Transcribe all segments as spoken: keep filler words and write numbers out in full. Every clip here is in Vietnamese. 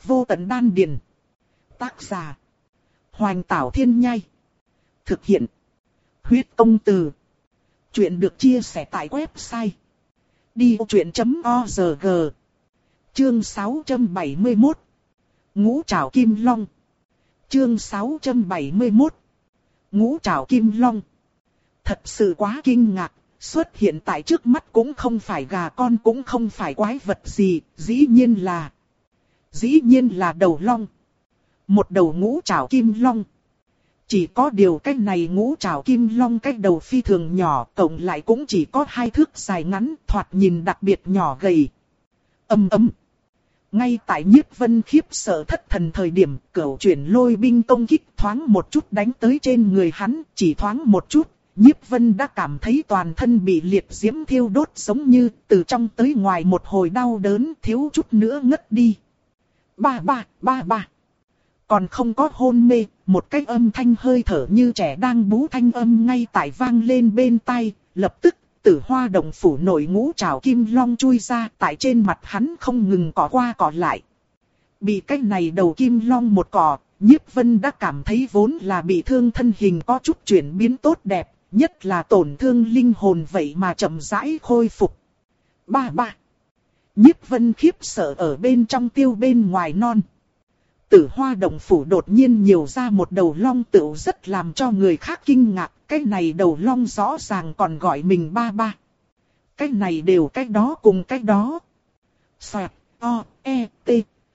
Vô tận đan điền. Tác giả. Hoành Tảo Thiên Nhai. Thực hiện. Huyết Công Từ. Chuyện được chia sẻ tại website đi vô chuyện chấm org. Chương sáu trăm bảy mươi mốt. Ngũ trảo kim long. Chương sáu trăm bảy mươi mốt. Ngũ trảo kim long. Thật sự quá kinh ngạc, xuất hiện tại trước mắt cũng không phải gà con, cũng không phải quái vật gì, dĩ nhiên là... Dĩ nhiên là đầu long. Một đầu ngũ trảo kim long. Chỉ có điều cái này ngũ trảo kim long cái đầu phi thường nhỏ, cộng lại cũng chỉ có hai thước dài ngắn, thoạt nhìn đặc biệt nhỏ gầy. Ầm ầm. Ngay tại Nhiếp Vân khiếp sợ thất thần thời điểm, Cửu Chuyển Lôi Binh công kích thoáng một chút đánh tới trên người hắn, chỉ thoáng một chút, Nhiếp Vân đã cảm thấy toàn thân bị liệt diễm thiêu đốt, giống như từ trong tới ngoài một hồi đau đớn, thiếu chút nữa ngất đi. Ba ba, ba ba. Còn không có hôn mê, một cái âm thanh hơi thở như trẻ đang bú thanh âm ngay tại vang lên bên tai, lập tức Tử Hoa Động Phủ nội ngũ trảo kim long chui ra, tại trên mặt hắn không ngừng cọ qua cọ lại. Bị cái này đầu kim long một cọ, Nhiếp Vân đã cảm thấy vốn là bị thương thân hình có chút chuyển biến tốt đẹp, nhất là tổn thương linh hồn vậy mà chậm rãi khôi phục. Ba ba. Nhiếp Vân khiếp sợ ở bên trong tiêu bên ngoài non. Tử Hoa Động Phủ đột nhiên nhiều ra một đầu long tựu rất làm cho người khác kinh ngạc. Cái này đầu long rõ ràng còn gọi mình ba ba. Cái này đều cái đó cùng cái đó. Xoẹt, o, e, t.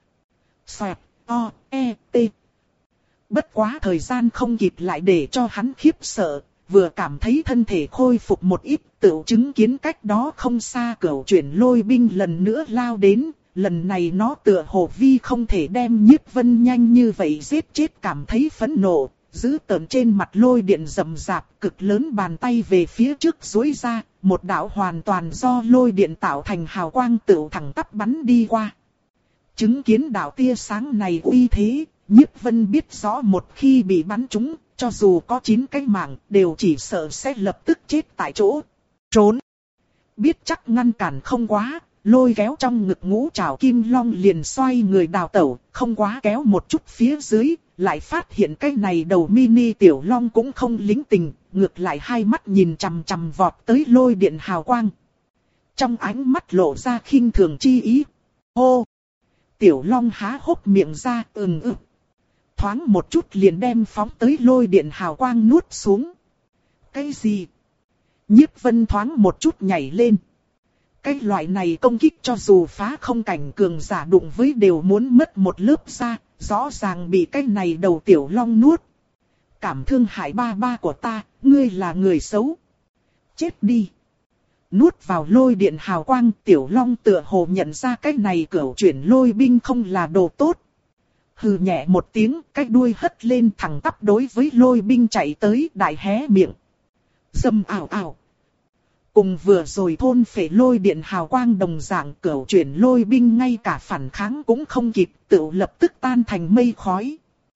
Xoẹt, o, e, t. Bất quá thời gian không kịp lại để cho hắn khiếp sợ. Vừa cảm thấy thân thể khôi phục một ít, tựu chứng kiến cách đó không xa Cửu Chuyển Lôi Binh lần nữa lao đến. Lần này nó tựa hồ vi không thể đem Nhiếp Vân nhanh như vậy giết chết, cảm thấy phẫn nộ, giữ tợn trên mặt lôi điện rầm rạp, cực lớn bàn tay về phía trước duỗi ra, một đạo hoàn toàn do lôi điện tạo thành hào quang tựu thẳng tắp bắn đi qua. Chứng kiến đạo tia sáng này uy thế, Nhiếp Vân biết rõ một khi bị bắn trúng, cho dù có chín cái mạng, đều chỉ sợ sẽ lập tức chết tại chỗ. Trốn! Biết chắc ngăn cản không quá. Lôi kéo trong ngực ngũ trảo kim long liền xoay người đào tẩu, không quá kéo một chút phía dưới, lại phát hiện cái này đầu mini tiểu long cũng không lính tình, ngược lại hai mắt nhìn chằm chằm vọt tới lôi điện hào quang. Trong ánh mắt lộ ra khinh thường chi ý. Hô! Tiểu long há hốc miệng ra, ừm ừm. Thoáng một chút liền đem phóng tới lôi điện hào quang nuốt xuống. Cái gì? Nhiếp Vân thoáng một chút nhảy lên. Cái loại này công kích cho dù phá không cảnh cường giả đụng với đều muốn mất một lớp da, rõ ràng bị cái này đầu tiểu long nuốt. Cảm thương hại ba ba của ta, ngươi là người xấu. Chết đi. Nuốt vào lôi điện hào quang, tiểu long tựa hồ nhận ra cái này Cửu Chuyển Lôi Binh không là đồ tốt. Hừ nhẹ một tiếng, cái đuôi hất lên thẳng tắp đối với lôi binh chạy tới, đại hé miệng. Dầm ảo ảo. Cùng vừa rồi thôn phệ lôi điện hào quang đồng dạng, Cửu Chuyển Lôi Binh ngay cả phản kháng cũng không kịp, tự lập tức tan thành mây khói.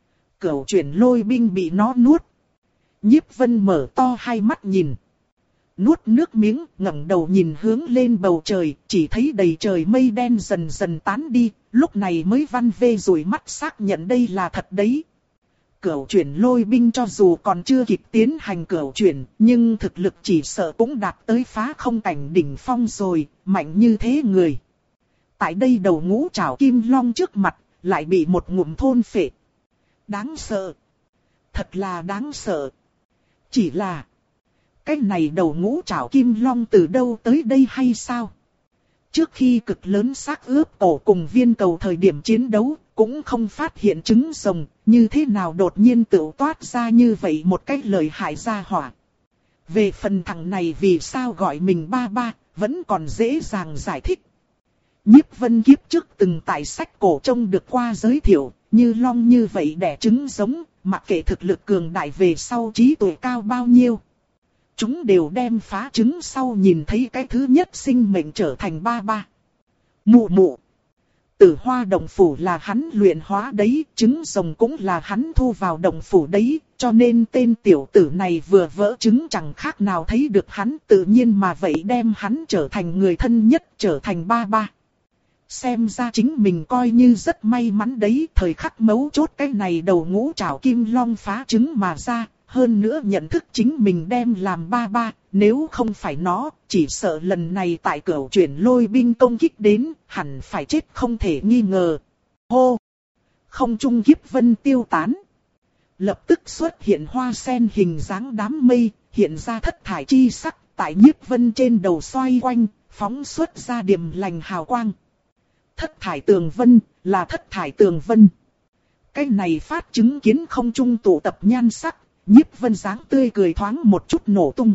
Cửu Chuyển Lôi Binh bị nó nuốt. Nhiếp Vân mở to hai mắt nhìn. Nuốt nước miếng, ngẩng đầu nhìn hướng lên bầu trời, chỉ thấy đầy trời mây đen dần dần tán đi, lúc này mới văn vê rủi mắt xác nhận đây là thật đấy. Cửu Chuyển Lôi Binh cho dù còn chưa kịp tiến hành cửu chuyển, nhưng thực lực chỉ sợ cũng đạt tới phá không cảnh đỉnh phong rồi, mạnh như thế người. Tại đây đầu ngũ trảo kim long trước mặt, lại bị một ngụm thôn phệ. Đáng sợ. Thật là đáng sợ. Chỉ là, cái này đầu ngũ trảo kim long từ đâu tới đây hay sao? Trước khi cực lớn xác ướp cổ cùng viên cầu thời điểm chiến đấu, cũng không phát hiện trứng rồng, như thế nào đột nhiên tự toát ra như vậy một cái lời hại gia hỏa. Về phần thằng này vì sao gọi mình ba ba, vẫn còn dễ dàng giải thích. Nhiếp Vân kiếp trước từng tại sách cổ trông được qua giới thiệu, như long như vậy đẻ trứng giống, mặc kệ thực lực cường đại về sau trí tuệ cao bao nhiêu. Chúng đều đem phá trứng sau nhìn thấy cái thứ nhất sinh mệnh trở thành ba ba. Mụ mụ. Tử Hoa Động Phủ là hắn luyện hóa đấy, trứng rồng cũng là hắn thu vào động phủ đấy, cho nên tên tiểu tử này vừa vỡ trứng chẳng khác nào thấy được hắn, tự nhiên mà vậy đem hắn trở thành người thân nhất, trở thành ba ba. xem ra chính mình coi như rất may mắn đấy. Thời khắc mấu chốt cái này đầu ngũ trảo kim long phá trứng mà ra, hơn nữa nhận thức chính mình đem làm ba ba, nếu không phải nó, chỉ sợ lần này tại cửu chuyển lôi binh công kích đến, hẳn phải chết không thể nghi ngờ. Hô! Không trung kiếp vân tiêu tán. Lập tức xuất hiện hoa sen hình dáng đám mây, hiện ra thất thải chi sắc, tại nhiếp vân trên đầu xoay quanh, phóng xuất ra điềm lành hào quang. Thất thải tường vân, là thất thải tường vân. Cái này phát chứng kiến không trung tụ tập nhan sắc, nhiếp vân dáng tươi cười thoáng một chút nổ tung.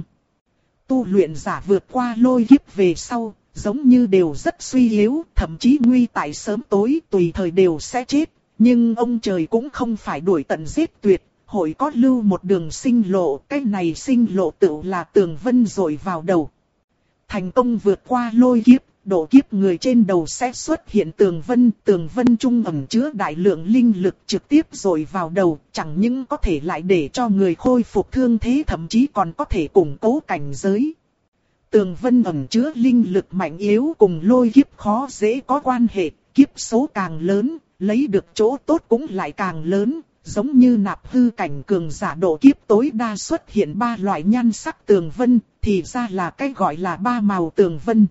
Tu luyện giả vượt qua lôi kiếp về sau, giống như đều rất suy yếu, thậm chí nguy tại sớm tối tùy thời đều sẽ chết. Nhưng ông trời cũng không phải đuổi tận giết tuyệt, hội có lưu một đường sinh lộ, cái này sinh lộ tự là tường vân dội vào đầu. Thành công vượt qua lôi kiếp, độ kiếp người trên đầu sẽ xuất hiện tường vân, tường vân trung ẩn chứa đại lượng linh lực trực tiếp dội vào đầu, chẳng những có thể lại để cho người khôi phục thương thế, thậm chí còn có thể củng cố cảnh giới. Tường vân ẩn chứa linh lực mạnh yếu cùng lôi kiếp khó dễ có quan hệ, kiếp số càng lớn, lấy được chỗ tốt cũng lại càng lớn, giống như nạp hư cảnh cường giả độ kiếp tối đa xuất hiện ba loại nhan sắc tường vân, thì ra là cái gọi là ba màu tường vân.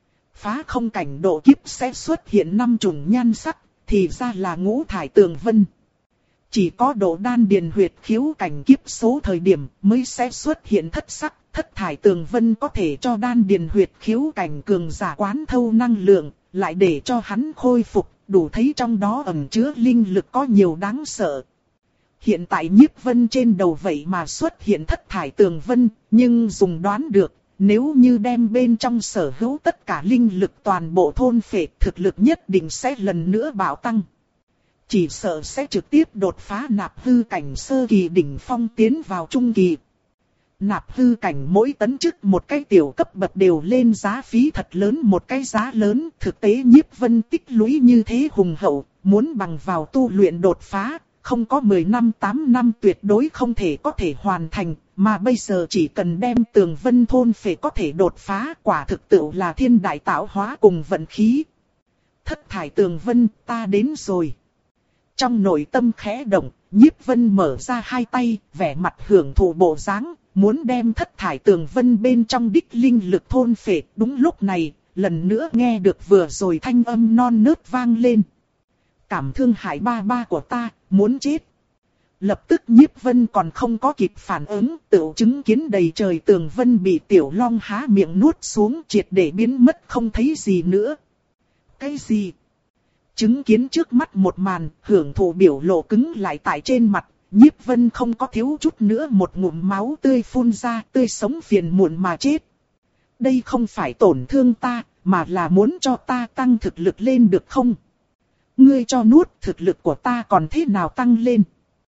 Phá không cảnh độ kiếp sẽ xuất hiện năm chủng nhan sắc, thì ra là ngũ thải tường vân. Chỉ có độ đan điền huyệt khiếu cảnh kiếp số thời điểm mới sẽ xuất hiện thất sắc, thất thải tường vân có thể cho đan điền huyệt khiếu cảnh cường giả quán thâu năng lượng, lại để cho hắn khôi phục, đủ thấy trong đó ẩn chứa linh lực có nhiều đáng sợ. Hiện tại nhiếp vân trên đầu vậy mà xuất hiện thất thải tường vân, nhưng dùng đoán được, nếu như đem bên trong sở hữu tất cả linh lực toàn bộ thôn phệ, thực lực nhất định sẽ lần nữa bạo tăng. Chỉ sợ sẽ trực tiếp đột phá nạp hư cảnh sơ kỳ đỉnh phong tiến vào trung kỳ. Nạp hư cảnh mỗi tấn chức một cái tiểu cấp bậc đều lên giá phí thật lớn, một cái giá lớn. Thực tế nhiếp vân tích lũy như thế hùng hậu, muốn bằng vào tu luyện đột phá, không có mười năm tám năm tuyệt đối không thể có thể hoàn thành. Mà bây giờ chỉ cần đem tường vân thôn phệ có thể đột phá, quả thực tự là thiên đại tạo hóa cùng vận khí. Thất thải tường vân, ta đến rồi. Trong nội tâm khẽ động, nhiếp vân mở ra hai tay, vẻ mặt hưởng thụ bộ dáng, muốn đem thất thải tường vân bên trong đích linh lực thôn phệ. Đúng lúc này, lần nữa nghe được vừa rồi thanh âm non nớt vang lên. Cảm thương hại ba ba của ta, muốn chết. Lập tức nhiếp vân còn không có kịp phản ứng, tự chứng kiến đầy trời tường vân bị tiểu long há miệng nuốt xuống, triệt để biến mất không thấy gì nữa. Cái gì? Chứng kiến trước mắt một màn, hưởng thụ biểu lộ cứng lại tại trên mặt, nhiếp vân không có thiếu chút nữa một ngụm máu tươi phun ra, tươi sống phiền muộn mà chết. Đây không phải tổn thương ta, mà là muốn cho ta tăng thực lực lên được không? Ngươi cho nuốt, thực lực của ta còn thế nào tăng lên?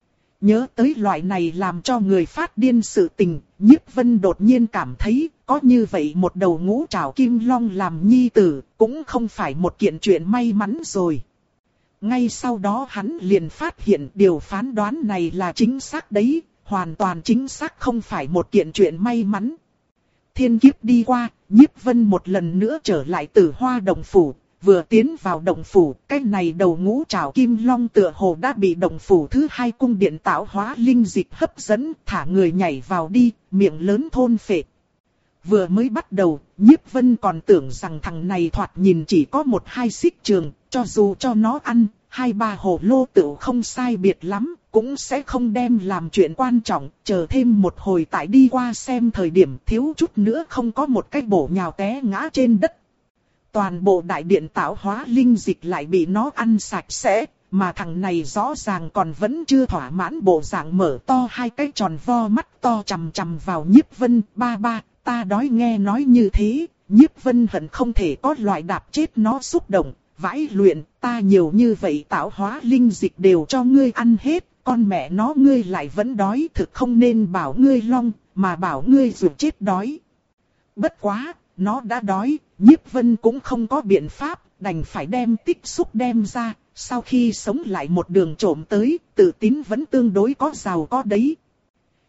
Nhớ tới loại này làm cho người phát điên sự tình, nhiếp vân đột nhiên cảm thấy, có như vậy một đầu ngũ trảo kim long làm nhi tử, cũng không phải một kiện chuyện may mắn rồi. Ngay sau đó hắn liền phát hiện điều phán đoán này là chính xác đấy, hoàn toàn chính xác không phải một kiện chuyện may mắn. Thiên kiếp đi qua, nhiếp vân một lần nữa trở lại Tử Hoa Động Phủ. Vừa tiến vào động phủ, cái này đầu ngũ trảo kim long tựa hồ đã bị động phủ thứ hai cung điện tạo hóa linh dịch hấp dẫn, thả người nhảy vào đi, miệng lớn thôn phệ. Vừa mới bắt đầu, nhiếp vân còn tưởng rằng thằng này thoạt nhìn chỉ có một hai xích trường, cho dù cho nó ăn, hai ba hồ lô tựu không sai biệt lắm, cũng sẽ không đem làm chuyện quan trọng, chờ thêm một hồi tại đi qua xem thời điểm thiếu chút nữa không có một cái bổ nhào té ngã trên đất. Toàn bộ đại điện tạo hóa linh dịch lại bị nó ăn sạch sẽ, mà thằng này rõ ràng còn vẫn chưa thỏa mãn bộ dạng mở to hai cái tròn vo mắt to chằm chằm vào nhiếp vân. Ba ba, ta đói nghe nói như thế, nhiếp vân hận không thể có loại đạp chết nó xúc động, vãi luyện, ta nhiều như vậy tạo hóa linh dịch đều cho ngươi ăn hết, con mẹ nó ngươi lại vẫn đói, thực không nên bảo ngươi long, mà bảo ngươi ruột chết đói. Bất quá, nó đã đói, nhiếp vân cũng không có biện pháp, đành phải đem tích xúc đem ra, sau khi sống lại một đường trộm tới, tự tín vẫn tương đối có giàu có đấy.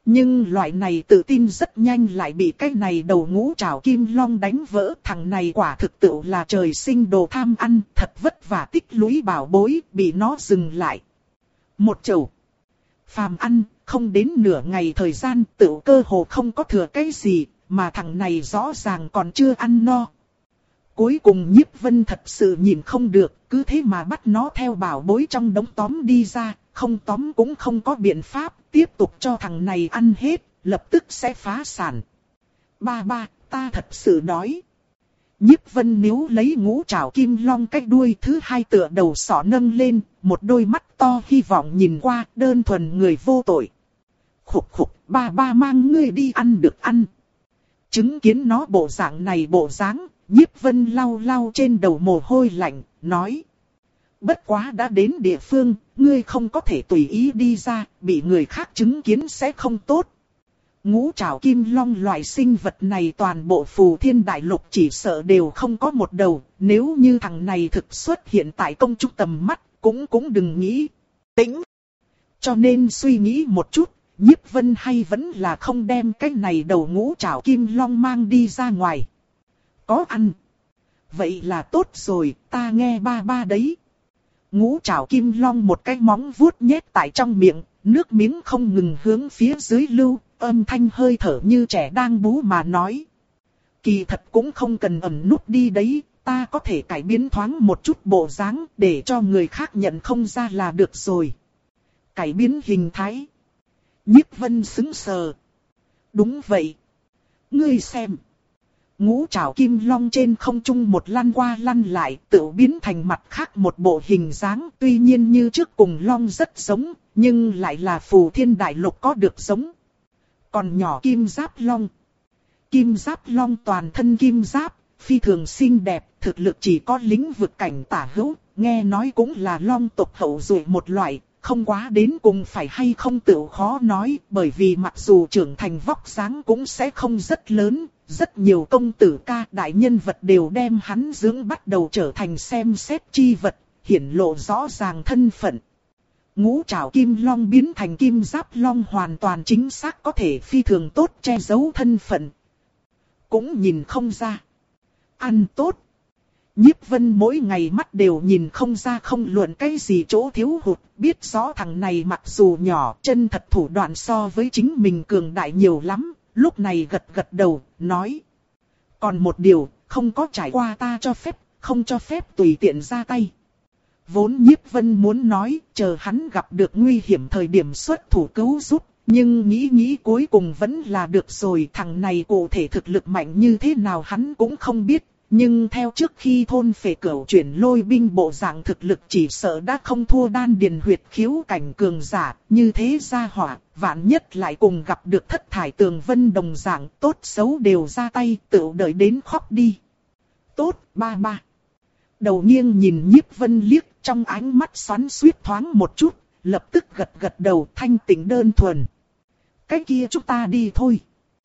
Nhưng loại này tự tin rất nhanh lại bị cái này đầu ngũ trảo kim long đánh vỡ. Thằng này quả thực tự là trời sinh đồ tham ăn, thật vất vả tích lũy bảo bối, bị nó dừng lại. Một chầu phàm ăn, không đến nửa ngày thời gian, tự cơ hồ không có thừa cái gì, mà thằng này rõ ràng còn chưa ăn no. Cuối cùng Nhiếp Vân thật sự nhìn không được, cứ thế mà bắt nó theo bảo bối trong đống tóm đi ra, không tóm cũng không có biện pháp, tiếp tục cho thằng này ăn hết, lập tức sẽ phá sản. Ba ba, ta thật sự đói. Nhiếp Vân níu lấy ngũ trảo kim long cái đuôi thứ hai tựa đầu sọ nâng lên, một đôi mắt to hy vọng nhìn qua, đơn thuần người vô tội. Khục khục, ba ba mang ngươi đi ăn được ăn. Chứng kiến nó bộ dạng này bộ dáng, Nhiếp Vân lau lau trên đầu mồ hôi lạnh, nói. Bất quá đã đến địa phương, ngươi không có thể tùy ý đi ra, bị người khác chứng kiến sẽ không tốt. Ngũ trảo kim long loại sinh vật này toàn bộ phù thiên đại lục chỉ sợ đều không có một đầu, nếu như thằng này thực xuất hiện tại công chúng tầm mắt, cũng cũng đừng nghĩ. Tĩnh! Cho nên suy nghĩ một chút, Nhiếp Vân hay vẫn là không đem cái này đầu ngũ trảo kim long mang đi ra ngoài. Có ăn. Vậy là tốt rồi, ta nghe ba ba đấy. Ngũ trảo kim long một cái móng vuốt nhét tại trong miệng, nước miếng không ngừng hướng phía dưới lưu, âm thanh hơi thở như trẻ đang bú mà nói. Kỳ thật cũng không cần ẩn nút đi đấy, ta có thể cải biến thoáng một chút bộ dáng để cho người khác nhận không ra là được rồi. Cải biến hình thái. Nhiếp Vân sững sờ. Đúng vậy. Ngươi xem. Ngũ trảo kim long trên không trung một lăn qua lăn lại, tự biến thành mặt khác một bộ hình dáng, tuy nhiên như trước cùng long rất giống, nhưng lại là phù thiên đại lục có được giống. Còn nhỏ kim giáp long. Kim giáp long toàn thân kim giáp, phi thường xinh đẹp, thực lực chỉ có lĩnh vực cảnh tả hữu, nghe nói cũng là long tộc hậu duệ một loại. Không quá đến cùng phải hay không tự khó nói, bởi vì mặc dù trưởng thành vóc dáng cũng sẽ không rất lớn, rất nhiều công tử ca đại nhân vật đều đem hắn dưỡng bắt đầu trở thành xem xét chi vật, hiển lộ rõ ràng thân phận. Ngũ trảo kim long biến thành kim giáp long hoàn toàn chính xác có thể phi thường tốt che giấu thân phận. Cũng nhìn không ra. Ăn tốt. Nhiếp Vân mỗi ngày mắt đều nhìn không ra không luận cái gì chỗ thiếu hụt, biết rõ thằng này mặc dù nhỏ, chân thật thủ đoạn so với chính mình cường đại nhiều lắm, lúc này gật gật đầu, nói. Còn một điều, không có trải qua ta cho phép, không cho phép tùy tiện ra tay. Vốn Nhiếp Vân muốn nói, chờ hắn gặp được nguy hiểm thời điểm xuất thủ cứu giúp, nhưng nghĩ nghĩ cuối cùng vẫn là được rồi, thằng này cụ thể thực lực mạnh như thế nào hắn cũng không biết. Nhưng theo trước khi thôn phệ cửu chuyển lôi binh bộ dạng thực lực chỉ sợ đã không thua đan điền huyệt khiếu cảnh cường giả, như thế ra hỏa, vạn nhất lại cùng gặp được thất thải tường vân đồng dạng, tốt xấu đều ra tay, tự đợi đến khóc đi. Tốt, ba ba. Đầu nghiêng nhìn Nhiếp Vân liếc, trong ánh mắt xoắn xuýt thoáng một chút, lập tức gật gật đầu thanh tịnh đơn thuần. Cái kia chúng ta đi thôi.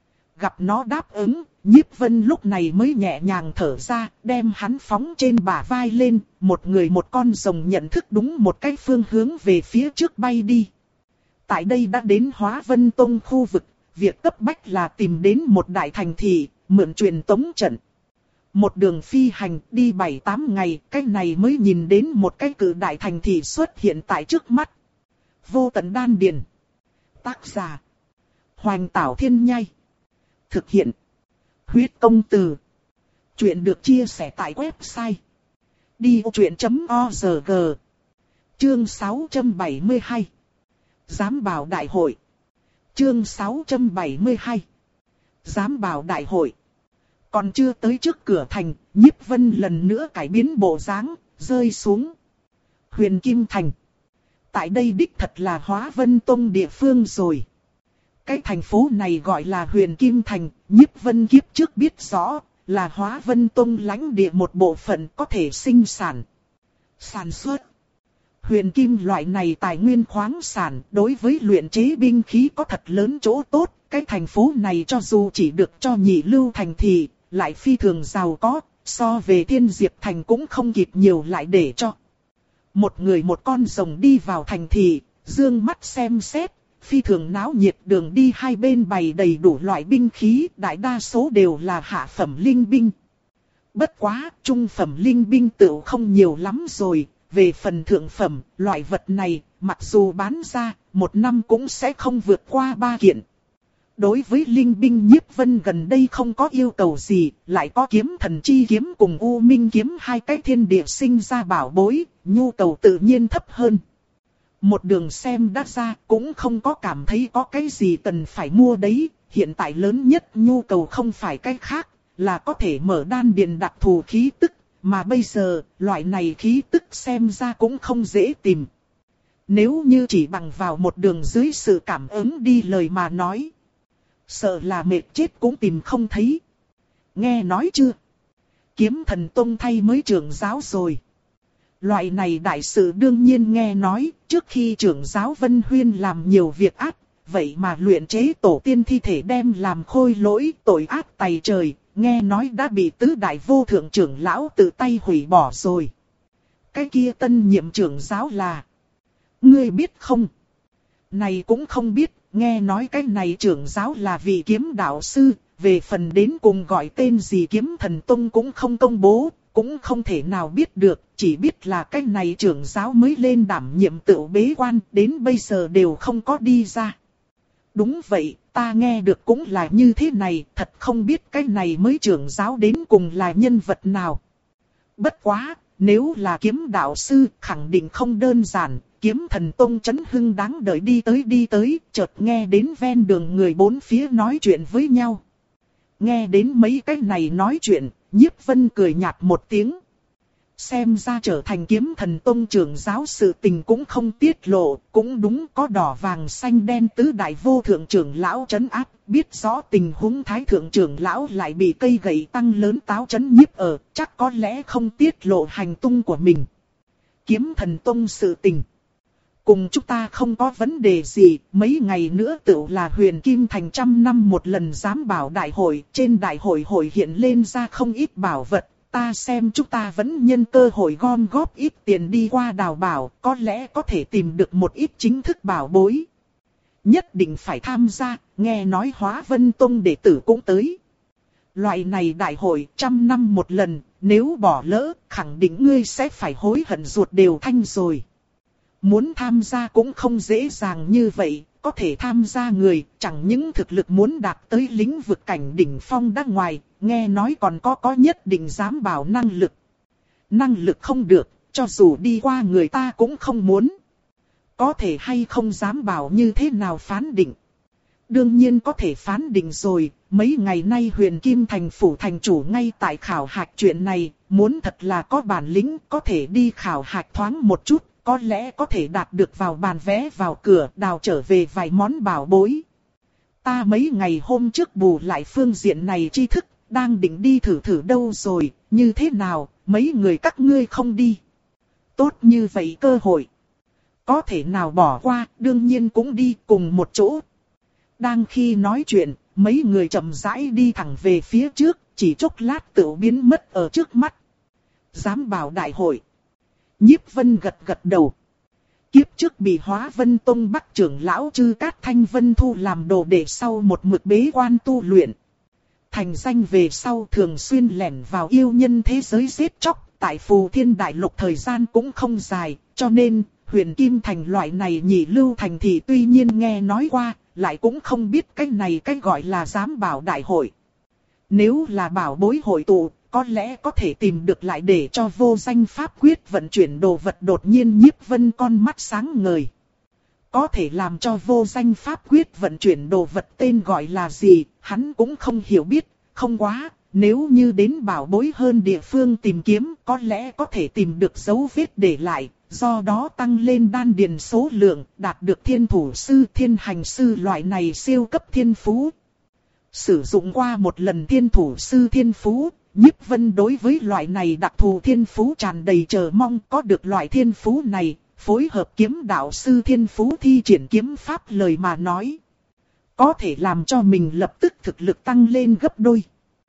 Gặp nó đáp ứng, Nhiếp Vân lúc này mới nhẹ nhàng thở ra, đem hắn phóng trên bả vai lên, một người một con rồng nhận thức đúng một cái phương hướng về phía trước bay đi. Tại đây đã đến Hóa Vân Tông khu vực, việc cấp bách là tìm đến một đại thành thị, mượn truyền tống trận. Một đường phi hành đi bảy tám ngày, cái này mới nhìn đến một cái cự đại thành thị xuất hiện tại trước mắt. Vô tận đan điền. Tác giả. Hoành Tảo Thiên Nhai. Thực hiện. Huyết công từ. Chuyện được chia sẻ tại website. đi ô chuyện chấm org. Chương sáu trăm bảy mươi hai. Giám bảo đại hội. Chương sáu trăm bảy mươi hai. Giám bảo đại hội. Còn chưa tới trước cửa thành, Nhiếp Vân lần nữa cải biến bộ dáng, rơi xuống. Huyền Kim Thành. Tại đây đích thật là Hóa Vân Tông địa phương rồi. Cái thành phố này gọi là Huyền Kim Thành, Nhiếp Vân kiếp trước biết rõ, là Hóa Vân Tông lãnh địa một bộ phận có thể sinh sản. Sản xuất. Huyền Kim loại này tài nguyên khoáng sản, đối với luyện chế binh khí có thật lớn chỗ tốt. Cái thành phố này cho dù chỉ được cho nhị lưu thành thị, lại phi thường giàu có, so về Thiên Diệp Thành cũng không kịp nhiều lại để cho. Một người một con rồng đi vào thành thị, dương mắt xem xét. phi thường náo nhiệt, đường đi hai bên bày đầy đủ loại binh khí, đại đa số đều là hạ phẩm linh binh. Bất quá, trung phẩm linh binh tựu không nhiều lắm rồi, về phần thượng phẩm, loại vật này, mặc dù bán ra, một năm cũng sẽ không vượt qua ba kiện. Đối với linh binh Nhiếp Vân gần đây không có yêu cầu gì, lại có kiếm thần chi kiếm cùng U Minh kiếm hai cái thiên địa sinh ra bảo bối, nhu cầu tự nhiên thấp hơn. Một đường xem đã ra cũng không có cảm thấy có cái gì cần phải mua đấy, hiện tại lớn nhất nhu cầu không phải cái khác, là có thể mở đan điền đặc thù khí tức, mà bây giờ loại này khí tức xem ra cũng không dễ tìm. Nếu như chỉ bằng vào một đường dưới sự cảm ứng đi lời mà nói, sợ là mệt chết cũng tìm không thấy. Nghe nói chưa? Kiếm Thần Tông thay mới trưởng giáo rồi. Loại này đại sự đương nhiên nghe nói, trước khi trưởng giáo Vân Huyên làm nhiều việc ác, vậy mà luyện chế tổ tiên thi thể đem làm khôi lỗi, tội ác tày trời, nghe nói đã bị tứ đại vô thượng trưởng lão tự tay hủy bỏ rồi. Cái kia tân nhiệm trưởng giáo là... Ngươi biết không? Này cũng không biết, nghe nói cái này trưởng giáo là vị kiếm đạo sư, về phần đến cùng gọi tên gì Kiếm Thần Tông cũng không công bố, cũng không thể nào biết được, chỉ biết là cái này trưởng giáo mới lên đảm nhiệm tựu bế quan, đến bây giờ đều không có đi ra. Đúng vậy, ta nghe được cũng là như thế này, thật không biết cái này mới trưởng giáo đến cùng là nhân vật nào. Bất quá, nếu là kiếm đạo sư, khẳng định không đơn giản. Kiếm Thần Tông chấn hưng đáng đợi đi tới đi tới, chợt nghe đến ven đường người bốn phía nói chuyện với nhau. Nghe đến mấy cái này nói chuyện, Nhiếp Vân cười nhạt một tiếng. Xem ra trở thành Kiếm Thần Tông trưởng giáo sự tình cũng không tiết lộ, cũng đúng có đỏ vàng xanh đen tứ đại vô thượng trưởng lão trấn áp, biết rõ tình huống thái thượng trưởng lão lại bị cây gậy tăng lớn táo trấn nhiếp ở, chắc có lẽ không tiết lộ hành tung của mình. Kiếm Thần Tông sự tình. Cùng chúng ta không có vấn đề gì, mấy ngày nữa tựu là Huyền Kim Thành trăm năm một lần giám bảo đại hội, trên đại hội hội hiện lên ra không ít bảo vật, ta xem chúng ta vẫn nhân cơ hội gom góp ít tiền đi qua đào bảo, có lẽ có thể tìm được một ít chính thức bảo bối. Nhất định phải tham gia, nghe nói Hóa Vân Tông đệ tử cũng tới. Loại này đại hội trăm năm một lần, nếu bỏ lỡ, khẳng định ngươi sẽ phải hối hận ruột đều thanh rồi. Muốn tham gia cũng không dễ dàng như vậy, có thể tham gia người, chẳng những thực lực muốn đạt tới lĩnh vực cảnh đỉnh phong đắc ngoài, nghe nói còn có có nhất định dám bảo năng lực. Năng lực không được, cho dù đi qua người ta cũng không muốn. Có thể hay không dám bảo như thế nào phán định? Đương nhiên có thể phán định rồi, mấy ngày nay Huyền Kim Thành phủ thành chủ ngay tại khảo hạch chuyện này, muốn thật là có bản lĩnh có thể đi khảo hạch thoáng một chút. Có lẽ có thể đạt được vào bàn vé vào cửa đào trở về vài món bảo bối. Ta mấy ngày hôm trước bù lại phương diện này tri thức, đang định đi thử thử đâu rồi, như thế nào, mấy người các ngươi không đi. Tốt như vậy cơ hội. Có thể nào bỏ qua, đương nhiên cũng đi cùng một chỗ. Đang khi nói chuyện, mấy người chậm rãi đi thẳng về phía trước, chỉ chốc lát tự biến mất ở trước mắt. Giám bảo đại hội. Nhiếp Vân gật gật đầu. Kiếp trước bị Hóa Vân Tông Bắc trưởng lão Chư Cát Thanh Vân thu làm đồ để sau một mực bế quan tu luyện. Thành danh về sau thường xuyên lẻn vào yêu nhân thế giới giết chóc, tại Phù Thiên Đại Lục thời gian cũng không dài, cho nên Huyền Kim Thành loại này nhị lưu thành thì tuy nhiên nghe nói qua, lại cũng không biết cái này cái gọi là giám bảo đại hội. Nếu là bảo bối hội tụ, có lẽ có thể tìm được lại để cho vô danh pháp quyết vận chuyển đồ vật. Đột nhiên Nhiếp Vân con mắt sáng ngời. Có thể làm cho vô danh pháp quyết vận chuyển đồ vật tên gọi là gì, hắn cũng không hiểu biết, không quá. Nếu như đến bảo bối hơn địa phương tìm kiếm, có lẽ có thể tìm được dấu vết để lại, do đó tăng lên đan điền số lượng, đạt được thiên thủ sư, thiên hành sư loại này siêu cấp thiên phú. Sử dụng qua một lần thiên thủ sư thiên phú, Nhiếp Vân đối với loại này đặc thù thiên phú tràn đầy chờ mong. Có được loại thiên phú này, phối hợp kiếm đạo sư thiên phú thi triển kiếm pháp lời mà nói, có thể làm cho mình lập tức thực lực tăng lên gấp đôi.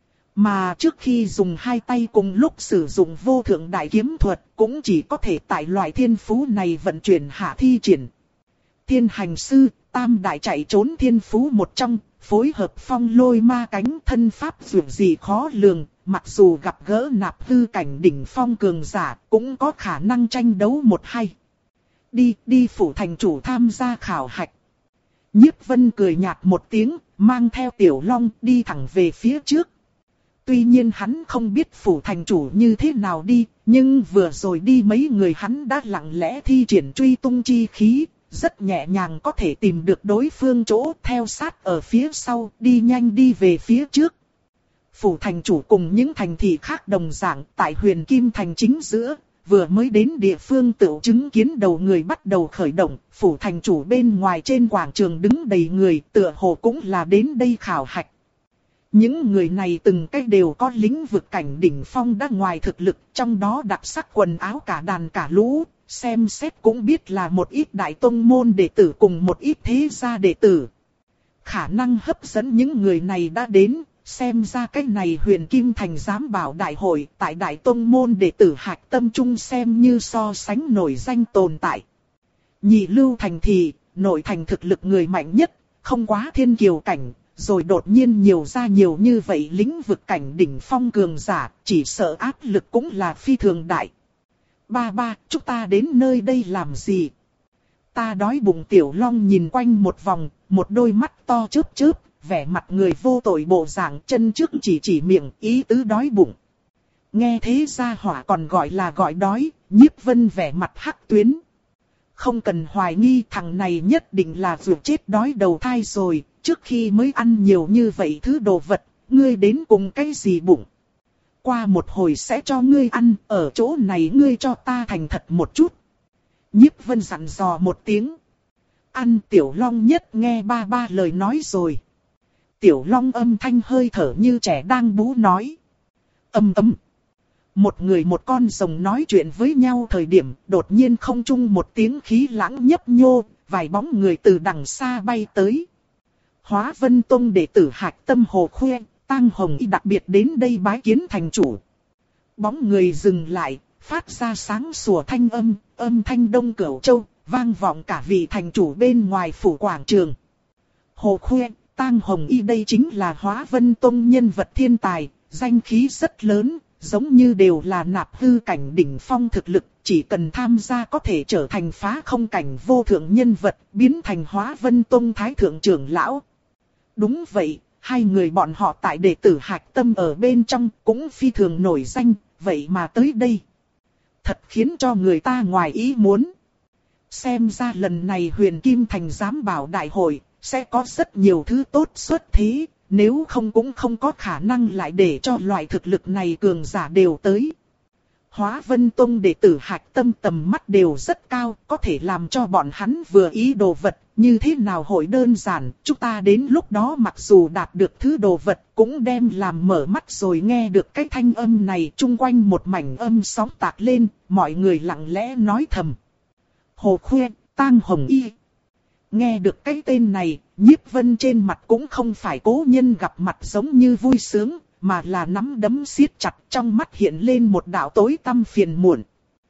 Mà trước khi dùng hai tay cùng lúc sử dụng vô thượng đại kiếm thuật, cũng chỉ có thể tại loại thiên phú này vận chuyển hạ thi triển. thiên hành sư, tam đại chạy trốn thiên phú một trong, phối hợp phong lôi ma cánh thân pháp dù gì khó lường, mặc dù gặp gỡ nạp hư cảnh đỉnh phong cường giả, cũng có khả năng tranh đấu một hay. Đi, đi phủ thành chủ tham gia khảo hạch. Nhiếp Vân cười nhạt một tiếng, mang theo Tiểu Long đi thẳng về phía trước. Tuy nhiên hắn không biết phủ thành chủ như thế nào đi, nhưng vừa rồi đi mấy người hắn đã lặng lẽ thi triển truy tung chi khí, rất nhẹ nhàng có thể tìm được đối phương chỗ, theo sát ở phía sau, đi nhanh đi về phía trước. Phủ thành chủ cùng những thành thị khác đồng dạng tại Huyền Kim thành chính giữa, vừa mới đến địa phương tự chứng kiến đầu người bắt đầu khởi động, phủ thành chủ bên ngoài trên quảng trường đứng đầy người, tựa hồ cũng là đến đây khảo hạch. Những người này từng cách đều có lĩnh vực cảnh đỉnh phong đã ngoài thực lực, trong đó đặc sắc quần áo cả đàn cả lũ, xem xét cũng biết là một ít đại tông môn đệ tử cùng một ít thế gia đệ tử. Khả năng hấp dẫn những người này đã đến, xem ra cái này Huyền Kim thành giám bảo đại hội tại đại tông môn đệ tử hạch tâm trung xem như so sánh nổi danh tồn tại. Nhị lưu thành thì, nội thành thực lực người mạnh nhất, không quá thiên kiều cảnh. Rồi đột nhiên nhiều ra nhiều như vậy lĩnh vực cảnh đỉnh phong cường giả, chỉ sợ áp lực cũng là phi thường đại. Ba ba, chúng ta đến nơi đây làm gì? Ta đói bụng. Tiểu Long nhìn quanh một vòng, một đôi mắt to chớp chớp, vẻ mặt người vô tội bộ dạng, chân trước chỉ chỉ miệng, ý tứ đói bụng. Nghe thế gia hỏa còn gọi là gọi đói, Nhiếp Vân vẻ mặt hắc tuyến. Không cần hoài nghi, thằng này nhất định là vừa chết đói đầu thai rồi. Trước khi mới ăn nhiều như vậy thứ đồ vật, ngươi đến cùng cái gì bụng? Qua một hồi sẽ cho ngươi ăn, ở chỗ này ngươi cho ta thành thật một chút. Nhiếp Vân dặn dò một tiếng. Ăn. Tiểu Long nhất nghe ba ba lời nói rồi. Tiểu Long âm thanh hơi thở như trẻ đang bú nói. Âm ấm. Một người một con rồng nói chuyện với nhau thời điểm, đột nhiên không trung một tiếng khí lãng nhấp nhô, vài bóng người từ đằng xa bay tới. Hóa Vân Tông đệ tử hạch tâm Hồ Khuê, Tang Hồng Y đặc biệt đến đây bái kiến thành chủ. Bóng người dừng lại, phát ra sáng sủa thanh âm, âm thanh Đông Cửu Châu, vang vọng cả vị thành chủ bên ngoài phủ quảng trường. Hồ Khuê, Tang Hồng Y đây chính là Hóa Vân Tông nhân vật thiên tài, danh khí rất lớn, giống như đều là nạp hư cảnh đỉnh phong thực lực, chỉ cần tham gia có thể trở thành phá không cảnh vô thượng nhân vật, biến thành Hóa Vân Tông thái thượng trưởng lão. Đúng vậy, hai người bọn họ tại đệ tử hạch tâm ở bên trong cũng phi thường nổi danh, vậy mà tới đây. Thật khiến cho người ta ngoài ý muốn. Xem ra lần này Huyền Kim thành giám bảo đại hội, sẽ có rất nhiều thứ tốt xuất thế, nếu không cũng không có khả năng lại để cho loại thực lực này cường giả đều tới. Hóa Vân Tông đệ tử hạch tâm tầm mắt đều rất cao, có thể làm cho bọn hắn vừa ý đồ vật, như thế nào hội đơn giản, chúng ta đến lúc đó mặc dù đạt được thứ đồ vật, cũng đem làm mở mắt rồi. Nghe được cái thanh âm này, chung quanh một mảnh âm sóng tạc lên, mọi người lặng lẽ nói thầm. Hồ Khuê, Tang Hồng Y. Nghe được cái tên này, Nhiếp Vân trên mặt cũng không phải cố nhân gặp mặt giống như vui sướng, mà là nắm đấm siết chặt, trong mắt hiện lên một đạo tối tăm phiền muộn.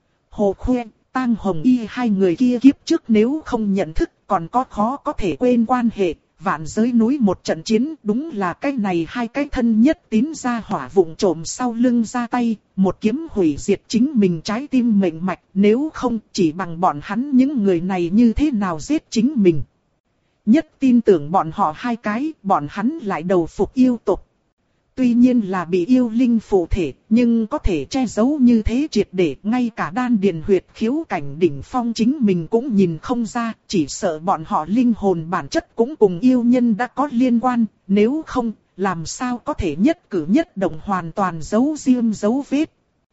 Hồ Khuê, Tang Hồng Y hai người kia kiếp trước nếu không nhận thức còn có khó có thể quên quan hệ, vạn giới núi một trận chiến, đúng là cái này hai cái thân nhất tín ra hỏa vụng trộm sau lưng ra tay, một kiếm hủy diệt chính mình trái tim mệnh mạch, nếu không chỉ bằng bọn hắn những người này như thế nào giết chính mình. Nhất tin tưởng bọn họ hai cái, bọn hắn lại đầu phục yêu tộc. Tuy nhiên là bị yêu linh phụ thể, nhưng có thể che giấu như thế triệt để, ngay cả đan điền huyệt khiếu cảnh đỉnh phong chính mình cũng nhìn không ra, chỉ sợ bọn họ linh hồn bản chất cũng cùng yêu nhân đã có liên quan, nếu không, làm sao có thể nhất cử nhất động hoàn toàn giấu riêng dấu vết.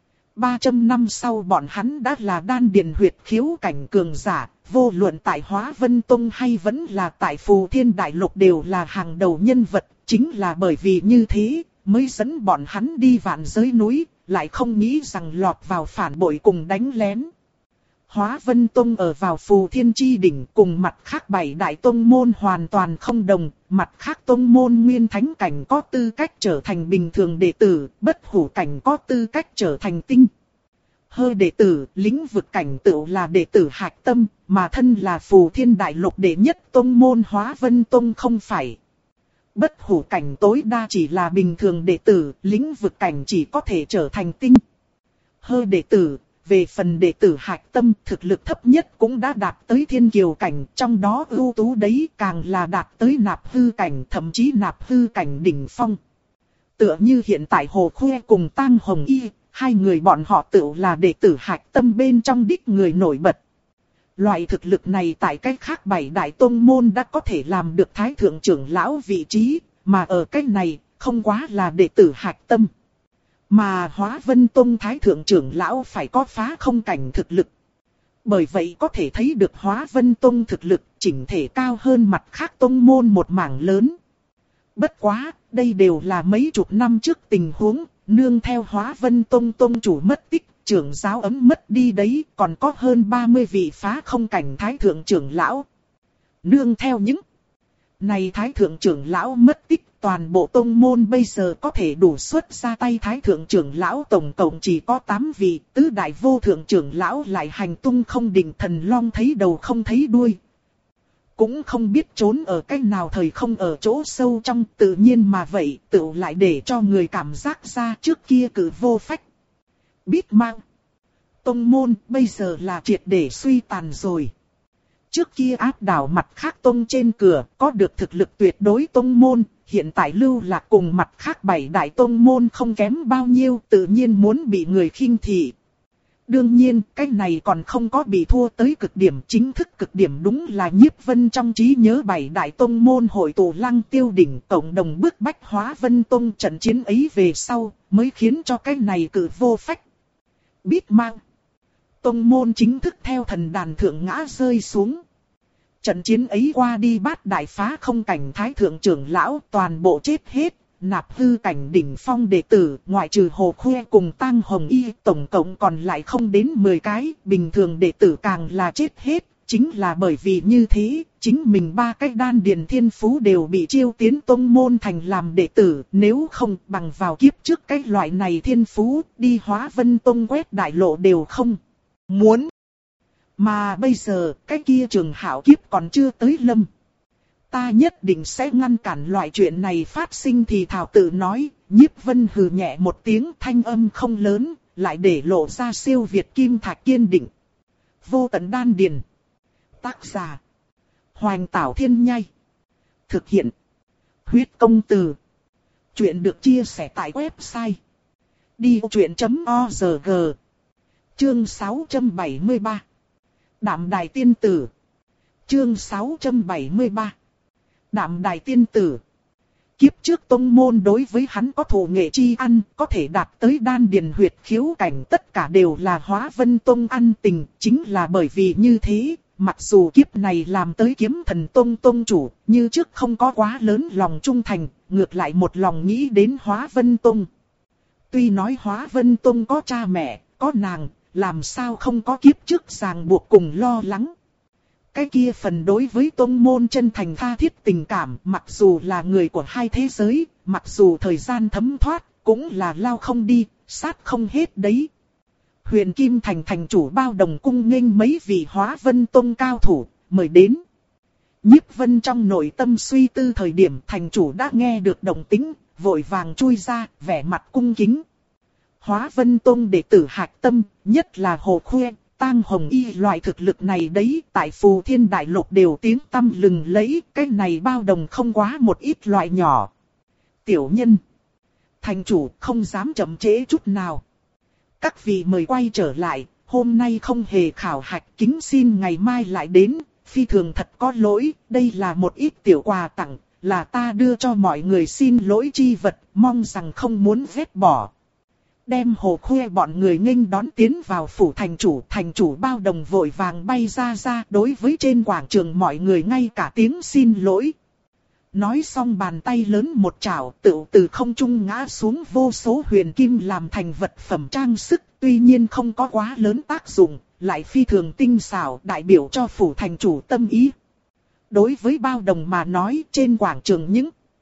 ba trăm năm sau bọn hắn đã là đan điền huyệt khiếu cảnh cường giả, vô luận tại Hóa Vân Tông hay vẫn là tại Phù Thiên Đại Lục đều là hàng đầu nhân vật, chính là bởi vì như thế, mới dẫn bọn hắn đi vạn giới núi, lại không nghĩ rằng lọt vào phản bội cùng đánh lén. Hóa Vân Tông ở vào Phù Thiên Chi đỉnh cùng mặt khác bảy đại tông môn hoàn toàn không đồng, mặt khác tông môn nguyên thánh cảnh có tư cách trở thành bình thường đệ tử, bất hủ cảnh có tư cách trở thành tinh. Hơ đệ tử, lĩnh vực cảnh tựu là đệ tử hạch tâm, mà thân là Phù Thiên Đại Lục đệ nhất tông môn Hóa Vân Tông không phải. Bất hủ cảnh tối đa chỉ là bình thường đệ tử, lĩnh vực cảnh chỉ có thể trở thành tinh. Hơ đệ tử, về phần đệ tử hạch tâm thực lực thấp nhất cũng đã đạt tới thiên kiều cảnh, trong đó ưu tú đấy càng là đạt tới nạp hư cảnh, thậm chí nạp hư cảnh đỉnh phong. Tựa như hiện tại Hồ Khuê cùng Tang Hồng Y, hai người bọn họ tự là đệ tử hạch tâm bên trong đích người nổi bật. Loại thực lực này tại cách khác bảy đại tông môn đã có thể làm được thái thượng trưởng lão vị trí, mà ở cách này không quá là đệ tử hạch tâm. Mà Hóa Vân Tông thái thượng trưởng lão phải có phá không cảnh thực lực. Bởi vậy có thể thấy được Hóa Vân Tông thực lực chỉnh thể cao hơn mặt khác tông môn một mảng lớn. Bất quá, đây đều là mấy chục năm trước tình huống, nương theo Hóa Vân Tông tông chủ mất tích, trưởng giáo ấm mất đi đấy, còn có hơn ba mươi vị phá không cảnh thái thượng trưởng lão. Nương theo những này thái thượng trưởng lão mất tích, toàn bộ tông môn bây giờ có thể đủ xuất ra tay thái thượng trưởng lão tổng cộng chỉ có tám vị, tứ đại vô thượng trưởng lão lại hành tung không định, thần long thấy đầu không thấy đuôi. Cũng không biết trốn ở cách nào thời không ở chỗ sâu trong, tự nhiên mà vậy, tự lại để cho người cảm giác ra trước kia cử vô phách. Biết mang. Tông môn bây giờ là triệt để suy tàn rồi. Trước kia áp đảo mặt khác tông trên cửa, có được thực lực tuyệt đối tông môn, hiện tại lưu lạc cùng mặt khác bảy đại tông môn không kém bao nhiêu, tự nhiên muốn bị người khinh thị. Đương nhiên, cái này còn không có bị thua tới cực điểm, chính thức cực điểm đúng là Nhiếp Vân trong trí nhớ bảy đại tông môn hội tụ Lăng Tiêu đỉnh, cộng đồng bức bách Hóa Vân Tông trận chiến ấy về sau, mới khiến cho cái này cử vô phách. Biết mang. Tông môn chính thức theo thần đàn thượng ngã rơi xuống. Trận chiến ấy qua đi, bát đại phá không cảnh thái thượng trưởng lão toàn bộ chết hết. Nạp hư cảnh đỉnh phong đệ tử, ngoại trừ Hồ Khuê cùng Tang Hồng Y, tổng cộng còn lại không đến mười cái, bình thường đệ tử càng là chết hết, chính là bởi vì như thế, chính mình ba cái đan điền thiên phú đều bị chiêu tiến tông môn thành làm đệ tử, nếu không bằng vào kiếp trước cái loại này thiên phú, đi Hóa Vân Tông quét đại lộ đều không muốn. Mà bây giờ, cái kia trường hảo kiếp còn chưa tới lâm. Ta nhất định sẽ ngăn cản loại chuyện này phát sinh thì thảo tự nói, Nhiếp Vân hừ nhẹ một tiếng, thanh âm không lớn, lại để lộ ra siêu việt kim thạch kiên định. Vô tận đan điền. Tác giả. Hoành Tảo Thiên Nhai. Thực hiện. Huyết công từ. Chuyện được chia sẻ tại website. đi ô chuyện chấm o rờ giê. Chương sáu trăm bảy mươi ba. Đạm Đài Tiên Tử. Chương sáu trăm bảy mươi ba. Đạm Đài Tiên Tử. Kiếp trước tông môn đối với hắn có thù nghệ chi ăn, có thể đạt tới đan điền huyệt khiếu cảnh, tất cả đều là Hóa Vân Tông ăn tình, chính là bởi vì như thế, mặc dù kiếp này làm tới Kiếm Thần Tông tông chủ, như trước không có quá lớn lòng trung thành, ngược lại một lòng nghĩ đến Hóa Vân Tông. Tuy nói Hóa Vân Tông có cha mẹ, có nàng, làm sao không có kiếp trước ràng buộc cùng lo lắng. Cái kia phần đối với tông môn chân thành tha thiết tình cảm, mặc dù là người của hai thế giới, mặc dù thời gian thấm thoát, cũng là lao không đi, sát không hết đấy. Huyền Kim Thành thành chủ Bao Đồng cung nghênh mấy vị Hóa Vân Tông cao thủ, mời đến. Nhiếp Vân trong nội tâm suy tư thời điểm thành chủ đã nghe được động tĩnh, vội vàng chui ra, vẻ mặt cung kính. Hóa Vân Tông đệ tử hạch tâm, nhất là Hồ Khuê, Tang Hồng Y loại thực lực này đấy, tại Phù Thiên Đại Lục đều tiếng tăm lừng lẫy, cái này Bao Đồng không quá một ít loại nhỏ. Tiểu nhân, thành chủ không dám chậm trễ chút nào. Các vị mời quay trở lại, hôm nay không hề khảo hạch, kính xin ngày mai lại đến, phi thường thật có lỗi, đây là một ít tiểu quà tặng, là ta đưa cho mọi người xin lỗi chi vật, mong rằng không muốn vét bỏ. Đem Hồ Khuê bọn người nghênh đón tiến vào phủ thành chủ, thành chủ Bao Đồng vội vàng bay ra ra, đối với trên quảng trường mọi người ngay cả tiếng xin lỗi. Nói xong bàn tay lớn một chảo, tự từ không trung ngã xuống vô số huyền kim làm thành vật phẩm trang sức, tuy nhiên không có quá lớn tác dụng, lại phi thường tinh xảo, đại biểu cho phủ thành chủ tâm ý. Đối với Bao Đồng mà nói, trên quảng trường những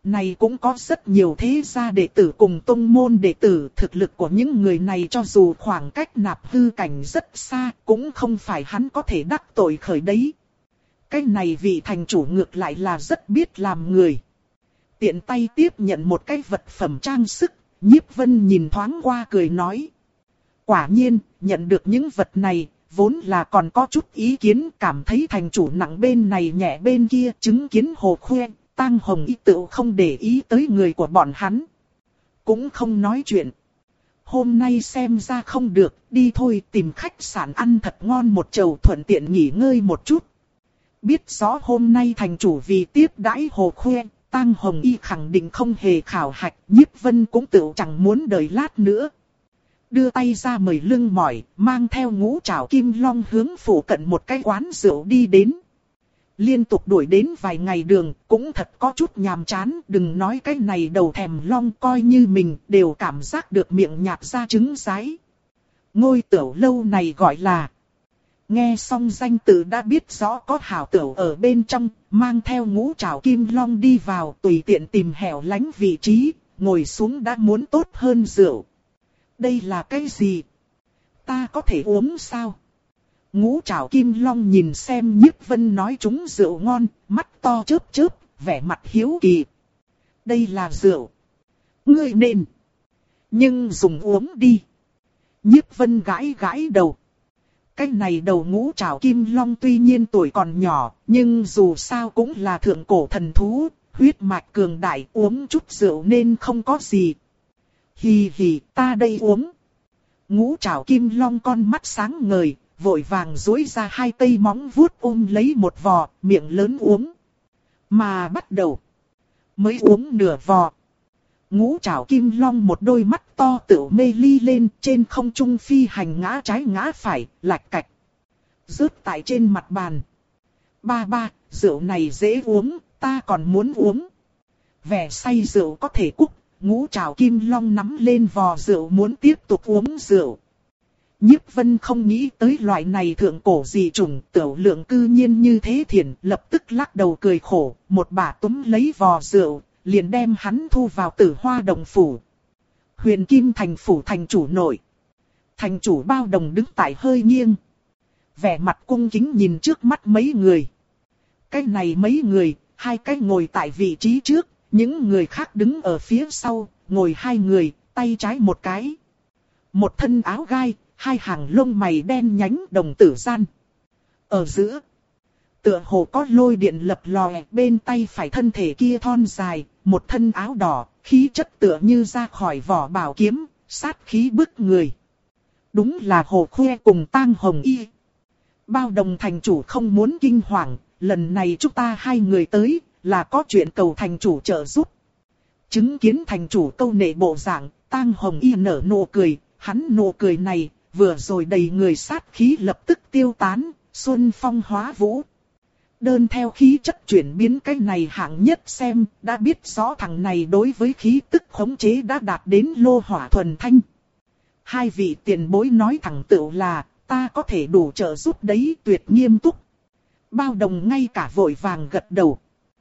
Này cũng có rất nhiều thế gia đệ tử cùng tông môn đệ tử, thực lực của những người này cho dù khoảng cách nạp hư cảnh rất xa, cũng không phải hắn có thể đắc tội khởi đấy. Cái này vị thành chủ ngược lại là rất biết làm người. Tiện tay tiếp nhận một cái vật phẩm trang sức, Nhiếp Vân nhìn thoáng qua cười nói. Quả nhiên, nhận được những vật này, vốn là còn có chút ý kiến, cảm thấy thành chủ nặng bên này nhẹ bên kia, chứng kiến Hồ Khuê, Tang Hồng Y tự không để ý tới người của bọn hắn. Cũng không nói chuyện. Hôm nay xem ra không được, đi thôi tìm khách sạn ăn thật ngon một chầu, thuận tiện nghỉ ngơi một chút. Biết rõ hôm nay thành chủ vì tiếp đãi Hồ Khuê, Tang Hồng Y khẳng định không hề khảo hạch, Nhiếp Vân cũng tự chẳng muốn đợi lát nữa. Đưa tay ra mời lưng mỏi, mang theo Ngũ Trảo Kim Long hướng phủ cận một cái quán rượu đi đến. Liên tục đuổi đến vài ngày đường, cũng thật có chút nhàm chán, đừng nói cái này đầu thèm long, coi như mình đều cảm giác được miệng nhạt ra trứng rái. Ngôi tửu lâu này gọi là... Nghe xong danh tự đã biết rõ có hảo tửu ở bên trong, mang theo Ngũ Trảo Kim Long đi vào, tùy tiện tìm hẻo lánh vị trí, ngồi xuống đã muốn tốt hơn rượu. Đây là cái gì? Ta có thể uống sao? Ngũ Trảo Kim Long nhìn xem Nhiếp Vân nói chúng rượu ngon, mắt to chớp chớp, vẻ mặt hiếu kỳ. Đây là rượu. Ngươi nên. Nhưng dùng uống đi. Nhiếp Vân gãi gãi đầu. Cái này đầu Ngũ Trảo Kim Long tuy nhiên tuổi còn nhỏ, nhưng dù sao cũng là thượng cổ thần thú, huyết mạch cường đại, uống chút rượu nên không có gì. Hì hì, ta đây uống. Ngũ Trảo Kim Long con mắt sáng ngời, vội vàng duỗi ra hai cây móng vuốt ôm lấy một vò, miệng lớn uống. Mà bắt đầu. Mới uống nửa vò. Ngũ Trảo Kim Long một đôi mắt to tựu mê ly lên, trên không trung phi hành ngã trái ngã phải, lạch cạch. Rớt tại trên mặt bàn. Ba ba, rượu này dễ uống, ta còn muốn uống. Vẻ say rượu có thể cúc, Ngũ Trảo Kim Long nắm lên vò rượu muốn tiếp tục uống rượu. Nhiếp Vân không nghĩ tới loại này thượng cổ dị trùng, tiểu lượng cư nhiên như thế thiền, lập tức lắc đầu cười khổ, một bà túm lấy vò rượu, liền đem hắn thu vào Tử Hoa Đồng phủ. Huyền Kim Thành phủ thành chủ nội. Thành chủ Bao Đồng đứng tại hơi nghiêng. Vẻ mặt cung kính nhìn trước mắt mấy người. Cái này mấy người, hai cái ngồi tại vị trí trước, những người khác đứng ở phía sau, ngồi hai người, tay trái một cái. Một thân áo gai, hai hàng lông mày đen nhánh đồng tử gian. Ở giữa, tựa hồ có lôi điện lập lòe, bên tay phải thân thể kia thon dài, một thân áo đỏ, khí chất tựa như ra khỏi vỏ bảo kiếm, sát khí bức người. Đúng là Hồ Khuê cùng Tang Hồng Y. Bao Đồng thành chủ không muốn kinh hoàng, lần này chúng ta hai người tới, là có chuyện cầu thành chủ trợ giúp. Chứng kiến thành chủ câu nệ bộ dạng, Tang Hồng Y nở nụ cười, hắn nụ cười này, vừa rồi đầy người sát khí lập tức tiêu tán, xuân phong hóa vũ. Đơn theo khí chất chuyển biến cái này hạng nhất xem, đã biết rõ thằng này đối với khí tức khống chế đã đạt đến lô hỏa thuần thanh. Hai vị tiền bối nói thẳng tựu là, ta có thể đủ trợ giúp đấy, tuyệt nghiêm túc. Bao Đồng ngay cả vội vàng gật đầu.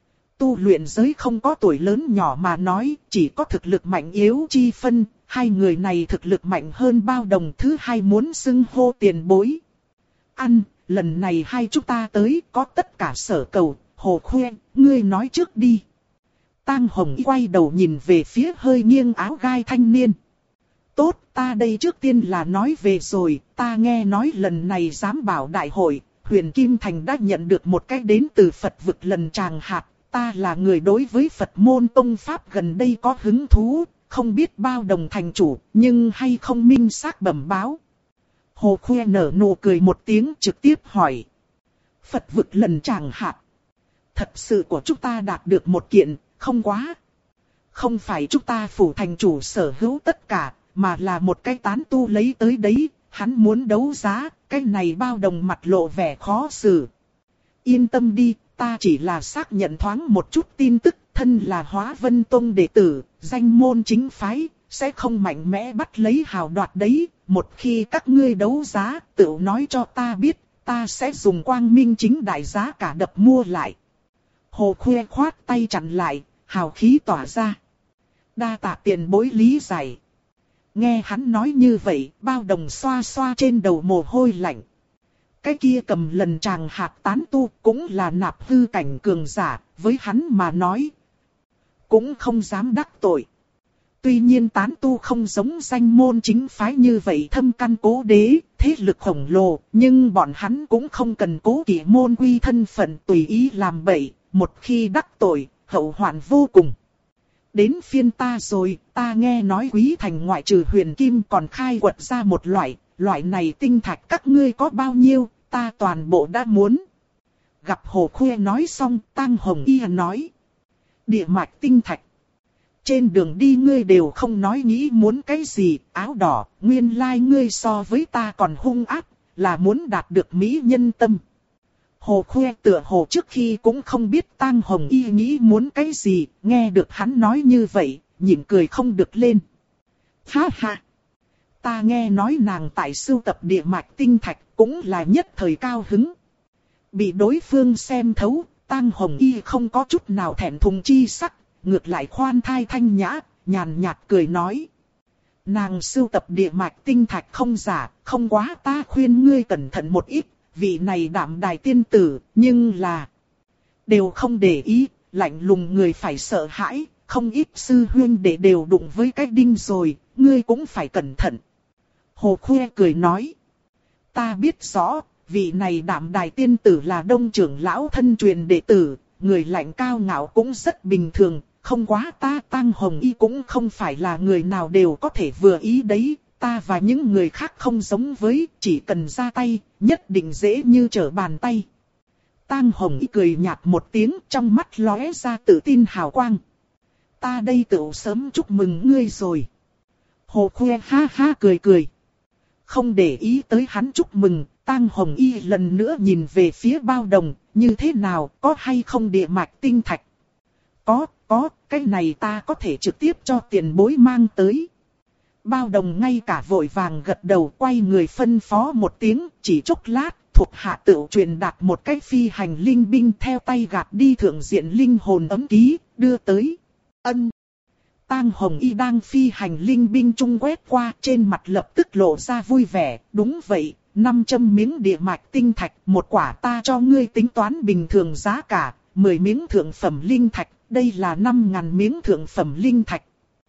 Tu luyện giới không có tuổi lớn nhỏ mà nói, chỉ có thực lực mạnh yếu chi phân, hai người này thực lực mạnh hơn Bao Đồng, thứ hai muốn xưng hô tiền bối. Ăn, lần này hai chúng ta tới có tất cả sở cầu, Hồ Khuê, ngươi nói trước đi. Tang Hồng Y quay đầu nhìn về phía hơi nghiêng áo gai thanh niên. Tốt, ta đây trước tiên là nói về rồi, ta nghe nói lần này giám bảo đại hội, Huyền Kim Thành đã nhận được một cái đến từ Phật vực lần tràng hạt, ta là người đối với Phật môn tông pháp gần đây có hứng thú, không biết Bao Đồng thành chủ, nhưng hay không minh xác bẩm báo. Hồ Khuê nở nụ cười một tiếng trực tiếp hỏi. Phật vực lần tràng hạt. Thật sự của chúng ta đạt được một kiện, không quá. Không phải chúng ta phủ thành chủ sở hữu tất cả, mà là một cái tán tu lấy tới đấy, hắn muốn đấu giá, cái này Bao Đồng mặt lộ vẻ khó xử. Yên tâm đi, ta chỉ là xác nhận thoáng một chút tin tức, thân là Hóa Vân Tông đệ tử, danh môn chính phái, sẽ không mạnh mẽ bắt lấy hào đoạt đấy, một khi các ngươi đấu giá, tự nói cho ta biết, ta sẽ dùng quang minh chính đại giá cả đập mua lại. Hồ Khuê khoát tay chặn lại, hào khí tỏa ra. Đa tạ tiền bối lý giải. Nghe hắn nói như vậy, Bao Đồng xoa xoa trên đầu mồ hôi lạnh. Cái kia cầm lần chàng hạt tán tu cũng là nạp hư cảnh cường giả, với hắn mà nói. Cũng không dám đắc tội. Tuy nhiên tán tu không giống danh môn chính phái như vậy thâm căn cố đế, thế lực khổng lồ, nhưng bọn hắn cũng không cần cố kỵ môn quy thân phận tùy ý làm bậy, một khi đắc tội, hậu hoạn vô cùng. Đến phiên ta rồi, ta nghe nói Quý Thành ngoại trừ huyền kim còn khai quật ra một loại, loại này tinh thạch các ngươi có bao nhiêu, ta toàn bộ đã muốn. Gặp Hồ Khuê nói xong, Tang Hồng Y nói. Địa mạch tinh thạch. Trên đường đi ngươi đều không nói nghĩ muốn cái gì, áo đỏ, nguyên lai ngươi so với ta còn hung ác, là muốn đạt được mỹ nhân tâm. Hồ Khuê tựa hồ trước khi cũng không biết Tang Hồng Y nghĩ muốn cái gì, nghe được hắn nói như vậy, nhịn cười không được lên. Ha ha! Ta nghe nói nàng tại sưu tập địa mạch tinh thạch cũng là nhất thời cao hứng. Bị đối phương xem thấu, Tang Hồng Y không có chút nào thẹn thùng chi sắc, ngược lại khoan thai thanh nhã, nhàn nhạt cười nói. Nàng sưu tập địa mạch tinh thạch không giả, không quá ta khuyên ngươi cẩn thận một ít, vị này Đạm Đài tiên tử, nhưng là đều không để ý, lạnh lùng người phải sợ hãi, không ít sư huynh đệ đều đụng với cái đinh rồi, ngươi cũng phải cẩn thận. Hồ Khuê cười nói. Ta biết rõ, vị này Đạm Đài tiên tử là Đông trưởng lão thân truyền đệ tử, người lạnh cao ngạo cũng rất bình thường, không quá ta Tang Hồng Y cũng không phải là người nào đều có thể vừa ý đấy, ta và những người khác không giống với, chỉ cần ra tay, nhất định dễ như trở bàn tay. Tang Hồng Y cười nhạt một tiếng, trong mắt lóe ra tự tin hào quang. Ta đây tự sớm chúc mừng ngươi rồi. Hồ Khuê ha ha cười cười. Không để ý tới hắn chúc mừng, Tang Hồng Y lần nữa nhìn về phía Bao Đồng, như thế nào, có hay không địa mạch tinh thạch? Có, có, cái này ta có thể trực tiếp cho tiền bối mang tới. Bao Đồng ngay cả vội vàng gật đầu, quay người phân phó một tiếng, chỉ chốc lát, thuộc hạ tự truyền đạt một cái phi hành linh binh theo tay gạt đi thượng diện linh hồn ấm ký, đưa tới. Ân. Tang Hồng Y đang phi hành linh binh trung quét qua, trên mặt lập tức lộ ra vui vẻ, đúng vậy, năm trăm miếng địa mạch tinh thạch, một quả ta cho ngươi tính toán bình thường giá cả, mười miếng thượng phẩm linh thạch, đây là năm ngàn miếng thượng phẩm linh thạch.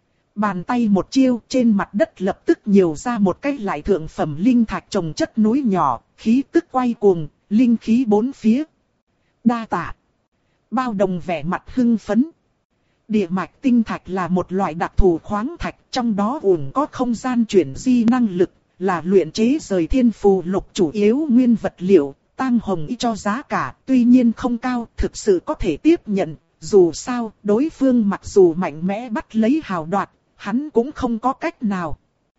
Bàn tay một chiêu, trên mặt đất lập tức nhiều ra một cái lại thượng phẩm linh thạch trồng chất núi nhỏ, khí tức quay cuồng, linh khí bốn phía. Đa tạ. Bao Đồng vẻ mặt hưng phấn. Địa mạch tinh thạch là một loại đặc thù khoáng thạch, trong đó ẩn có không gian chuyển di năng lực, là luyện chế rời thiên phù lục chủ yếu nguyên vật liệu. Tang Hồng Y cho giá cả, tuy nhiên không cao, thực sự có thể tiếp nhận. Dù sao, đối phương mặc dù mạnh mẽ bắt lấy hào đoạt, hắn cũng không có cách nào.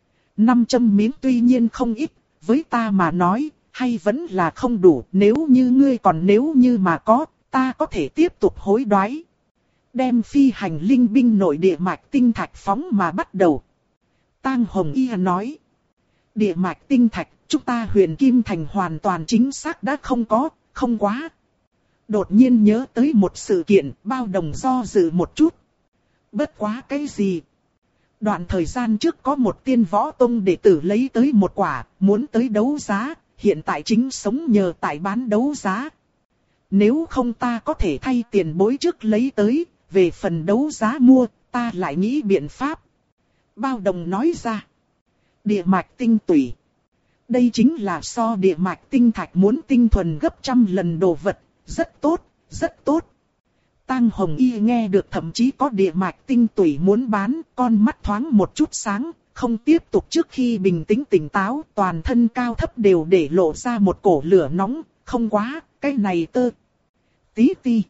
năm trăm miếng tuy nhiên không ít, với ta mà nói, hay vẫn là không đủ. Nếu như ngươi còn nếu như mà có, ta có thể tiếp tục hối đoái. Đem phi hành linh binh nội địa mạch tinh thạch phóng mà bắt đầu. Tang Hồng Y nói. Địa mạch tinh thạch, chúng ta Huyền Kim Thành hoàn toàn chính xác đã không có, không quá. Đột nhiên nhớ tới một sự kiện, Bao Đồng do dự một chút. Bất quá cái gì? Đoạn thời gian trước có một tiên võ tông đệ tử lấy tới một quả, muốn tới đấu giá, hiện tại chính sống nhờ tại bán đấu giá. Nếu không ta có thể thay tiền bối trước lấy tới, về phần đấu giá mua, ta lại nghĩ biện pháp. Bao Đồng nói ra. Địa mạch tinh tủy. Đây chính là so địa mạch tinh thạch muốn tinh thuần gấp trăm lần đồ vật, rất tốt, rất tốt. Tang Hồng Y nghe được thậm chí có địa mạch tinh tủy muốn bán, con mắt thoáng một chút sáng, không tiếp tục trước khi bình tĩnh tỉnh táo, toàn thân cao thấp đều để lộ ra một cổ lửa nóng, không quá, cái này tơ. Tí ti.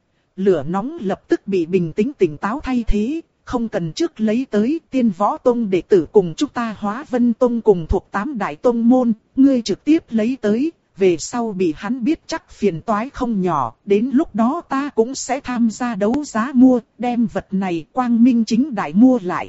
Lửa nóng lập tức bị bình tĩnh tỉnh táo thay thế, không cần trước lấy tới tiên võ tông đệ tử cùng chúng ta Hóa Vân Tông cùng thuộc tám đại tông môn, ngươi trực tiếp lấy tới. Về sau bị hắn biết chắc phiền toái không nhỏ, đến lúc đó ta cũng sẽ tham gia đấu giá mua, đem vật này quang minh chính đại mua lại.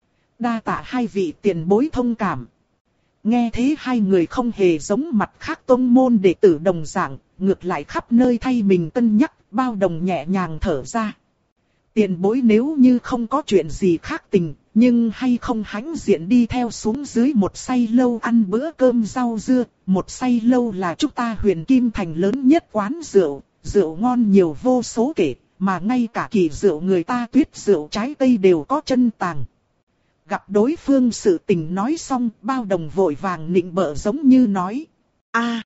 Đa tạ hai vị tiền bối thông cảm. Nghe thế hai người không hề giống mặt khác tông môn đệ tử đồng dạng, ngược lại khắp nơi thay mình cân nhắc, Bao Đồng nhẹ nhàng thở ra. Tiền bối nếu như không có chuyện gì khác tình, nhưng hay không hãnh diện đi theo xuống dưới một say lâu ăn bữa cơm rau dưa. Một say lâu là chúng ta Huyền Kim Thành lớn nhất quán rượu, rượu ngon nhiều vô số kể, mà ngay cả kỳ rượu người ta tuyết rượu trái cây đều có chân tàng. Gặp đối phương sự tình nói xong, Bao Đồng vội vàng nịnh bợ giống như nói: a,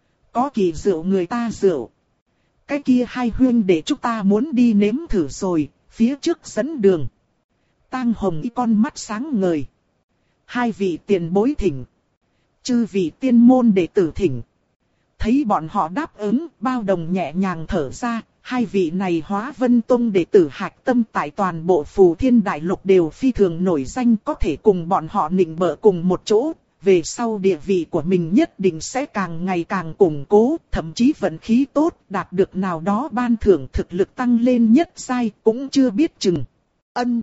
có kỳ rượu người ta rượu. Cái kia hai huyên để chúng ta muốn đi nếm thử rồi, phía trước dẫn đường. Tang Hồng y con mắt sáng ngời. Hai vị tiền bối thỉnh. Chư vị tiên môn đệ tử thỉnh. Thấy bọn họ đáp ứng, Bao Đồng nhẹ nhàng thở ra. Hai vị này Hóa Vân Tông đệ tử hạch tâm tại toàn bộ Phù Thiên Đại Lục đều phi thường nổi danh, có thể cùng bọn họ nịnh bợ cùng một chỗ. Về sau địa vị của mình nhất định sẽ càng ngày càng củng cố, thậm chí vận khí tốt, đạt được nào đó ban thưởng thực lực tăng lên nhất giai cũng chưa biết chừng. Ân.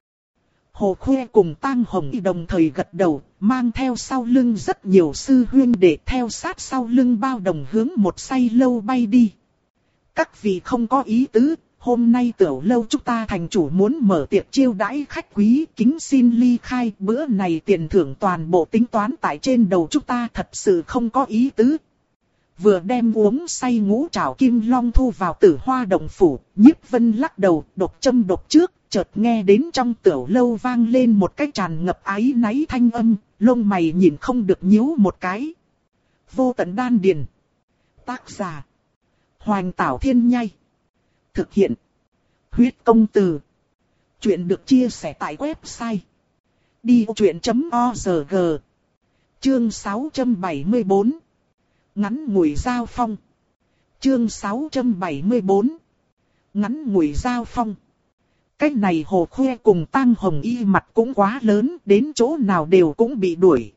Hồ Khuê cùng Tang Hồng Y đồng thời gật đầu, mang theo sau lưng rất nhiều sư huyên để theo sát sau lưng Bao Đồng hướng một say lâu bay đi. Các vị không có ý tứ, hôm nay tiểu lâu chúng ta thành chủ muốn mở tiệc chiêu đãi khách quý, kính xin ly khai, bữa này tiền thưởng toàn bộ tính toán tại trên đầu chúng ta, thật sự không có ý tứ. Vừa đem uống say ngũ trảo kim long thu vào Tử Hoa động phủ, Nhiếp Vân lắc đầu, độc châm độc trước, chợt nghe đến trong tiểu lâu vang lên một cái tràn ngập áy náy thanh âm, lông mày nhìn không được nhíu một cái. Vô Tận Đan Điền. Tác giả: Hoành Tảo Thiên Nhai. Thực hiện: Huyết Công Từ. Chuyện được chia sẻ tại website đi vô chuyện chấm org. Chương sáu trăm bảy mươi bốn. Ngắn ngủi giao phong. Chương sáu trăm bảy mươi bốn. Ngắn ngủi giao phong. Cái này Hồ Khuê cùng Tang Hồng Y mặt cũng quá lớn, đến chỗ nào đều cũng bị đuổi.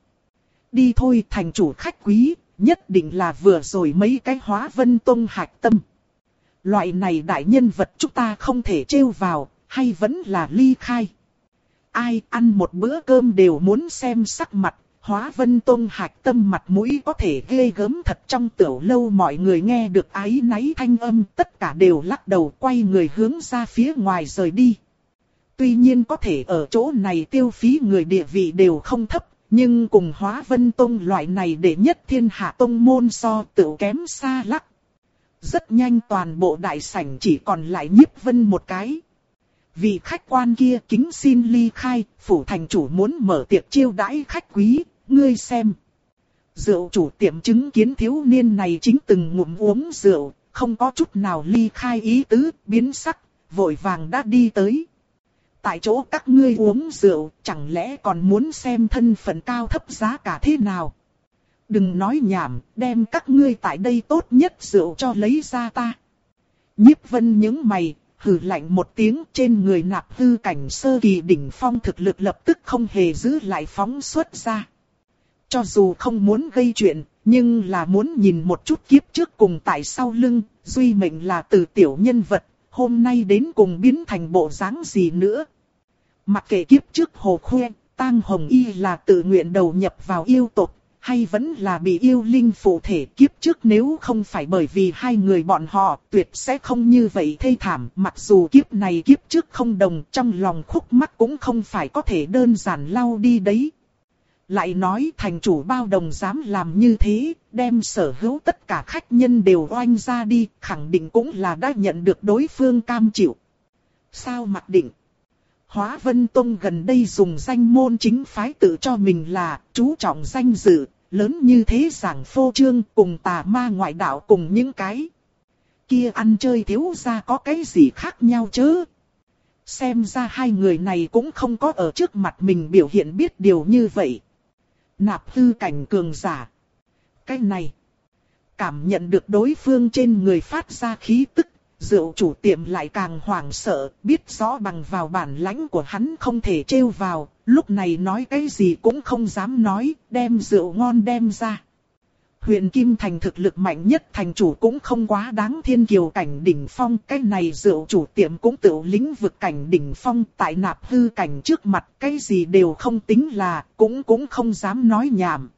Đi thôi, thành chủ khách quý, nhất định là vừa rồi mấy cái Hóa Vân Tông hạch tâm. Loại này đại nhân vật chúng ta không thể trêu vào, hay vẫn là ly khai. Ai ăn một bữa cơm đều muốn xem sắc mặt, Hóa Vân Tông hạch tâm mặt mũi có thể ghê gớm thật. Trong tiểu lâu mọi người nghe được áy náy thanh âm, tất cả đều lắc đầu quay người hướng ra phía ngoài rời đi. Tuy nhiên có thể ở chỗ này tiêu phí người địa vị đều không thấp, nhưng cùng Hóa Vân Tông loại này để nhất thiên hạ tông môn so tựu kém xa lắc. Rất nhanh toàn bộ đại sảnh chỉ còn lại Nhiếp Vân một cái. Vị khách quan kia kính xin ly khai, phủ thành chủ muốn mở tiệc chiêu đãi khách quý, ngươi xem. Rượu chủ tiệm chứng kiến thiếu niên này chính từng ngụm uống rượu, không có chút nào ly khai ý tứ, biến sắc, vội vàng đã đi tới. Tại chỗ các ngươi uống rượu, chẳng lẽ còn muốn xem thân phận cao thấp giá cả thế nào? Đừng nói nhảm, đem các ngươi tại đây tốt nhất rượu cho lấy ra ta. Nhiếp Vân nhướng mày, hừ lạnh một tiếng, trên người nạp hư cảnh sơ kỳ đỉnh phong thực lực lập tức không hề giữ lại phóng xuất ra. Cho dù không muốn gây chuyện, nhưng là muốn nhìn một chút kiếp trước cùng tại sau lưng, duy mệnh là từ tiểu nhân vật, hôm nay đến cùng biến thành bộ dáng gì nữa. Mặc kệ kiếp trước Hồ Khuê, Tang Hồng Y là tự nguyện đầu nhập vào yêu tộc, hay vẫn là bị yêu linh phụ thể, kiếp trước nếu không phải bởi vì hai người bọn họ tuyệt sẽ không như vậy thê thảm. Mặc dù kiếp này kiếp trước không đồng, trong lòng khúc mắc cũng không phải có thể đơn giản lau đi đấy. Lại nói thành chủ Bao Đồng dám làm như thế, đem sở hữu tất cả khách nhân đều oanh ra đi, khẳng định cũng là đã nhận được đối phương cam chịu. Sao mặc định? Hóa Vân Tông gần đây dùng danh môn chính phái tự cho mình là chú trọng danh dự, lớn như thế giảng phô trương cùng tà ma ngoại đạo cùng những cái kia ăn chơi thiếu gia có cái gì khác nhau chứ? Xem ra hai người này cũng không có ở trước mặt mình biểu hiện biết điều như vậy. Nạp hư cảnh cường giả. Cái này. Cảm nhận được đối phương trên người phát ra khí tức, rượu chủ tiệm lại càng hoảng sợ, biết rõ bằng vào bản lãnh của hắn không thể trêu vào, lúc này nói cái gì cũng không dám nói, đem rượu ngon đem ra. Huyền Kim Thành thực lực mạnh nhất thành chủ cũng không quá đáng thiên kiều cảnh đỉnh phong, cái này rượu chủ tiệm cũng tự lĩnh vực cảnh đỉnh phong, tại nạp hư cảnh trước mặt cái gì đều không tính là, cũng cũng không dám nói nhảm.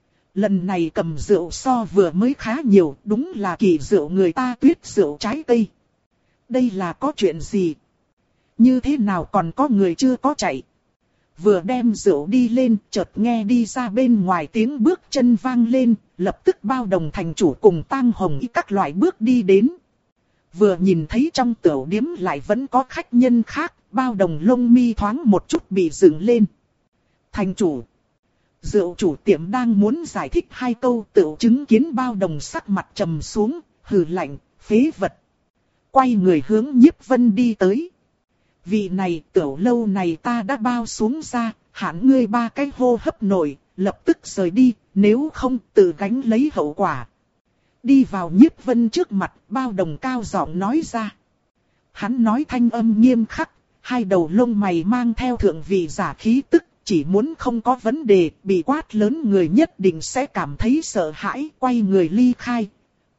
Lần này cầm rượu so vừa mới khá nhiều, đúng là kỳ rượu người ta tuyết rượu trái cây. Đây là có chuyện gì? Như thế nào còn có người chưa có chạy. Vừa đem rượu đi lên, chợt nghe đi ra bên ngoài tiếng bước chân vang lên, lập tức Bao Đồng thành chủ cùng Tang Hồng Y các loại bước đi đến. Vừa nhìn thấy trong tiểu điếm lại vẫn có khách nhân khác, Bao Đồng lông mi thoáng một chút bị dựng lên. Thành chủ. Rượu chủ tiệm đang muốn giải thích hai câu, tựu chứng kiến Bao Đồng sắc mặt trầm xuống, hừ lạnh, phế vật. Quay người hướng Nhiếp Vân đi tới. Vị này tiểu lâu này ta đã bao xuống ra, hẳn ngươi ba cái hô hấp nổi, lập tức rời đi, nếu không tự gánh lấy hậu quả. Đi vào Nhiếp Vân trước mặt, Bao Đồng cao giọng nói ra. Hắn nói thanh âm nghiêm khắc, hai đầu lông mày mang theo thượng vị giả khí tức, chỉ muốn không có vấn đề, bị quát lớn người nhất định sẽ cảm thấy sợ hãi, quay người ly khai.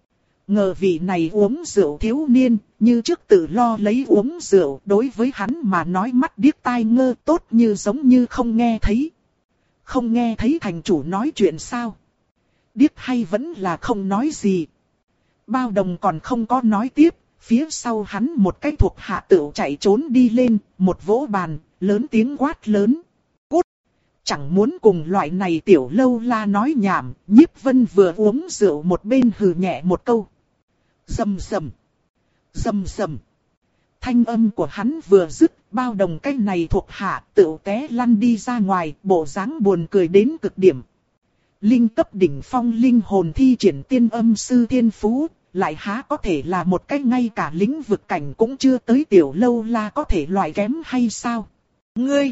Ngờ vị này uống rượu thiếu niên, như trước tự lo lấy uống rượu, đối với hắn mà nói mắt điếc tai ngơ, tốt như giống như không nghe thấy. Không nghe thấy thành chủ nói chuyện sao? Điếc hay vẫn là không nói gì? Bao Đồng còn không có nói tiếp, phía sau hắn một cái thuộc hạ tựu chạy trốn đi lên, một vỗ bàn, lớn tiếng quát lớn. Cút! Chẳng muốn cùng loại này tiểu lâu la nói nhảm, Nhiếp Vân vừa uống rượu một bên hừ nhẹ một câu. Rầm rầm, rầm rầm. Thanh âm của hắn vừa dứt, Bao Đồng cái này thuộc hạ tựu té lăn đi ra ngoài, bộ dáng buồn cười đến cực điểm. Linh cấp đỉnh phong linh hồn thi triển tiên âm sư thiên phú, lại há có thể là một cái ngay cả lĩnh vực cảnh cũng chưa tới tiểu lâu la có thể loại kém hay sao? Ngươi!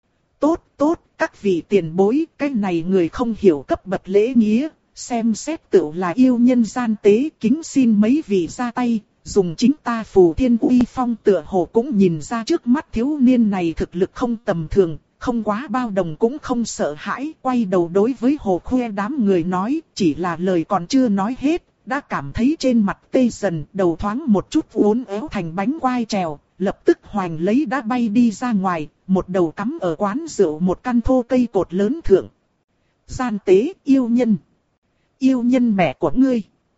Tốt tốt, các vị tiền bối, cái này người không hiểu cấp bậc lễ nghĩa. Xem xét tựu là yêu nhân gian tế, kính xin mấy vị ra tay, dùng chính ta Phù Thiên uy phong tựa hồ cũng nhìn ra trước mắt thiếu niên này thực lực không tầm thường, không quá Bao Đồng cũng không sợ hãi, quay đầu đối với Hồ Khuê đám người nói, chỉ là lời còn chưa nói hết, đã cảm thấy trên mặt tê dần, đầu thoáng một chút uốn éo thành bánh quai trèo, lập tức hoành lấy đã bay đi ra ngoài, một đầu cắm ở quán rượu một căn thô cây cột lớn thượng. Gian tế yêu nhân. Yêu nhân mẹ của ngươi.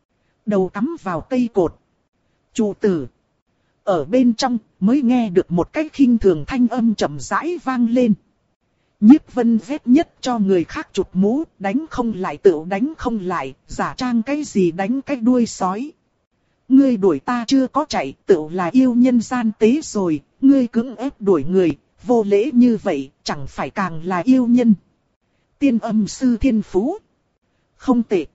Đầu cắm vào cây cột. Chủ tử. Ở bên trong mới nghe được một cái khinh thường thanh âm chậm rãi vang lên. Nhiếp Vân ghét nhất cho người khác chụp mũ, đánh không lại tựu đánh không lại, giả trang cái gì đánh cái đuôi sói. Ngươi đuổi ta chưa có chạy, tựu là yêu nhân gian tế rồi, ngươi cưỡng ép đuổi người, vô lễ như vậy, chẳng phải càng là yêu nhân. Tiên âm sư thiên phú. Không tệ.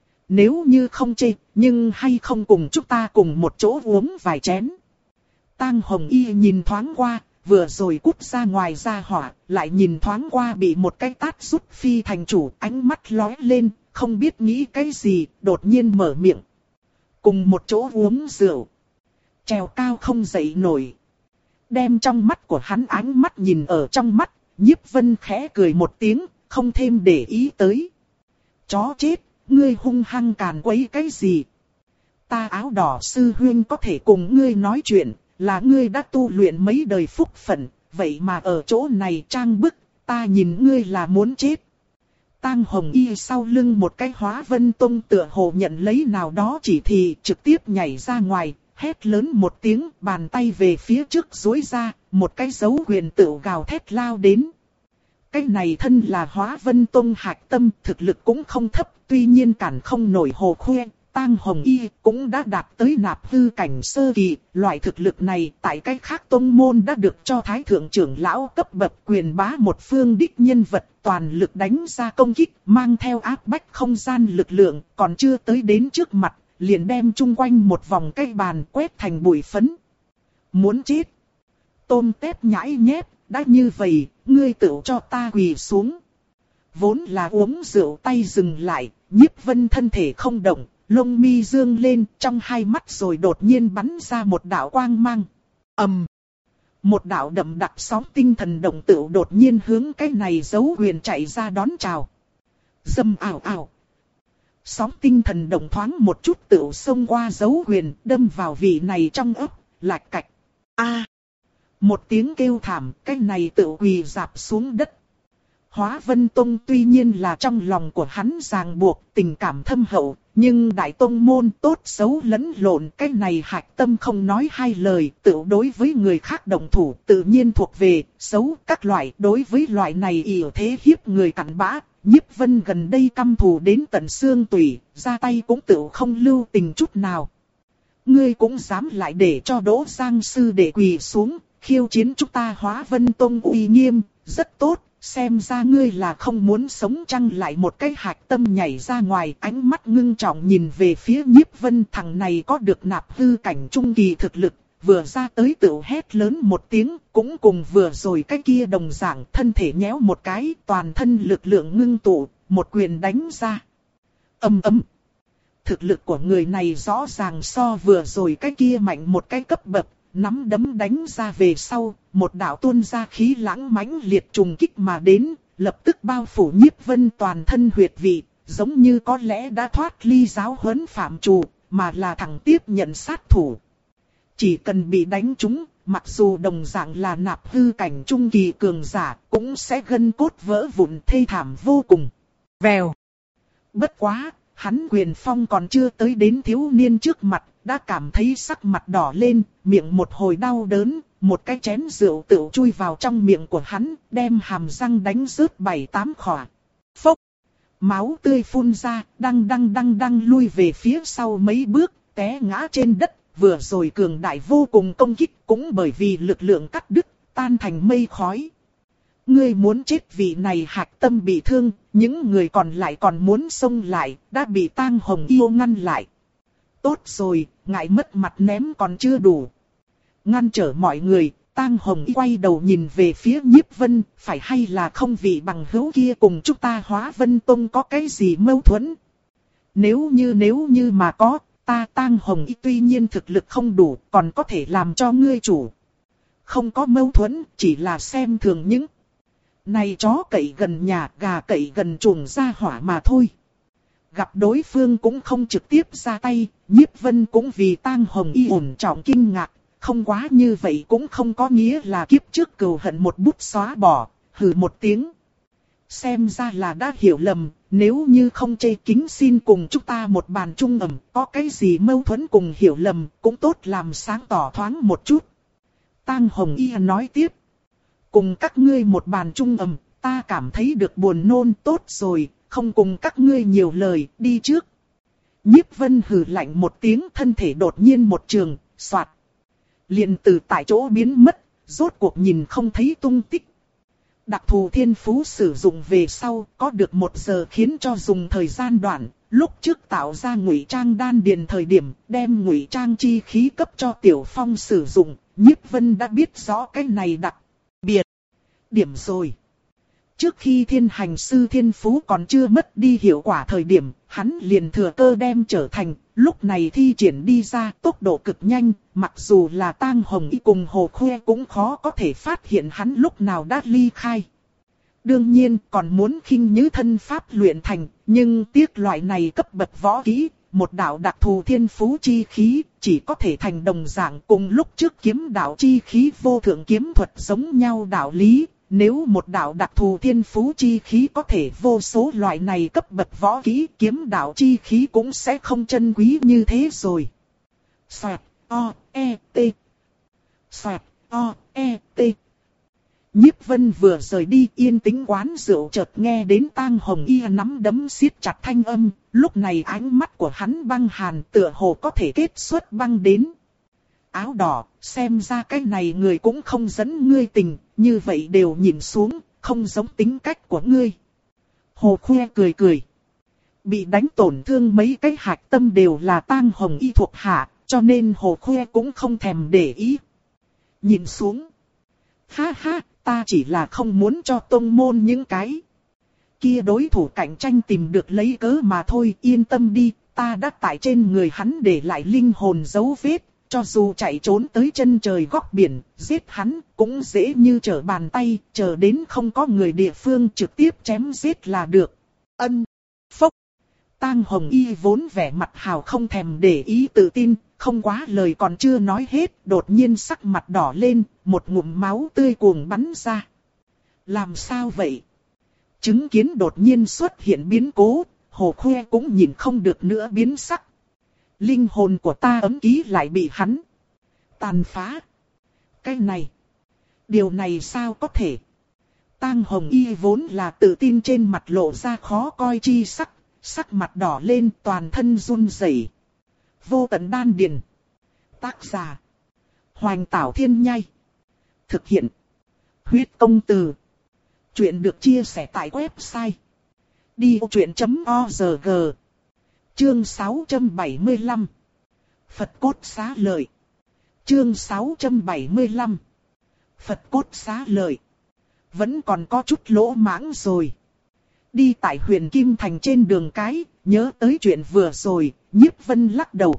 Nếu như không chê, nhưng hay không cùng chúng ta cùng một chỗ uống vài chén. Tang Hồng Y nhìn thoáng qua, vừa rồi cút ra ngoài ra hỏa, lại nhìn thoáng qua bị một cái tát rút phi thành chủ, ánh mắt lóe lên, không biết nghĩ cái gì, đột nhiên mở miệng. Cùng một chỗ uống rượu. Trèo cao không dậy nổi. Đem trong mắt của hắn ánh mắt nhìn ở trong mắt, Nhiếp Vân khẽ cười một tiếng, không thêm để ý tới. Chó chết! Ngươi hung hăng càn quấy cái gì? Ta áo đỏ sư huynh có thể cùng ngươi nói chuyện, là ngươi đã tu luyện mấy đời phúc phận, vậy mà ở chỗ này trang bức, ta nhìn ngươi là muốn chết. Tang Hồng Y sau lưng một cái Hóa Vân Tông tựa hồ nhận lấy nào đó chỉ thị, trực tiếp nhảy ra ngoài, hét lớn một tiếng, bàn tay về phía trước duỗi ra, một cái dấu huyền tựu gào thét lao đến. Cái này thân là Hóa Vân Tông hạch tâm, thực lực cũng không thấp, tuy nhiên cản không nổi Hồ Khuê, Tang Hồng Y cũng đã đạt tới nạp hư cảnh sơ kỳ, loại thực lực này tại cái khác tông môn đã được cho Thái Thượng trưởng lão cấp bậc quyền bá một phương đích nhân vật, toàn lực đánh ra công kích, mang theo áp bách không gian lực lượng, còn chưa tới đến trước mặt, liền đem chung quanh một vòng cây bàn quét thành bụi phấn. Muốn chết! Tôm tép nhãi nhép, đã như vậy, ngươi tự cho ta quỳ xuống. Vốn là uống rượu tay dừng lại, Nhiếp Vân thân thể không động, lông mi dương lên, trong hai mắt rồi đột nhiên bắn ra một đạo quang mang. ầm, một đạo đậm đặc sóng tinh thần động tựu đột nhiên hướng cái này dấu huyền chạy ra đón chào. Dầm ảo ảo. Sóng tinh thần động thoáng một chút tựu xông qua dấu huyền, đâm vào vị này trong ấp, lạch cạch. A! Một tiếng kêu thảm, cái này tựu quỳ rạp xuống đất. Hóa Vân Tông tuy nhiên là trong lòng của hắn ràng buộc, tình cảm thâm hậu, nhưng đại tông môn tốt xấu lẫn lộn, cái này hạch tâm không nói hai lời, tự đối với người khác động thủ tự nhiên thuộc về xấu các loại, đối với loại này ỷ thế hiếp người cặn bã. Nhiếp Vân gần đây căm thù đến tận xương tủy, ra tay cũng tự không lưu tình chút nào. Ngươi cũng dám lại để cho Đỗ Giang sư để quỳ xuống, khiêu chiến chúng ta Hóa Vân Tông uy nghiêm, rất tốt, xem ra ngươi là không muốn sống chăng. Lại một cái hạch tâm nhảy ra ngoài, ánh mắt ngưng trọng nhìn về phía Nhiếp Vân. Thằng này có được nạp hư cảnh trung kỳ thực lực, vừa ra tới tự hét lớn một tiếng, cũng cùng vừa rồi cái kia đồng dạng, thân thể nhéo một cái, toàn thân lực lượng ngưng tụ, một quyền đánh ra. Ầm ầm. Thực lực của người này rõ ràng so vừa rồi cái kia mạnh một cái cấp bậc, nắm đấm đánh ra về sau, một đạo tuôn ra khí lãng mãnh liệt trùng kích mà đến, lập tức bao phủ Nhiếp Vân toàn thân huyệt vị, giống như có lẽ đã thoát ly giáo huấn phạm trù, mà là thẳng tiếp nhận sát thủ. Chỉ cần bị đánh trúng, mặc dù đồng dạng là nạp hư cảnh trung kỳ cường giả, cũng sẽ gân cốt vỡ vụn thê thảm vô cùng. Vèo. Bất quá, hắn quyền phong còn chưa tới đến thiếu niên trước mặt, đã cảm thấy sắc mặt đỏ lên, miệng một hồi đau đớn, một cái chén rượu tự chui vào trong miệng của hắn, đem hàm răng đánh rớt bảy tám khỏa. Phốc. Máu tươi phun ra, đăng đăng đăng đăng lui về phía sau mấy bước, té ngã trên đất. Vừa rồi cường đại vô cùng công kích cũng bởi vì lực lượng cắt đứt, tan thành mây khói. Ngươi muốn chết vì này hạch tâm bị thương, những người còn lại còn muốn xông lại, đã bị Tang Hồng Yêu ngăn lại. Tốt rồi, ngại mất mặt ném còn chưa đủ. Ngăn trở mọi người, Tang Hồng Y quay đầu nhìn về phía Nhiếp Vân, phải hay là không vị bằng hữu kia cùng chúng ta Hóa Vân Tông có cái gì mâu thuẫn? Nếu như nếu như mà có, ta Tang Hồng Y tuy nhiên thực lực không đủ, còn có thể làm cho ngươi chủ. Không có mâu thuẫn, chỉ là xem thường những này chó cậy gần nhà, gà cậy gần chuồng ra hỏa mà thôi. Gặp đối phương cũng không trực tiếp ra tay, Nhiếp Vân cũng vì Tang Hồng Y ổn trọng kinh ngạc, không quá như vậy cũng không có nghĩa là kiếp trước cừu hận một bút xóa bỏ, hừ một tiếng. Xem ra là đã hiểu lầm, nếu như không chê kính xin cùng chúng ta một bàn chung ẩm, có cái gì mâu thuẫn cùng hiểu lầm, cũng tốt làm sáng tỏ thoáng một chút. Tang Hồng Y nói tiếp, cùng các ngươi một bàn chung ẩm, ta cảm thấy được buồn nôn, tốt rồi, không cùng các ngươi nhiều lời, đi trước. Nhiếp Vân hừ lạnh một tiếng, thân thể đột nhiên một trường, xoạt. Liền từ tại chỗ biến mất, rốt cuộc nhìn không thấy tung tích. Đặc thù thiên phú sử dụng về sau, có được một giờ khiến cho dùng thời gian đoạn. Lúc trước tạo ra ngụy trang đan điền thời điểm, đem ngụy trang chi khí cấp cho Tiểu Phong sử dụng, Nhiếp Vân đã biết rõ cái này đặc biệt điểm rồi. Trước khi thiên hành sư thiên phú còn chưa mất đi hiệu quả thời điểm, hắn liền thừa cơ đem trở thành, lúc này thi triển đi ra tốc độ cực nhanh, mặc dù là Tang Hồng Y cùng Hồ Khuê cũng khó có thể phát hiện hắn lúc nào đã ly khai. Đương nhiên còn muốn khinh nhứ thân pháp luyện thành, nhưng tiếc loại này cấp bậc võ kỹ, một đạo đặc thù thiên phú chi khí, chỉ có thể thành đồng dạng cùng lúc trước kiếm đạo chi khí vô thượng kiếm thuật giống nhau đạo lý. Nếu một đạo đặc thù thiên phú chi khí có thể vô số loại này cấp bậc võ kỹ, kiếm đạo chi khí cũng sẽ không chân quý như thế rồi. Xoẹt, o, e, t. Xoẹt, o, e, t. Nhiếp Vân vừa rời đi, yên tĩnh quán rượu chợt nghe đến Tang Hồng Y nắm đấm siết chặt thanh âm, lúc này ánh mắt của hắn băng hàn, tựa hồ có thể kết xuất băng đến. Áo đỏ, xem ra cái này người cũng không dẫn ngươi tình, như vậy đều nhìn xuống, không giống tính cách của ngươi. Hồ Khuê cười cười. Bị đánh tổn thương mấy cái hạch tâm đều là Tang Hồng Y thuộc hạ, cho nên Hồ Khuê cũng không thèm để ý. Nhìn xuống. Ha ha, ta chỉ là không muốn cho tông môn những cái kia đối thủ cạnh tranh tìm được lấy cớ mà thôi, yên tâm đi, ta đã tại trên người hắn để lại linh hồn dấu vết. Cho dù chạy trốn tới chân trời góc biển, giết hắn cũng dễ như trở bàn tay, chờ đến không có người địa phương trực tiếp chém giết là được. Ân, phốc. Tang Hồng Y vốn vẻ mặt hào không thèm để ý tự tin, không quá lời còn chưa nói hết, đột nhiên sắc mặt đỏ lên, một ngụm máu tươi cuồng bắn ra. Làm sao vậy? chứng kiến đột nhiên xuất hiện biến cố, Hồ Khuê cũng nhìn không được nữa biến sắc. Linh hồn của ta ấm ký lại bị hắn tàn phá. Cái này, điều này sao có thể? Tang Hồng Y vốn là tự tin trên mặt lộ ra khó coi chi sắc, sắc mặt đỏ lên toàn thân run rẩy. Vô tận đan điền. Tác giả: Hoành Tảo Thiên Nhai. Thực hiện: Huyết Công Từ. Chuyện được chia sẻ tại website đi ô chuyện chấm org. Chương sáu trăm bảy mươi lăm. Phật cốt xá lợi. Chương sáu trăm bảy mươi lăm. Phật cốt xá lợi. Vẫn còn có chút lỗ mãng rồi. Đi tại Huyền Kim Thành trên đường cái, nhớ tới chuyện vừa rồi, Nhiếp Vân lắc đầu.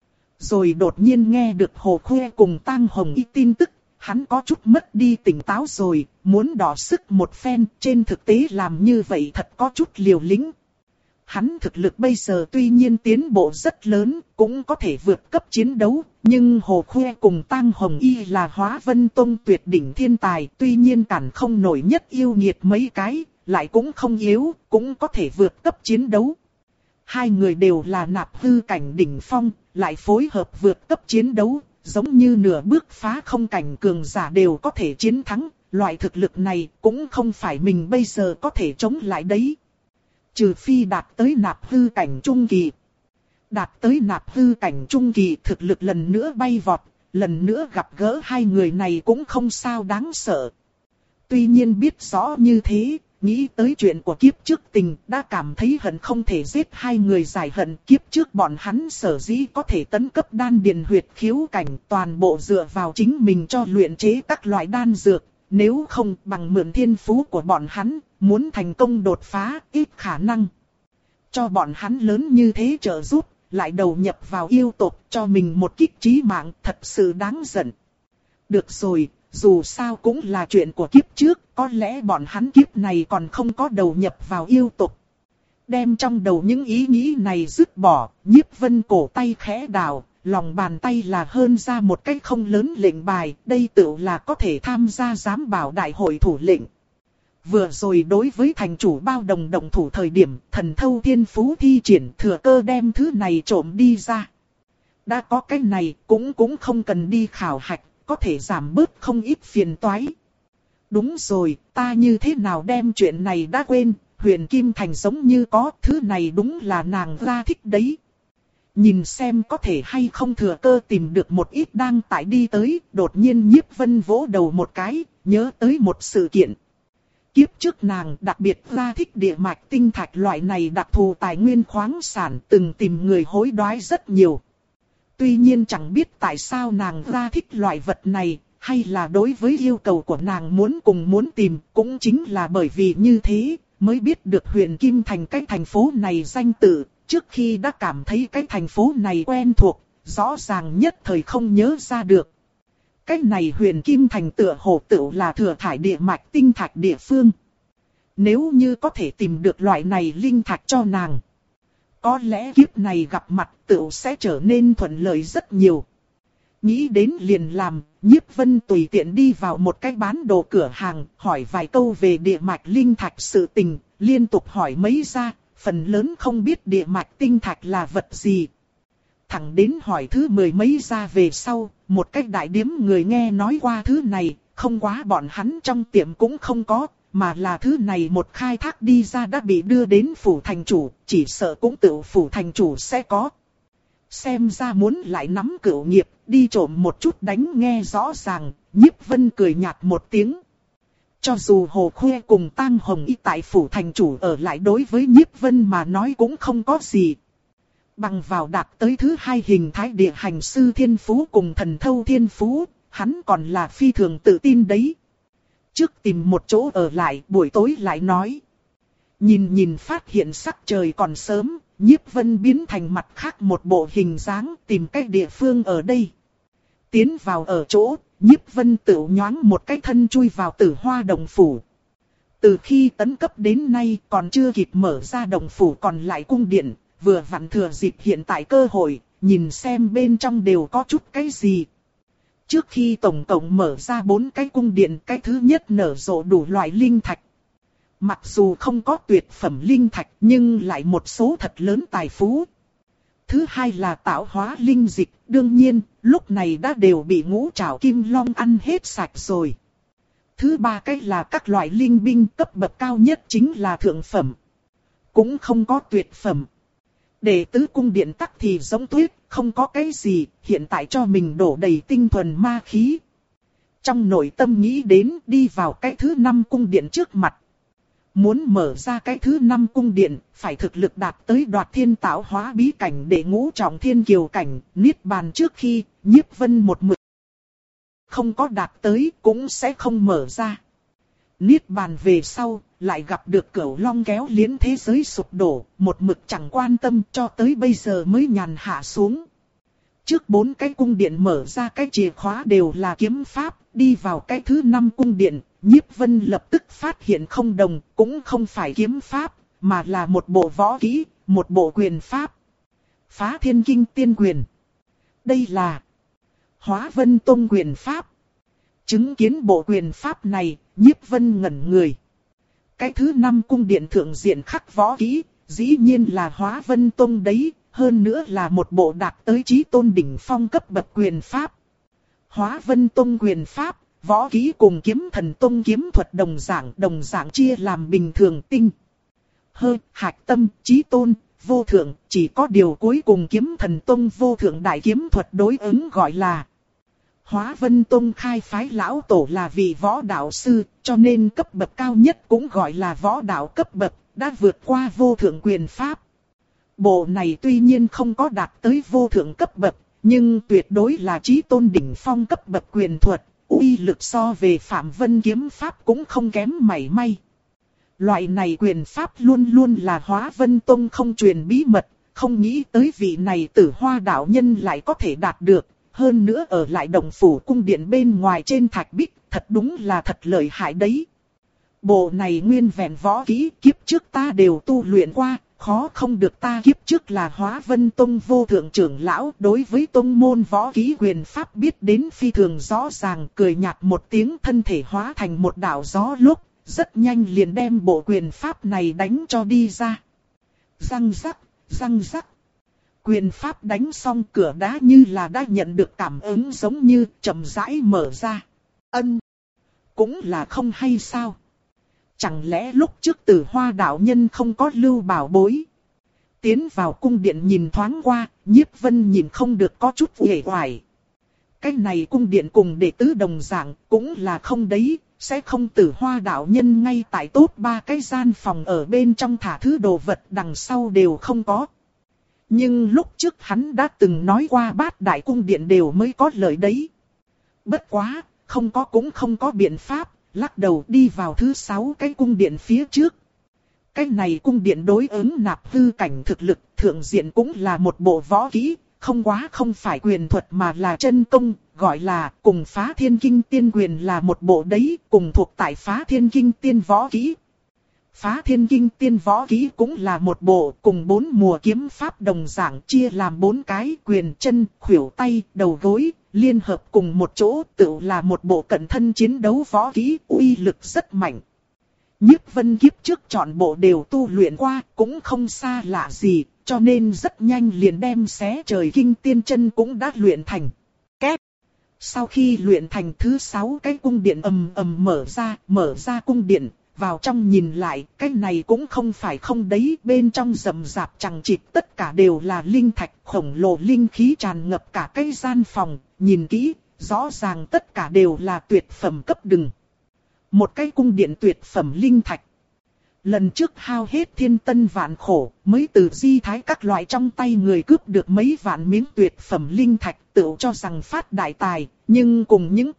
Rồi đột nhiên nghe được Hồ Khuê cùng Tang Hồng Y tin tức, hắn có chút mất đi tỉnh táo rồi, muốn đỏ sức một phen, trên thực tế làm như vậy thật có chút liều lĩnh. Hắn thực lực bây giờ tuy nhiên tiến bộ rất lớn, cũng có thể vượt cấp chiến đấu, nhưng Hồ Khuê cùng Tang Hồng Y là Hóa Vân Tông tuyệt đỉnh thiên tài, tuy nhiên cản không nổi nhất yêu nghiệt mấy cái, lại cũng không yếu, cũng có thể vượt cấp chiến đấu. Hai người đều là nạp hư cảnh đỉnh phong, lại phối hợp vượt cấp chiến đấu, giống như nửa bước phá không cảnh cường giả đều có thể chiến thắng, loại thực lực này cũng không phải mình bây giờ có thể chống lại đấy. Trừ phi đạt tới nạp hư cảnh trung kỳ. Đạt tới nạp hư cảnh trung kỳ thực lực lần nữa bay vọt, lần nữa gặp gỡ hai người này cũng không sao đáng sợ. Tuy nhiên biết rõ như thế, nghĩ tới chuyện của kiếp trước tình đã cảm thấy hận không thể giết hai người giải hận. Kiếp trước bọn hắn sở dĩ có thể tấn cấp đan điền huyệt khiếu cảnh toàn bộ dựa vào chính mình cho luyện chế các loại đan dược. Nếu không bằng mượn thiên phú của bọn hắn, muốn thành công đột phá ít khả năng. Cho bọn hắn lớn như thế trợ giúp, lại đầu nhập vào yêu tộc cho mình một kích chí mạng thật sự đáng giận. Được rồi, dù sao cũng là chuyện của kiếp trước, có lẽ bọn hắn kiếp này còn không có đầu nhập vào yêu tộc. Đem trong đầu những ý nghĩ này dứt bỏ, Nhiếp Vân cổ tay khẽ đào, lòng bàn tay là hơn ra một cái không lớn lệnh bài, đây tự là có thể tham gia giám bảo đại hội thủ lệnh. Vừa rồi đối với thành chủ bao đồng động thủ thời điểm, thần thâu thiên phú thi triển thừa cơ đem thứ này trộm đi ra. Đã có cái này, cũng cũng không cần đi khảo hạch, có thể giảm bớt không ít phiền toái. Đúng rồi, ta như thế nào đem chuyện này đã quên, Huyền Kim Thành giống như có, thứ này đúng là nàng ra thích đấy. Nhìn xem có thể hay không thừa cơ tìm được một ít đang tại đi tới, đột nhiên Nhiếp Vân vỗ đầu một cái, nhớ tới một sự kiện. Kiếp trước nàng đặc biệt ra thích địa mạch tinh thạch loại này đặc thù tài nguyên khoáng sản, từng tìm người hối đoái rất nhiều. Tuy nhiên chẳng biết tại sao nàng ra thích loại vật này, hay là đối với yêu cầu của nàng muốn cùng muốn tìm, cũng chính là bởi vì như thế, mới biết được Huyền Kim Thành cái thành phố này danh tự. Trước khi đã cảm thấy cái thành phố này quen thuộc, rõ ràng nhất thời không nhớ ra được. Cái này Huyền Kim Thành tựa hồ tựu là thừa thải địa mạch tinh thạch địa phương. Nếu như có thể tìm được loại này linh thạch cho nàng, có lẽ kiếp này gặp mặt tựu sẽ trở nên thuận lợi rất nhiều. Nghĩ đến liền làm, Nhiếp Vân tùy tiện đi vào một cái bán đồ cửa hàng, hỏi vài câu về địa mạch linh thạch sự tình, liên tục hỏi mấy ra. Phần lớn không biết địa mạch tinh thạch là vật gì. Thẳng đến hỏi thứ mười mấy ra về sau, một cách đại điếm người nghe nói qua thứ này, không quá bọn hắn trong tiệm cũng không có, mà là thứ này một khai thác đi ra đã bị đưa đến phủ thành chủ, chỉ sợ cũng tự phủ thành chủ sẽ có. Xem ra muốn lại nắm cửu nghiệp, đi trộm một chút đánh nghe rõ ràng, Nhiếp Vân cười nhạt một tiếng. Cho dù Hồ Khuê cùng Tang Hồng Y tại phủ thành chủ ở lại đối với Nhiếp Vân mà nói cũng không có gì. Bằng vào đạt tới thứ hai hình thái địa hành sư thiên phú cùng thần thâu thiên phú, hắn còn là phi thường tự tin đấy. Trước tìm một chỗ ở lại, buổi tối lại nói. Nhìn nhìn phát hiện sắc trời còn sớm, Nhiếp Vân biến thành mặt khác một bộ hình dáng, tìm cách địa phương ở đây. Tiến vào ở chỗ, Nhiếp Vân tự nhoáng một cái thân chui vào Tử Hoa Đồng Phủ. Từ khi tấn cấp đến nay còn chưa kịp mở ra đồng phủ còn lại cung điện, vừa vặn thừa dịp hiện tại cơ hội, nhìn xem bên trong đều có chút cái gì. Trước khi tổng cộng mở ra bốn cái cung điện, cái thứ nhất nở rộ đủ loại linh thạch. Mặc dù không có tuyệt phẩm linh thạch nhưng lại một số thật lớn tài phú. Thứ hai là tạo hóa linh dịch, đương nhiên, lúc này đã đều bị ngũ trảo kim long ăn hết sạch rồi. Thứ ba cái là các loại linh binh cấp bậc cao nhất chính là thượng phẩm. Cũng không có tuyệt phẩm. Đệ tứ cung điện tắc thì giống tuyết, không có cái gì, hiện tại cho mình đổ đầy tinh thuần ma khí. Trong nội tâm nghĩ đến đi vào cái thứ năm cung điện trước mặt. Muốn mở ra cái thứ năm cung điện, phải thực lực đạt tới đoạt thiên tạo hóa bí cảnh để ngũ trọng thiên kiều cảnh, niết bàn trước khi, Nhiếp Vân một mực không có đạt tới cũng sẽ không mở ra. Niết bàn về sau, lại gặp được Cửu Long kéo liễn thế giới sụp đổ, một mực chẳng quan tâm cho tới bây giờ mới nhàn hạ xuống. Trước bốn cái cung điện mở ra cái chìa khóa đều là kiếm pháp, đi vào cái thứ năm cung điện, Nhiếp Vân lập tức phát hiện không đồng, cũng không phải kiếm pháp, mà là một bộ võ kỹ, một bộ quyền pháp. Phá Thiên Kinh Tiên Quyền. Đây là Hóa Vân Tông quyền pháp. Chứng kiến bộ quyền pháp này, Nhiếp Vân ngẩn người. Cái thứ năm cung điện thượng diện khắc võ kỹ, dĩ nhiên là Hóa Vân Tông đấy, hơn nữa là một bộ đạt tới chí tôn đỉnh phong cấp bậc quyền pháp. Hóa Vân Tông quyền pháp, võ kỹ cùng Kiếm Thần Tông kiếm thuật đồng dạng, đồng dạng chia làm bình thường tinh, hơ, hạch tâm, chí tôn, vô thượng, chỉ có điều cuối cùng Kiếm Thần Tông vô thượng đại kiếm thuật đối ứng gọi là Hóa Vân Tông khai phái lão tổ là vị võ đạo sư, cho nên cấp bậc cao nhất cũng gọi là võ đạo cấp bậc, đã vượt qua vô thượng quyền pháp. Bộ này tuy nhiên không có đạt tới vô thượng cấp bậc, nhưng tuyệt đối là chí tôn đỉnh phong cấp bậc quyền thuật, uy lực so về Phạm Vân kiếm pháp cũng không kém mảy may. Loại này quyền pháp luôn luôn là Hóa Vân Tông không truyền bí mật, không nghĩ tới vị này Tử Hoa đạo nhân lại có thể đạt được. Hơn nữa ở lại động phủ cung điện bên ngoài trên thạch bích, thật đúng là thật lợi hại đấy. Bộ này nguyên vẹn võ kỹ kiếp trước ta đều tu luyện qua, khó không được ta kiếp trước là Hóa Vân Tông vô thượng trưởng lão. Đối với tông môn võ kỹ quyền pháp biết đến phi thường rõ ràng, cười nhạt một tiếng, thân thể hóa thành một đạo gió lúc, rất nhanh liền đem bộ quyền pháp này đánh cho đi ra. Răng rắc, răng rắc. Quyền pháp đánh xong, cửa đá như là đã nhận được cảm ứng giống như chậm rãi mở ra. Ân, cũng là không hay sao? Chẳng lẽ lúc trước Tử Hoa đạo nhân không có lưu bảo bối? Tiến vào cung điện nhìn thoáng qua, Nhiếp Vân nhìn không được có chút uể oải. Cái này cung điện cùng đệ tứ đồng dạng, cũng là không đấy, sẽ không Tử Hoa đạo nhân ngay tại tốt ba cái gian phòng ở bên trong thả thứ đồ vật đằng sau đều không có. Nhưng lúc trước hắn đã từng nói qua bát đại cung điện đều mới có lợi đấy. Bất quá, không có cũng không có biện pháp, lắc đầu đi vào thứ sáu cái cung điện phía trước. Cái này cung điện đối ứng nạp hư cảnh thực lực, thượng diện cũng là một bộ võ kỹ, không quá không phải quyền thuật mà là chân công, gọi là cùng Phá Thiên Kinh Tiên Quyền là một bộ đấy, cùng thuộc tại Phá Thiên Kinh Tiên võ kỹ. Phá Thiên Kinh Tiên võ kỹ cũng là một bộ, cùng bốn mùa kiếm pháp đồng dạng, chia làm bốn cái, quyền chân, khuỷu tay, đầu gối, liên hợp cùng một chỗ, tự là một bộ cận thân chiến đấu võ kỹ, uy lực rất mạnh. Nhiếp Vân kiếp trước chọn bộ đều tu luyện qua, cũng không xa lạ gì, cho nên rất nhanh liền đem xé trời kinh tiên chân cũng đã luyện thành. Két. Sau khi luyện thành thứ sáu cái cung điện ầm ầm mở ra, mở ra cung điện. Vào trong nhìn lại, cái này cũng không phải không đấy, bên trong rậm rạp chằng chịt tất cả đều là linh thạch, khổng lồ linh khí tràn ngập cả cái gian phòng, nhìn kỹ, rõ ràng tất cả đều là tuyệt phẩm cấp đừng. Một cái cung điện tuyệt phẩm linh thạch. Lần trước hao hết thiên tân vạn khổ, mới từ di thái các loại trong tay người cướp được mấy vạn miếng tuyệt phẩm linh thạch, tự cho rằng phát đại tài, nhưng cùng những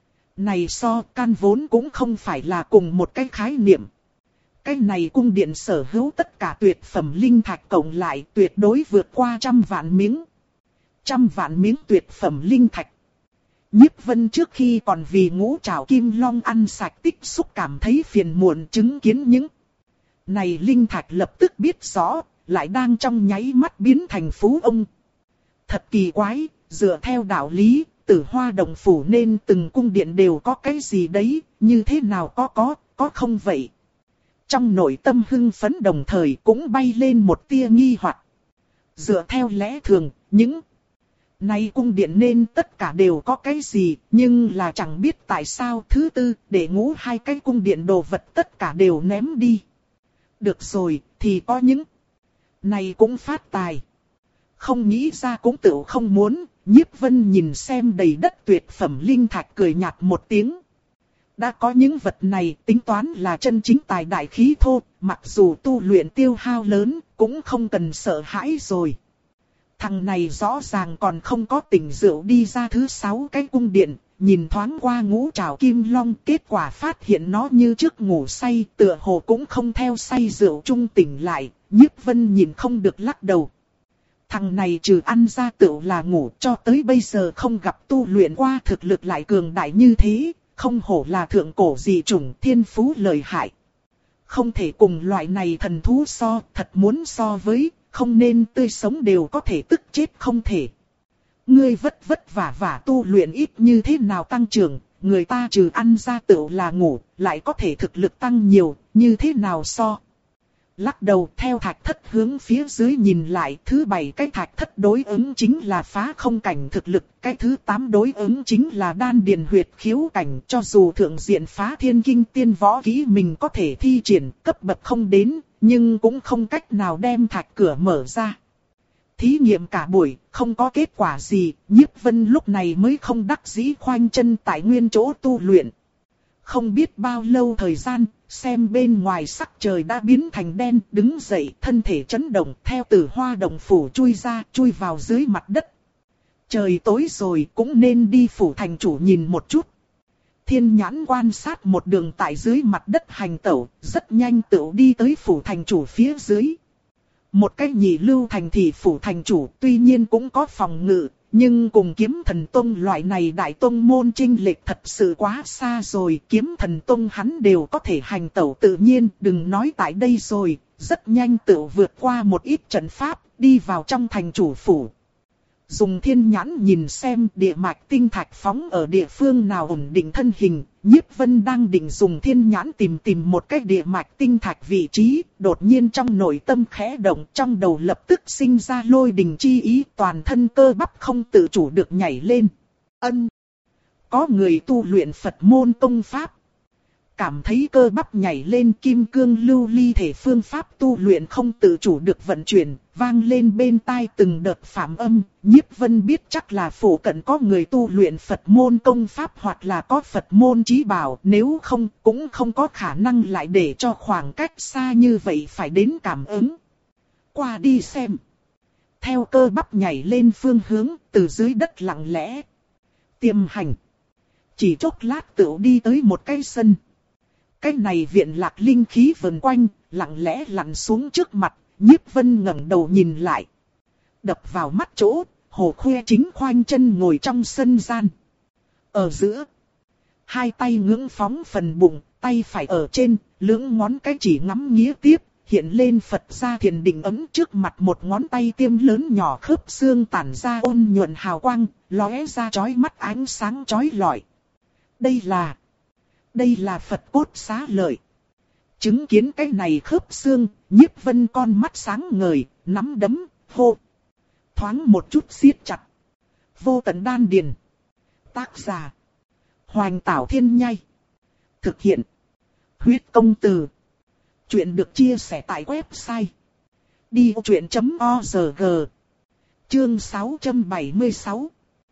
này so căn vốn cũng không phải là cùng một cái khái niệm. Cái này cung điện sở hữu tất cả tuyệt phẩm linh thạch cộng lại tuyệt đối vượt qua trăm vạn miếng. Trăm vạn miếng tuyệt phẩm linh thạch. Nhiếp Vân trước khi còn vì ngũ trảo kim long ăn sạch tích xúc cảm thấy phiền muộn, chứng kiến những này linh thạch lập tức biết rõ, lại đang trong nháy mắt biến thành phú ông. Thật kỳ quái, dựa theo đạo lý, Tử Hoa động phủ nên từng cung điện đều có cái gì đấy, như thế nào có có, có không vậy? Trong nội tâm hưng phấn đồng thời cũng bay lên một tia nghi hoặc. Dựa theo lẽ thường, những nay cung điện nên tất cả đều có cái gì, nhưng là chẳng biết tại sao thứ tư, để ngũ hai cái cung điện đồ vật tất cả đều ném đi. Được rồi, thì có những này cũng phát tài. Không nghĩ ra cũng tự không muốn, Nhiếp Vân nhìn xem đầy đất tuyệt phẩm linh thạch cười nhạt một tiếng. Đã có những vật này tính toán là chân chính tài đại khí thô, mặc dù tu luyện tiêu hao lớn, cũng không cần sợ hãi rồi. Thằng này rõ ràng còn không có tỉnh rượu đi ra thứ sáu cái cung điện, nhìn thoáng qua ngũ trảo kim long, kết quả phát hiện nó như trước ngủ say, tựa hồ cũng không theo say rượu trung tỉnh lại, Nhiếp Vân nhìn không được lắc đầu. Thằng này trừ ăn ra tựu là ngủ, cho tới bây giờ không gặp tu luyện qua thực lực lại cường đại như thế, không hổ là thượng cổ dị chủng, thiên phú lợi hại. Không thể cùng loại này thần thú so, thật muốn so với, không nên tươi sống đều có thể tức chết không thể. Ngươi vất vất vả vả tu luyện ít như thế nào tăng trưởng, người ta trừ ăn ra tựu là ngủ, lại có thể thực lực tăng nhiều, như thế nào so. Lắc đầu theo thạch thất hướng phía dưới nhìn lại, thứ bảy cái thạch thất đối ứng chính là phá không cảnh thực lực, cái thứ tám đối ứng chính là đan điền huyệt khiếu cảnh, cho dù thượng diện phá thiên kinh tiên võ kỹ mình có thể thi triển, cấp bậc không đến, nhưng cũng không cách nào đem thạch cửa mở ra. Thí nghiệm cả buổi, không có kết quả gì, Nhiếp Vân lúc này mới không đắc dĩ khoanh chân tại nguyên chỗ tu luyện. Không biết bao lâu thời gian, xem bên ngoài sắc trời đã biến thành đen, đứng dậy, thân thể chấn động, theo từ hoa động phủ chui ra, chui vào dưới mặt đất. Trời tối rồi, cũng nên đi phủ thành chủ nhìn một chút. Thiên nhãn quan sát một đường tại dưới mặt đất hành tẩu, rất nhanh tựu đi tới phủ thành chủ phía dưới. Một cái nhị lưu thành thị phủ thành chủ tuy nhiên cũng có phòng ngự, nhưng cùng kiếm thần tông loại này đại tông môn chênh lệch thật sự quá xa rồi. Kiếm thần tông hắn đều có thể hành tẩu tự nhiên, đừng nói tại đây rồi, rất nhanh tự vượt qua một ít trận pháp, đi vào trong thành chủ phủ. Dùng thiên nhãn nhìn xem địa mạch tinh thạch phóng ở địa phương nào ổn định thân hình, Nhiếp Vân đang định dùng thiên nhãn tìm tìm một cái địa mạch tinh thạch vị trí, đột nhiên trong nội tâm khẽ động, trong đầu lập tức sinh ra lôi đình chi ý, toàn thân cơ bắp không tự chủ được nhảy lên. Ân! Có người tu luyện Phật môn công pháp. Cảm thấy cơ bắp nhảy lên, kim cương lưu ly thể phương pháp tu luyện không tự chủ được vận chuyển, vang lên bên tai từng đợt phạm âm. Nhiếp Vân biết chắc là phủ cận có người tu luyện Phật môn công pháp hoặc là có Phật môn chí bảo, nếu không cũng không có khả năng lại để cho khoảng cách xa như vậy phải đến cảm ứng. Qua đi xem. Theo cơ bắp nhảy lên phương hướng, từ dưới đất lặng lẽ tiềm hành. Chỉ chốc lát tựu đi tới một cái sân. Cái này viện lạc linh khí vần quanh, lặng lẽ lặn xuống trước mặt, Nhiếp Vân ngẩng đầu nhìn lại. Đập vào mắt chỗ, Hồ Khuê chính khoanh chân ngồi trong sân gian. Ở giữa, hai tay ngưỡng phóng phần bụng, tay phải ở trên, lưỡng ngón cái chỉ ngắm nghía tiếp, hiện lên Phật gia thiền định ấm trước mặt một ngón tay tiêm lớn nhỏ khớp xương tản ra ôn nhuận hào quang, lóe ra chói mắt ánh sáng chói lọi. Đây là... Đây là Phật cốt xá lợi. Chứng kiến cái này khớp xương, Nhiếp Vân con mắt sáng ngời, nắm đấm, hô. Thoáng một chút siết chặt. Vô tận đan điền. Tác giả. Hoành Tảo Thiên Nhai. Thực hiện. Huyết Công Từ. Chuyện được chia sẻ tại website. đi vô chuyện chấm org. Chương sáu trăm bảy mươi sáu.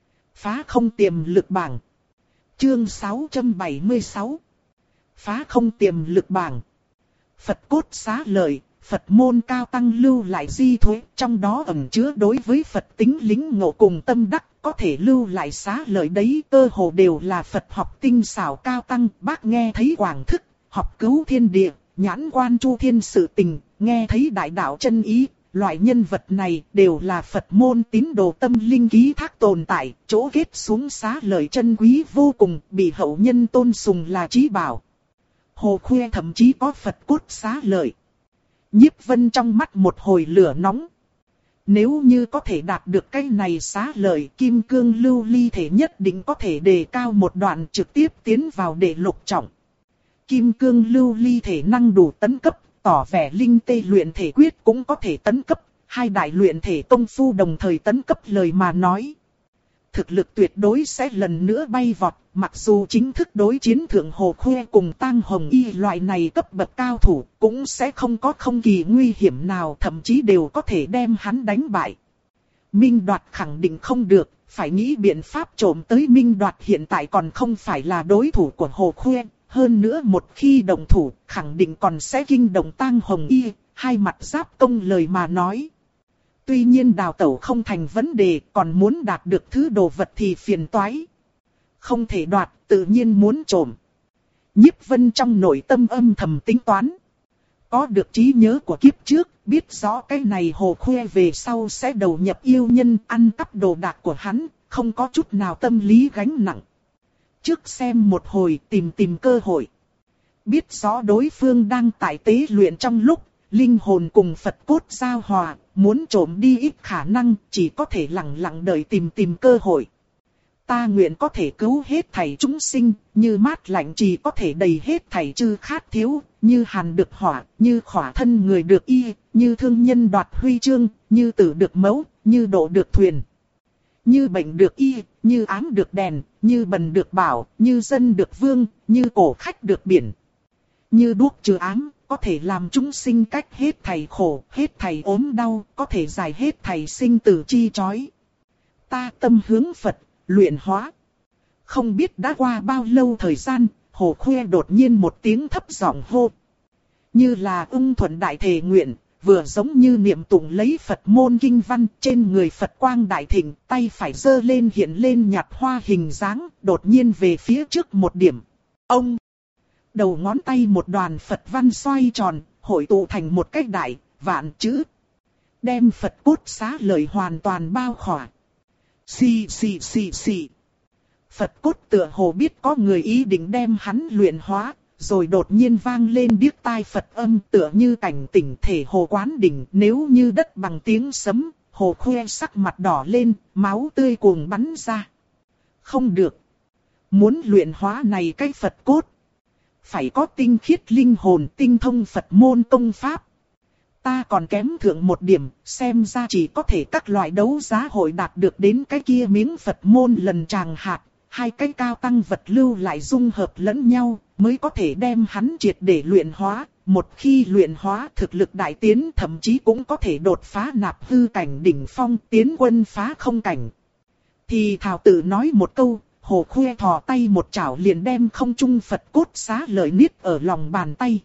Phá không tiềm lực bảng. Chương sáu trăm bảy mươi sáu. Phá không tiềm lực bảng. Phật cốt xá lợi, Phật môn cao tăng lưu lại di thuế, trong đó ẩn chứa đối với Phật tính lính ngộ cùng tâm đắc, có thể lưu lại xá lợi đấy, cơ hồ đều là Phật học tinh xảo cao tăng, bác nghe thấy quảng thức, học cứu thiên địa, nhãn quan chu thiên sự tình, nghe thấy đại đạo chân ý. Loại nhân vật này đều là Phật môn tín đồ tâm linh ký thác tồn tại, chỗ kết xuống xá lợi chân quý vô cùng, bị hậu nhân tôn sùng là chí bảo. Hồ Khuê thậm chí có Phật cốt xá lợi. Nhiếp Vân trong mắt một hồi lửa nóng. Nếu như có thể đạt được cái này xá lợi, kim cương lưu ly thể nhất định có thể đề cao một đoạn trực tiếp tiến vào đệ lục trọng. kim cương lưu ly thể năng đủ tấn cấp, tỏ vẻ linh tê luyện thể quyết cũng có thể tấn cấp, hai đại luyện thể công phu đồng thời tấn cấp lời mà nói. Thực lực tuyệt đối sẽ lần nữa bay vọt, mặc dù chính thức đối chiến Thượng Hồ Khuê cùng Tang Hồng Y loại này cấp bậc cao thủ, cũng sẽ không có không kỳ nguy hiểm nào, thậm chí đều có thể đem hắn đánh bại. Minh Đoạt khẳng định không được, phải nghĩ biện pháp trộm tới. Minh Đoạt hiện tại còn không phải là đối thủ của Hồ Khuê, hơn nữa một khi động thủ, khẳng định còn sẽ kinh động Tang Hồng Y, hai mặt giáp công lời mà nói. Tuy nhiên đào tẩu không thành vấn đề, còn muốn đạt được thứ đồ vật thì phiền toái. Không thể đoạt, tự nhiên muốn trộm. Nhiếp Vân trong nội tâm âm thầm tính toán. Có được trí nhớ của kiếp trước, biết rõ cái này Hồ Khuê về sau sẽ đầu nhập yêu nhân, ăn cắp đồ đạc của hắn, không có chút nào tâm lý gánh nặng. Trước xem một hồi, tìm tìm cơ hội. Biết rõ đối phương đang tại tế luyện trong lúc linh hồn cùng Phật cốt giao hòa, muốn trộm đi ít khả năng, chỉ có thể lặng lặng đợi tìm tìm cơ hội. Ta nguyện có thể cứu hết thảy chúng sinh, như mát lạnh chỉ có thể đầy hết thảy chư khát thiếu, như hàn được hỏa, như khỏa thân người được y, như thương nhân đoạt huy chương, như tử được mẫu, như độ được thuyền. Như bệnh được y, như ám được đèn, như bần được bảo, như dân được vương, như cổ khách được biển. Như đuốc trừ ám, có thể làm chúng sinh cách hết thảy khổ, hết thảy ốm đau, có thể giải hết thảy sinh tử chi chói. Ta tâm hướng Phật, luyện hóa. Không biết đã qua bao lâu thời gian, Hồ Khuê đột nhiên một tiếng thấp giọng hô. Như là ưng thuận đại thể nguyện, vừa giống như niệm tụng lấy Phật môn kinh văn, trên người Phật quang đại thịnh, tay phải giơ lên hiện lên nhạt hoa hình dáng, đột nhiên về phía trước một điểm. Ông! Đầu ngón tay một đoàn Phật văn xoay tròn, hội tụ thành một cái đại, vạn chữ. Đem Phật cốt xá lợi hoàn toàn bao khỏa. Xì xì xì xì. Phật cốt tựa hồ biết có người ý định đem hắn luyện hóa, rồi đột nhiên vang lên điếc tai Phật âm tựa như cảnh tỉnh thể hồ quán đỉnh. Nếu như đất bằng tiếng sấm, Hồ Khuê sắc mặt đỏ lên, máu tươi cuồng bắn ra. Không được. Muốn luyện hóa này cái Phật cốt, phải có tinh khiết linh hồn, tinh thông Phật môn công pháp. Ta còn kém thượng một điểm, xem ra chỉ có thể các loại đấu giá hội đạt được đến cái kia miếng Phật môn lần tràng hạt, hai cái cao tăng vật lưu lại dung hợp lẫn nhau, mới có thể đem hắn triệt để luyện hóa. Một khi luyện hóa, thực lực đại tiến, thậm chí cũng có thể đột phá nạp hư cảnh đỉnh phong, tiến quân phá không cảnh. Thì thảo tự nói một câu, Hồ Khuê thò tay một chảo liền đem không trung Phật cốt xá lợi niết ở lòng bàn tay.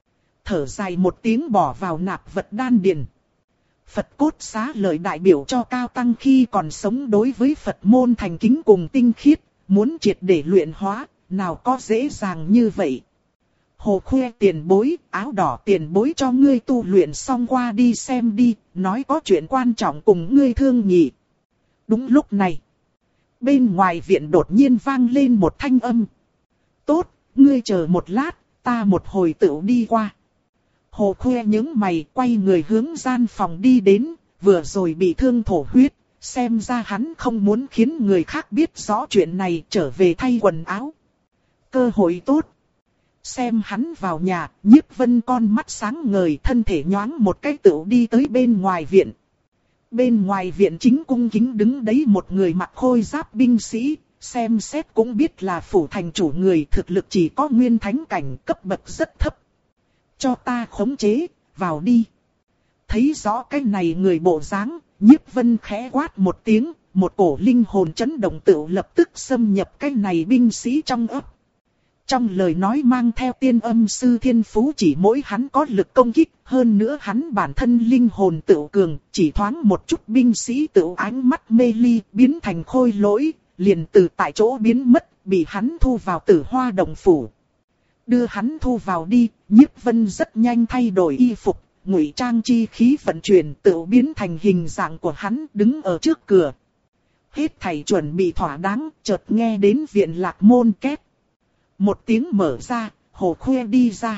Thở dài một tiếng bỏ vào nạp vật đan điền. Phật cốt xá lợi đại biểu cho cao tăng khi còn sống đối với Phật môn thành kính cùng tinh khiết, muốn triệt để luyện hóa, nào có dễ dàng như vậy. Hồ Khuê tiền bối, áo đỏ tiền bối cho ngươi tu luyện xong qua đi xem đi, nói có chuyện quan trọng cùng ngươi thương nhị. Đúng lúc này, bên ngoài viện đột nhiên vang lên một thanh âm. Tốt, ngươi chờ một lát, ta một hồi tựu đi qua. Hồ Khuê nhướng mày quay người hướng gian phòng đi đến, vừa rồi bị thương thổ huyết, xem ra hắn không muốn khiến người khác biết rõ chuyện này, trở về thay quần áo. Cơ hội tốt. Xem hắn vào nhà, Nhiếp Vân con mắt sáng ngời, thân thể nhoáng một cái tựu đi tới bên ngoài viện. Bên ngoài viện chính cung kính đứng đấy một người mặc khôi giáp binh sĩ, xem xét cũng biết là phủ thành chủ người, thực lực chỉ có nguyên thánh cảnh, cấp bậc rất thấp. Cho ta khống chế, vào đi. Thấy rõ cái này người bộ dáng, Nhiếp Vân khẽ quát một tiếng, một cổ linh hồn chấn động tựu lập tức xâm nhập cái này binh sĩ trong ấp. Trong lời nói mang theo tiên âm sư thiên phú, chỉ mỗi hắn có lực công kích, hơn nữa hắn bản thân linh hồn tựu cường, chỉ thoáng một chút binh sĩ tựu ánh mắt mê ly, biến thành khôi lỗi, liền từ tại chỗ biến mất, bị hắn thu vào Tử Hoa Động phủ. Đưa hắn thu vào đi, Nhiếp Vân rất nhanh thay đổi y phục, ngụy trang chi khí vận chuyển tựu biến thành hình dạng của hắn, đứng ở trước cửa. Hết thảy chuẩn bị thỏa đáng, chợt nghe đến viện lạc môn két. Một tiếng mở ra, Hồ Khuê đi ra.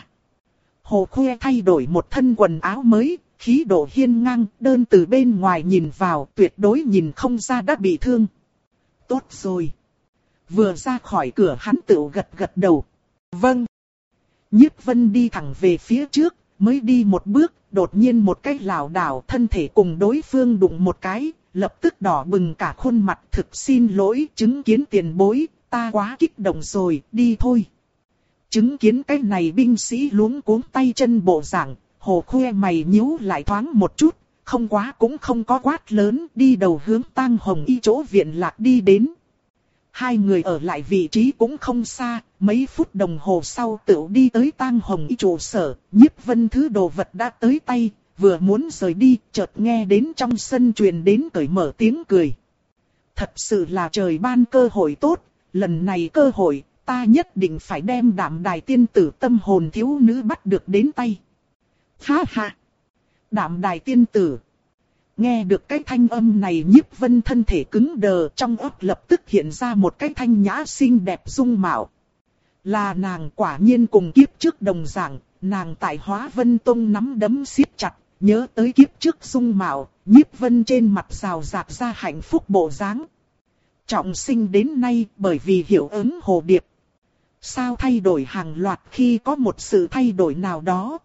Hồ Khuê thay đổi một thân quần áo mới, khí độ hiên ngang, đơn từ bên ngoài nhìn vào, tuyệt đối nhìn không ra đã bị thương. Tốt rồi. Vừa ra khỏi cửa hắn tựu gật gật đầu. Vâng. Nhiếp Vân đi thẳng về phía trước, mới đi một bước, đột nhiên một cái lảo đảo thân thể cùng đối phương đụng một cái, lập tức đỏ bừng cả khuôn mặt. Thực xin lỗi, chứng kiến tiền bối, ta quá kích động rồi, đi thôi. Chứng kiến cái này binh sĩ luống cuống tay chân bộ dạng, Hồ Khuê mày nhíu lại thoáng một chút, không quá cũng không có quát lớn, đi đầu hướng Tang Hồng Y chỗ viện lạc đi đến. Hai người ở lại vị trí cũng không xa, mấy phút đồng hồ sau tựu đi tới Tang Hồng Y trụ sở. Nhiếp Vân thứ đồ vật đã tới tay, vừa muốn rời đi, chợt nghe đến trong sân truyền đến cởi mở tiếng cười. Thật sự là trời ban cơ hội tốt, lần này cơ hội, ta nhất định phải đem Đạm Đài tiên tử tâm hồn thiếu nữ bắt được đến tay. Ha ha! Đạm Đài tiên tử! Nghe được cái thanh âm này, Nhiếp Vân thân thể cứng đờ, trong óc lập tức hiện ra một cái thanh nhã xinh đẹp dung mạo. Là nàng, quả nhiên cùng kiếp trước đồng dạng, nàng tại Hóa Vân Tông nắm đấm siết chặt, nhớ tới kiếp trước dung mạo, Nhiếp Vân trên mặt rào rạt ra hạnh phúc bộ dáng. Trọng sinh đến nay bởi vì hiệu ứng hồ điệp. Sao thay đổi hàng loạt khi có một sự thay đổi nào đó?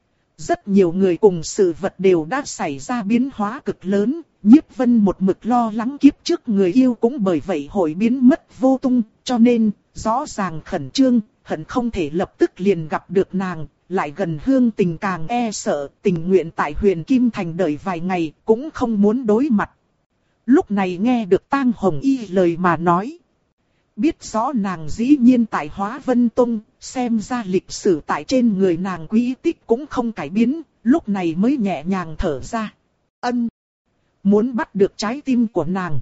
Rất nhiều người cùng sự vật đều đã xảy ra biến hóa cực lớn, Nhiếp Vân một mực lo lắng kiếp trước người yêu cũng bởi vậy hội biến mất vô tung, cho nên, rõ ràng khẩn trương, hận không thể lập tức liền gặp được nàng, lại gần hương tình càng e sợ, tình nguyện tại Huyền Kim Thành đợi vài ngày, cũng không muốn đối mặt. Lúc này nghe được Tang Hồng Y lời mà nói. Biết rõ nàng dĩ nhiên tại Hóa Vân Tông, xem ra lịch sử tại trên người nàng quý tích cũng không cải biến, lúc này mới nhẹ nhàng thở ra. Ân! Muốn bắt được trái tim của nàng.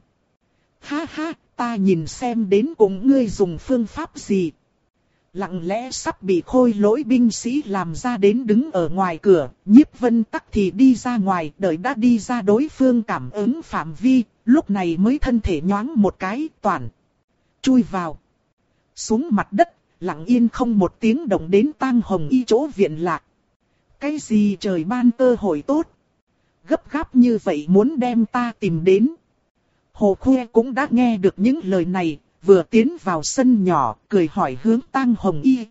Ha ha, ta nhìn xem đến cùng ngươi dùng phương pháp gì. Lặng lẽ sắp bị khôi lỗi binh sĩ làm ra đến đứng ở ngoài cửa, Nhiếp Vân tắc thì đi ra ngoài, đợi đã đi ra đối phương cảm ứng phạm vi, lúc này mới thân thể nhoáng một cái, toàn chui vào. Xuống mặt đất, lặng yên không một tiếng động đến Tang Hồng Y chỗ viện lạc. Cái gì trời ban cơ hội tốt? Gấp gáp như vậy muốn đem ta tìm đến. Hồ Khuê cũng đã nghe được những lời này, vừa tiến vào sân nhỏ, cười hỏi hướng Tang Hồng Y.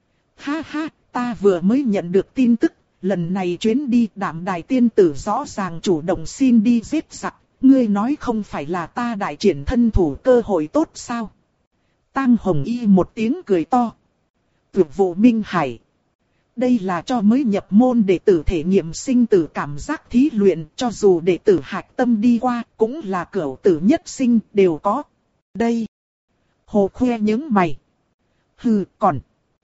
Ha ha, ta vừa mới nhận được tin tức, lần này chuyến đi Đạm Đài tiên tử rõ ràng chủ động xin đi giết giặc, ngươi nói không phải là ta đại triển thân thủ cơ hội tốt sao? Tang Hồng Y một tiếng cười to. Tuyệt vụ minh hải. Đây là cho mới nhập môn đệ tử thể nghiệm sinh tử cảm giác thí luyện, cho dù đệ tử hạch tâm đi qua, cũng là cửu tử nhất sinh, đều có. Đây. Hồ Khuê những mày. Hừ, còn.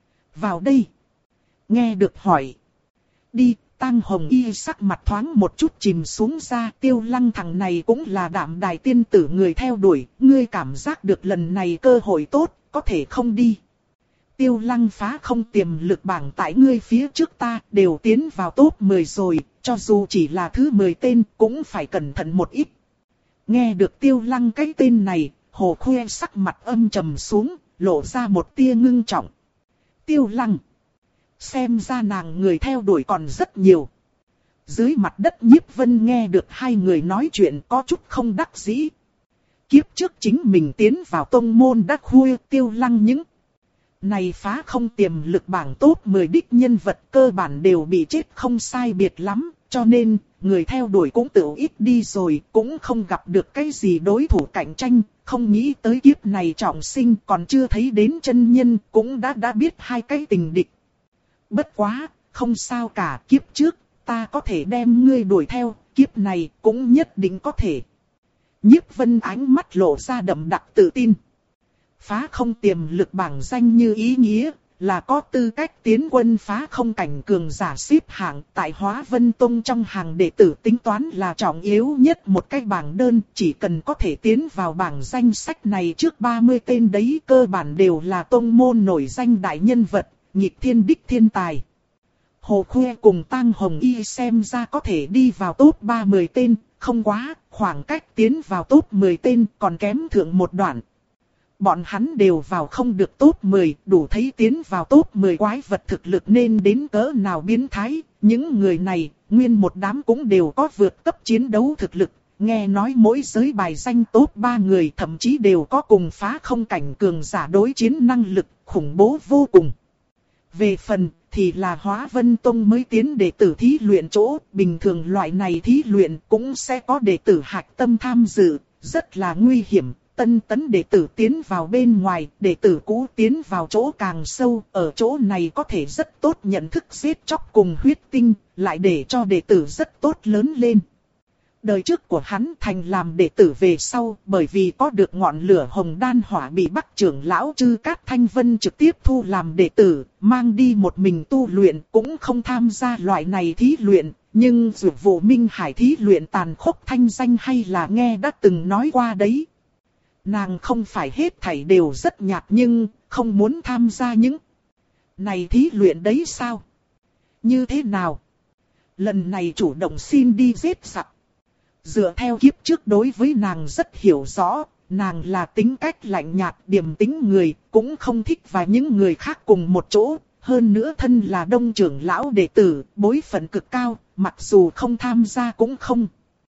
Vào đây. Nghe được hỏi. Đi, Tang Hồng Y sắc mặt thoáng một chút chìm xuống ra. Tiêu Lăng thằng này cũng là Đạm Đài tiên tử người theo đuổi. Ngươi cảm giác được lần này cơ hội tốt, có thể không đi. Tiêu Lăng phá không tiềm lực bảng tại ngươi phía trước ta đều tiến vào top mười rồi. Cho dù chỉ là thứ mười tên cũng phải cẩn thận một ít. Nghe được Tiêu Lăng cái tên này, Hồ Khuê sắc mặt âm trầm xuống, lộ ra một tia ngưng trọng. Tiêu Lăng. Xem ra nàng người theo đuổi còn rất nhiều. Dưới mặt đất Nhiếp Vân nghe được hai người nói chuyện có chút không đắc dĩ. Kiếp trước chính mình tiến vào tông môn đắc khuya Tiêu Lăng những này phá không tiềm lực bảng top mười đích nhân vật cơ bản đều bị chết không sai biệt lắm. Cho nên, người theo đuổi cũng tự ít đi rồi, cũng không gặp được cái gì đối thủ cạnh tranh. Không nghĩ tới kiếp này trọng sinh còn chưa thấy đến chân nhân, cũng đã đã biết hai cái tình địch. Bất quá, không sao cả, kiếp trước, ta có thể đem ngươi đuổi theo, kiếp này cũng nhất định có thể. Nhiếp Vân ánh mắt lộ ra đậm đặc tự tin. Phá không tiềm lực bảng danh như ý nghĩa, là có tư cách tiến quân phá không cảnh cường giả xếp hạng tại Hóa Vân Tông trong hàng đệ tử tính toán là trọng yếu nhất một cái bảng đơn, chỉ cần có thể tiến vào bảng danh sách này trước ba mươi tên đấy cơ bản đều là tông môn nổi danh đại nhân vật, nhịp thiên đích thiên tài. Hồ Khuê cùng Tang Hồng Y xem ra có thể đi vào top ba mươi tên, không quá, khoảng cách tiến vào top mười tên còn kém thượng một đoạn. Bọn hắn đều vào không được top mười, đủ thấy tiến vào top mười quái vật thực lực nên đến cỡ nào biến thái. Những người này, nguyên một đám cũng đều có vượt cấp chiến đấu thực lực. Nghe nói mỗi giới bài danh top ba người thậm chí đều có cùng phá không cảnh cường giả đối chiến năng lực khủng bố vô cùng. Về phần, thì là Hóa Vân Tông mới tiến đệ tử thí luyện chỗ, bình thường loại này thí luyện cũng sẽ có đệ tử hạch tâm tham dự, rất là nguy hiểm. Tân tấn đệ tử tiến vào bên ngoài, đệ tử cũ tiến vào chỗ càng sâu, ở chỗ này có thể rất tốt nhận thức giết chóc cùng huyết tinh, lại để cho đệ tử rất tốt lớn lên. Đời trước của hắn thành làm đệ tử về sau, bởi vì có được ngọn lửa hồng đan hỏa bị Bắc trưởng lão Trư Cát Thanh Vân trực tiếp thu làm đệ tử, mang đi một mình tu luyện, cũng không tham gia loại này thí luyện. Nhưng dù vụ Minh Hải thí luyện tàn khốc thanh danh hay là nghe đã từng nói qua đấy. Nàng không phải hết thảy đều rất nhạt nhưng không muốn tham gia những này thí luyện đấy sao? Như thế nào? Lần này chủ động xin đi giết giặc. Dựa theo kiếp trước đối với nàng rất hiểu rõ, nàng là tính cách lạnh nhạt điềm tĩnh người, cũng không thích và những người khác cùng một chỗ. Hơn nữa thân là đông trưởng lão đệ tử, bối phận cực cao, mặc dù không tham gia cũng không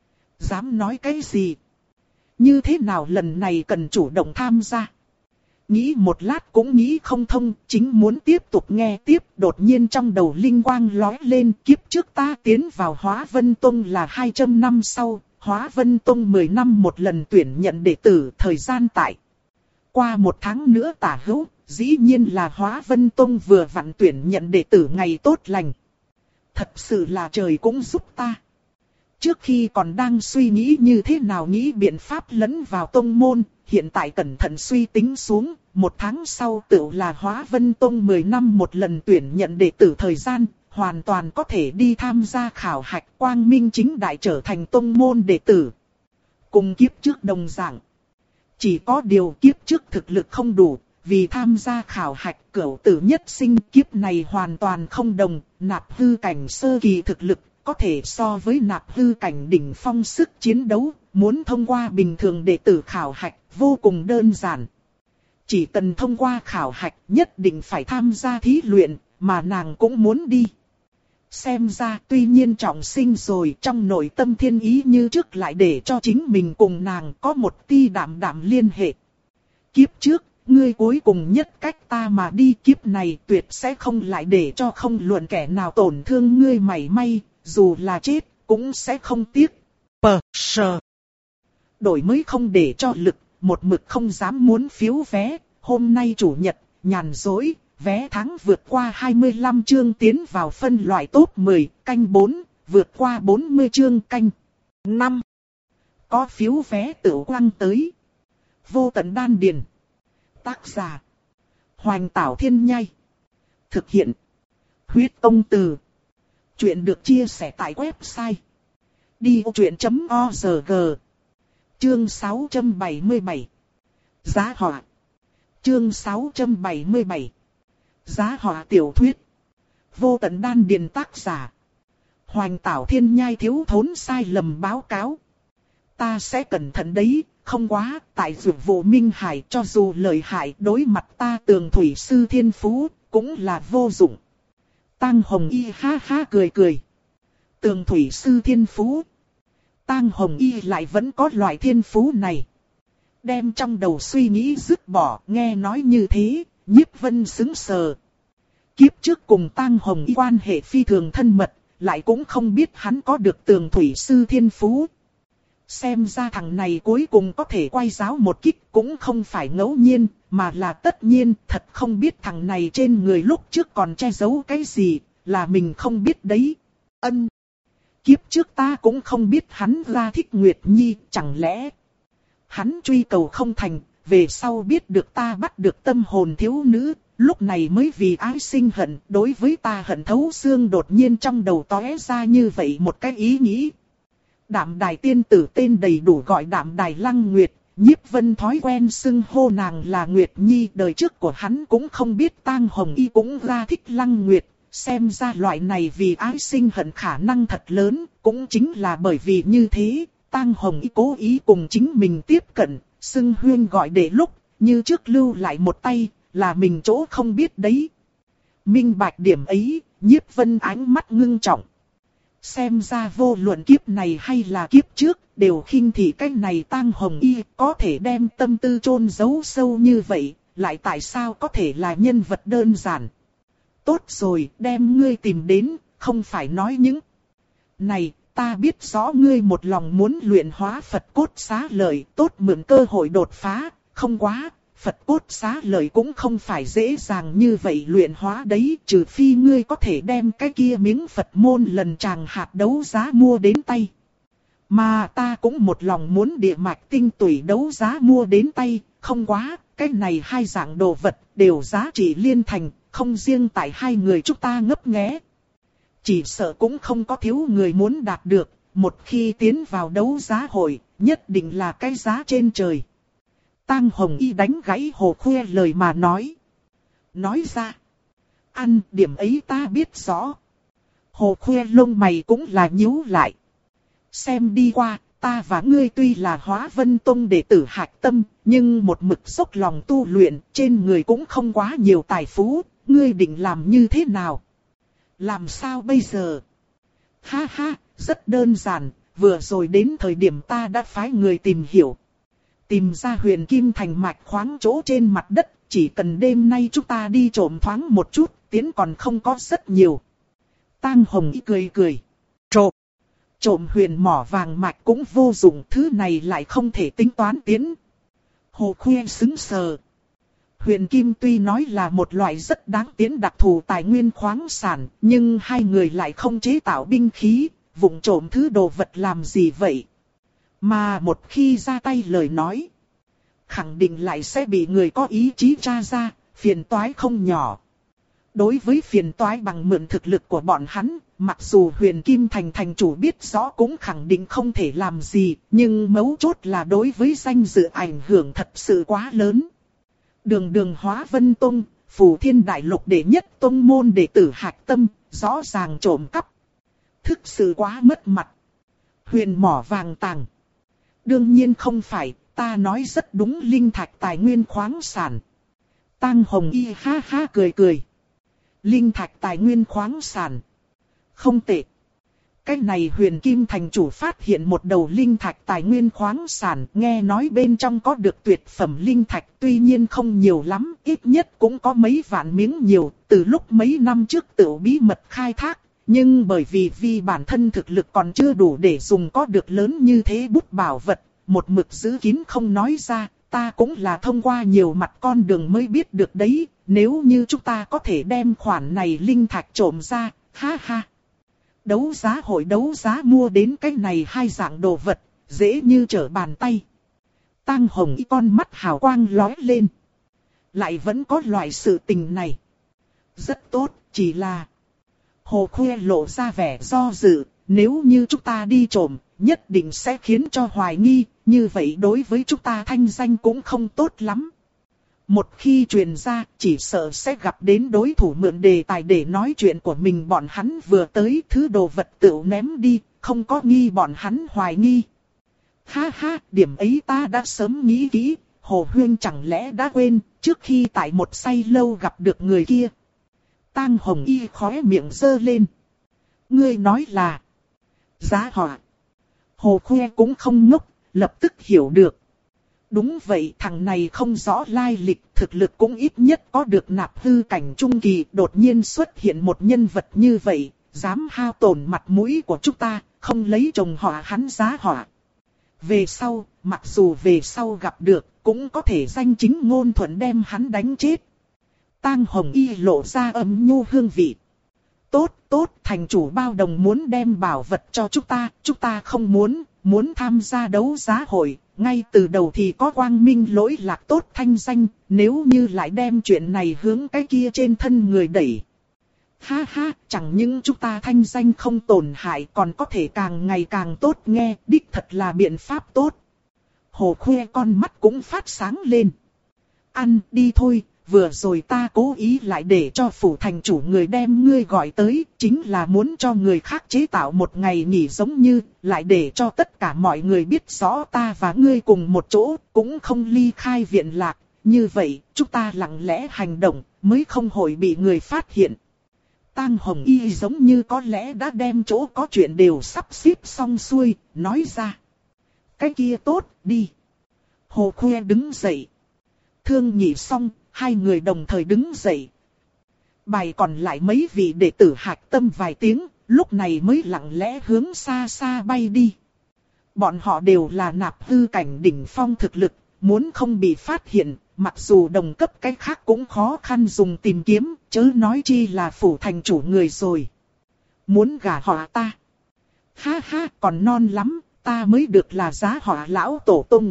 dám nói cái gì. Như thế nào lần này cần chủ động tham gia? Nghĩ một lát cũng nghĩ không thông, chính muốn tiếp tục nghe tiếp, đột nhiên trong đầu linh quang lóe lên, kiếp trước ta tiến vào Hóa Vân Tông là hai trăm năm sau, Hóa Vân Tông mười năm một lần tuyển nhận đệ tử, thời gian tại qua một tháng nữa tả hữu, dĩ nhiên là Hóa Vân Tông vừa vặn tuyển nhận đệ tử ngày tốt lành. Thật sự là trời cũng giúp ta. Trước khi còn đang suy nghĩ như thế nào nghĩ biện pháp lẫn vào tông môn, hiện tại cẩn thận suy tính xuống, một tháng sau tựu là Hóa Vân Tông mười năm một lần tuyển nhận đệ tử thời gian, hoàn toàn có thể đi tham gia khảo hạch quang minh chính đại trở thành tông môn đệ tử. Cùng kiếp trước đồng dạng. Chỉ có điều kiếp trước thực lực không đủ, vì tham gia khảo hạch cửu tử nhất sinh kiếp này hoàn toàn không đồng, nạp hư cảnh sơ kỳ thực lực. Có thể so với nạp hư cảnh đỉnh phong sức chiến đấu, muốn thông qua bình thường đệ tử khảo hạch, vô cùng đơn giản. Chỉ cần thông qua khảo hạch nhất định phải tham gia thí luyện, mà nàng cũng muốn đi. Xem ra tuy nhiên trọng sinh rồi trong nội tâm thiên ý như trước lại để cho chính mình cùng nàng có một tia đạm đạm liên hệ. Kiếp trước, ngươi cuối cùng nhất cách ta mà đi kiếp này tuyệt sẽ không lại để cho không luận kẻ nào tổn thương ngươi mảy may. Dù là chết, cũng sẽ không tiếc. Pờ, sờ. Đổi mới không để cho lực, một mực không dám muốn phiếu vé. Hôm nay chủ nhật, nhàn rỗi, vé tháng vượt qua hai mươi lăm chương tiến vào phân loại top mười, canh bốn, vượt qua bốn mươi chương canh năm. Có phiếu vé tự quăng tới. Vô tận đan điền. Tác giả. Hoành Tảo Thiên Nhai. Thực hiện. Huyết Tông Từ. Chuyện được chia sẻ tại website đi ô chuyện chấm org. Chương sáu trăm bảy mươi bảy. Giá họa. Chương sáu trăm bảy mươi bảy. Giá họa tiểu thuyết. Vô tận đan điền tác giả. Hoành Tảo Thiên Nhai thiếu thốn sai lầm báo cáo. Ta sẽ cẩn thận đấy, không quá, tại dược vụ Minh Hải cho dù lợi hại đối mặt ta Tường Thủy Sư Thiên Phú, cũng là vô dụng. Tang Hồng Y ha ha cười cười. Tường Thủy Sư Thiên Phú. Tang Hồng Y lại vẫn có loại thiên phú này. Đem trong đầu suy nghĩ dứt bỏ, nghe nói như thế, Nhiếp Vân sững sờ. Kiếp trước cùng Tang Hồng Y quan hệ phi thường thân mật, lại cũng không biết hắn có được Tường Thủy Sư Thiên Phú. Xem ra thằng này cuối cùng có thể quay giáo một kích cũng không phải ngẫu nhiên, mà là tất nhiên. Thật không biết thằng này trên người lúc trước còn che giấu cái gì, là mình không biết đấy. Ân. Kiếp trước ta cũng không biết hắn ra thích Nguyệt Nhi, chẳng lẽ hắn truy cầu không thành, về sau biết được ta bắt được tâm hồn thiếu nữ, lúc này mới vì ái sinh hận, đối với ta hận thấu xương. Đột nhiên trong đầu tóe ra như vậy một cái ý nghĩ. Đạm Đài tiên tử tên đầy đủ gọi Đạm Đài Lăng Nguyệt, Nhiếp Vân thói quen xưng hô nàng là Nguyệt Nhi. Đời trước của hắn cũng không biết Tang Hồng Y cũng ra thích Lăng Nguyệt, xem ra loại này vì ái sinh hận khả năng thật lớn. Cũng chính là bởi vì như thế, Tang Hồng Y cố ý cùng chính mình tiếp cận, xưng huyên gọi để lúc, như trước lưu lại một tay, là mình chỗ không biết đấy. Minh bạch điểm ấy, Nhiếp Vân ánh mắt ngưng trọng. Xem ra vô luận kiếp này hay là kiếp trước, đều khinh thị cái này Tang Hồng Y có thể đem tâm tư chôn giấu sâu như vậy, lại tại sao có thể là nhân vật đơn giản. tốt rồi, đem ngươi tìm đến, không phải nói những này, ta biết rõ ngươi một lòng muốn luyện hóa Phật cốt xá lợi, tốt mượn cơ hội đột phá, không quá, Phật cốt xá lợi cũng không phải dễ dàng như vậy luyện hóa đấy, trừ phi ngươi có thể đem cái kia miếng Phật môn lần tràng hạt đấu giá mua đến tay. Mà ta cũng một lòng muốn địa mạch tinh tủy đấu giá mua đến tay, không quá, cái này hai dạng đồ vật đều giá trị liên thành, không riêng tại hai người chúng ta ngấp nghé. Chỉ sợ cũng không có thiếu người muốn đạt được, một khi tiến vào đấu giá hội, nhất định là cái giá trên trời. Tang Hồng Y đánh gãy Hồ Khuê lời mà nói. Nói ra, ăn điểm ấy ta biết rõ. Hồ Khuê lông mày cũng là nhíu lại. Xem đi qua, ta và ngươi tuy là Hóa Vân Tông đệ tử hạch tâm, nhưng một mực dốc lòng tu luyện, trên người cũng không quá nhiều tài phú, ngươi định làm như thế nào? Làm sao bây giờ? Ha ha, rất đơn giản, vừa rồi đến thời điểm ta đã phái người tìm hiểu. Tìm ra huyền kim thành mạch khoáng chỗ trên mặt đất, chỉ cần đêm nay chúng ta đi trộm thoáng một chút, tiến còn không có rất nhiều. Tang Hồng Y cười cười. Trộm. Trộm huyền mỏ vàng mạch cũng vô dụng, thứ này lại không thể tính toán tiến. Hồ Khuê sững sờ. Huyền kim tuy nói là một loại rất đáng tiến đặc thù tài nguyên khoáng sản, nhưng hai người lại không chế tạo binh khí, vụng trộm thứ đồ vật làm gì vậy? Mà một khi ra tay lời nói, khẳng định lại sẽ bị người có ý chí tra ra, phiền toái không nhỏ. Đối với phiền toái bằng mượn thực lực của bọn hắn, mặc dù huyền kim thành thành chủ biết rõ cũng khẳng định không thể làm gì, nhưng mấu chốt là đối với danh dự ảnh hưởng thật sự quá lớn. Đường đường Hóa Vân Tông, Phù Thiên Đại Lục đệ nhất tông môn đệ tử hạch tâm, rõ ràng trộm cắp. Thực sự quá mất mặt. Huyền mỏ vàng tàng. Đương nhiên không phải, ta nói rất đúng, linh thạch tài nguyên khoáng sản. Tang Hồng Y ha ha cười cười. Linh thạch tài nguyên khoáng sản. Không tệ. Cái này huyền kim thành chủ phát hiện một đầu linh thạch tài nguyên khoáng sản, nghe nói bên trong có được tuyệt phẩm linh thạch, tuy nhiên không nhiều lắm, ít nhất cũng có mấy vạn miếng nhiều, từ lúc mấy năm trước tự bí mật khai thác, nhưng bởi vì vì bản thân thực lực còn chưa đủ để dùng có được lớn như thế bút bảo vật, một mực giữ kín không nói ra, ta cũng là thông qua nhiều mặt con đường mới biết được đấy, nếu như chúng ta có thể đem khoản này linh thạch trộm ra, ha ha. Đấu giá hội đấu giá mua đến cái này hai dạng đồ vật, dễ như trở bàn tay. Tang Hồng Y con mắt hào quang lóe lên. Lại vẫn có loại sự tình này. Rất tốt, chỉ là... Hồ Khuê lộ ra vẻ do dự, nếu như chúng ta đi trộm, nhất định sẽ khiến cho hoài nghi, như vậy đối với chúng ta thanh danh cũng không tốt lắm. Một khi truyền ra, chỉ sợ sẽ gặp đến đối thủ mượn đề tài để nói chuyện của mình, bọn hắn vừa tới thứ đồ vật tự ném đi, không có nghi bọn hắn hoài nghi. Ha ha, điểm ấy ta đã sớm nghĩ kỹ, Hồ Huyên chẳng lẽ đã quên, trước khi tại một say lâu gặp được người kia. Tang Hồng Y khóe miệng giơ lên. Ngươi nói là giá họa. Hồ Khuê cũng không ngốc, lập tức hiểu được. Đúng vậy, thằng này không rõ lai lịch, thực lực cũng ít nhất có được nạp hư cảnh trung kỳ, đột nhiên xuất hiện một nhân vật như vậy, dám hao tổn mặt mũi của chúng ta, không lấy chồng họ hắn giá họa. Về sau, mặc dù về sau gặp được, cũng có thể danh chính ngôn thuận đem hắn đánh chết. Tang Hồng Y lộ ra âm nhu hương vị. Tốt, tốt, thành chủ bao đồng muốn đem bảo vật cho chúng ta, chúng ta không muốn, muốn tham gia đấu giá hội, ngay từ đầu thì có quang minh lỗi lạc tốt thanh danh, nếu như lại đem chuyện này hướng cái kia trên thân người đẩy. Ha ha, chẳng những chúng ta thanh danh không tổn hại còn có thể càng ngày càng tốt nghe, đích thật là biện pháp tốt. Hồ Khuê con mắt cũng phát sáng lên. Ăn đi thôi. Vừa rồi ta cố ý lại để cho phủ thành chủ người đem ngươi gọi tới, chính là muốn cho người khác chế tạo một ngày nghỉ giống như, lại để cho tất cả mọi người biết rõ ta và ngươi cùng một chỗ, cũng không ly khai viện lạc, như vậy, chúng ta lặng lẽ hành động, mới không hội bị người phát hiện. Tang Hồng Y giống như có lẽ đã đem chỗ có chuyện đều sắp xếp xong xuôi, nói ra. Cái kia tốt, đi. Hồ Khuê đứng dậy. Thương nhị xong. Hai người đồng thời đứng dậy. Bài còn lại mấy vị đệ tử hạch tâm vài tiếng, lúc này mới lặng lẽ hướng xa xa bay đi. Bọn họ đều là nạp hư cảnh đỉnh phong thực lực, muốn không bị phát hiện, mặc dù đồng cấp cái khác cũng khó khăn dùng tìm kiếm, chớ nói chi là phủ thành chủ người rồi. Muốn gả họ ta? Ha ha, còn non lắm, ta mới được là giá họ lão tổ tung.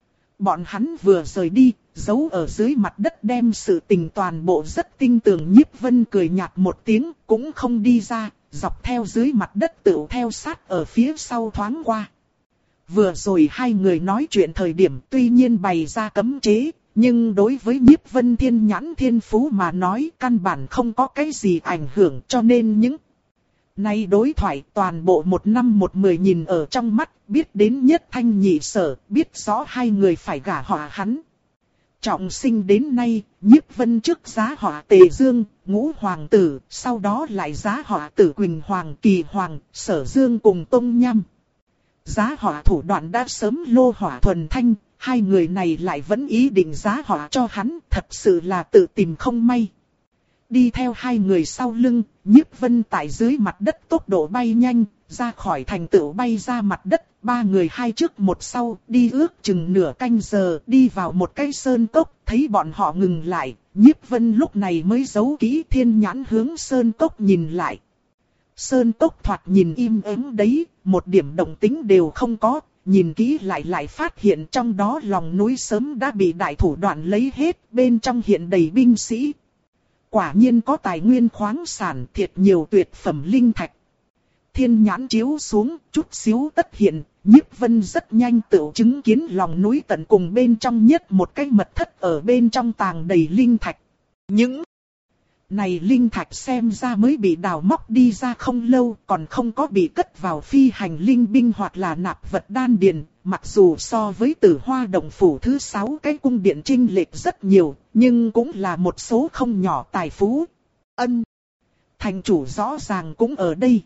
Bọn hắn vừa rời đi, giấu ở dưới mặt đất đem sự tình toàn bộ rất tinh tường. Nhiếp Vân cười nhạt một tiếng, cũng không đi ra, dọc theo dưới mặt đất tựu theo sát ở phía sau thoáng qua. Vừa rồi hai người nói chuyện thời điểm tuy nhiên bày ra cấm chế, nhưng đối với Nhiếp Vân thiên nhãn thiên phú mà nói căn bản không có cái gì ảnh hưởng, cho nên những nay đối thoại toàn bộ một năm một mười nhìn ở trong mắt, biết đến nhất thanh nhị sở, biết rõ hai người phải gả họ hắn. Trọng sinh đến nay, Nhiếp Vân trước giá họ Tề Dương, Ngũ Hoàng tử, sau đó lại giá họ Tử Quỳnh Hoàng, Kỳ Hoàng, Sở Dương cùng Tông Nhâm. Giá họ thủ đoạn đã sớm lô hỏa thuần thanh, hai người này lại vẫn ý định giá họ cho hắn, thật sự là tự tìm không may. Đi theo hai người sau lưng, Nhiếp Vân tại dưới mặt đất tốc độ bay nhanh, ra khỏi thành tựu bay ra mặt đất, ba người hai trước một sau, đi ước chừng nửa canh giờ, đi vào một cái sơn cốc, thấy bọn họ ngừng lại, Nhiếp Vân lúc này mới giấu kỹ thiên nhãn hướng sơn cốc nhìn lại. Sơn cốc thoạt nhìn im ắng đấy, một điểm động tĩnh đều không có, nhìn kỹ lại lại phát hiện trong đó lòng núi sớm đã bị đại thủ đoạn lấy hết, bên trong hiện đầy binh sĩ. Quả nhiên có tài nguyên khoáng sản thiệt nhiều tuyệt phẩm linh thạch. Thiên nhãn chiếu xuống, chút xíu tất hiện, Nhiếp Vân rất nhanh tự chứng kiến lòng núi tận cùng bên trong nhất một cái mật thất ở bên trong tàng đầy linh thạch. Những này linh thạch xem ra mới bị đào móc đi ra không lâu, còn không có bị cất vào phi hành linh binh hoặc là nạp vật đan điền. Mặc dù so với Tử Hoa Động Phủ thứ sáu cái cung điện chênh lệch rất nhiều, nhưng cũng là một số không nhỏ tài phú. Ân, thành chủ rõ ràng cũng ở đây.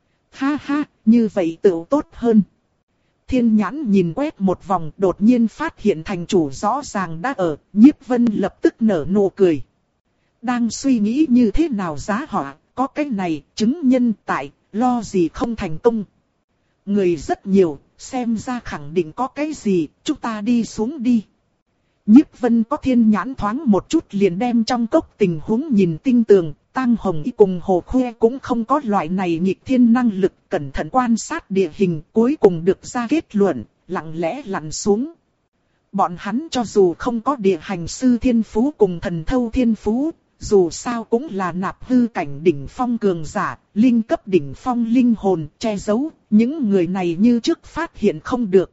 Ha ha, như vậy tự tốt hơn. Thiên nhãn nhìn quét một vòng, đột nhiên phát hiện thành chủ rõ ràng đã ở, Nhiếp Vân lập tức nở nụ cười. Đang suy nghĩ như thế nào giá họa, có cái này, chứng nhân tại, lo gì không thành công. Người rất nhiều, xem ra khẳng định có cái gì, chúng ta đi xuống đi. Nhiếp Vân có thiên nhãn thoáng một chút liền đem trong cốc tình huống nhìn tinh tường, Tang Hồng Y cùng Hồ Khuê cũng không có loại này nghịch thiên năng lực, cẩn thận quan sát địa hình, cuối cùng được ra kết luận, lặng lẽ lặn xuống. Bọn hắn cho dù không có địa hành sư thiên phú cùng thần thâu thiên phú, dù sao cũng là nạp hư cảnh đỉnh phong cường giả, linh cấp đỉnh phong linh hồn, che giấu, những người này như trước phát hiện không được.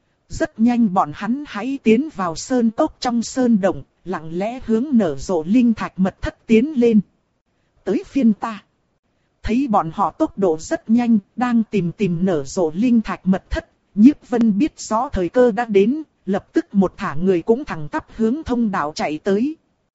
Rất nhanh bọn hắn hãy tiến vào sơn cốc trong sơn động, lặng lẽ hướng nở rộ linh thạch mật thất tiến lên. Tới phiên ta. Thấy bọn họ tốc độ rất nhanh, đang tìm tìm nở rộ linh thạch mật thất, Nhiếp Vân biết rõ thời cơ đã đến, lập tức một thả người cũng thẳng tắp hướng thông đạo chạy tới.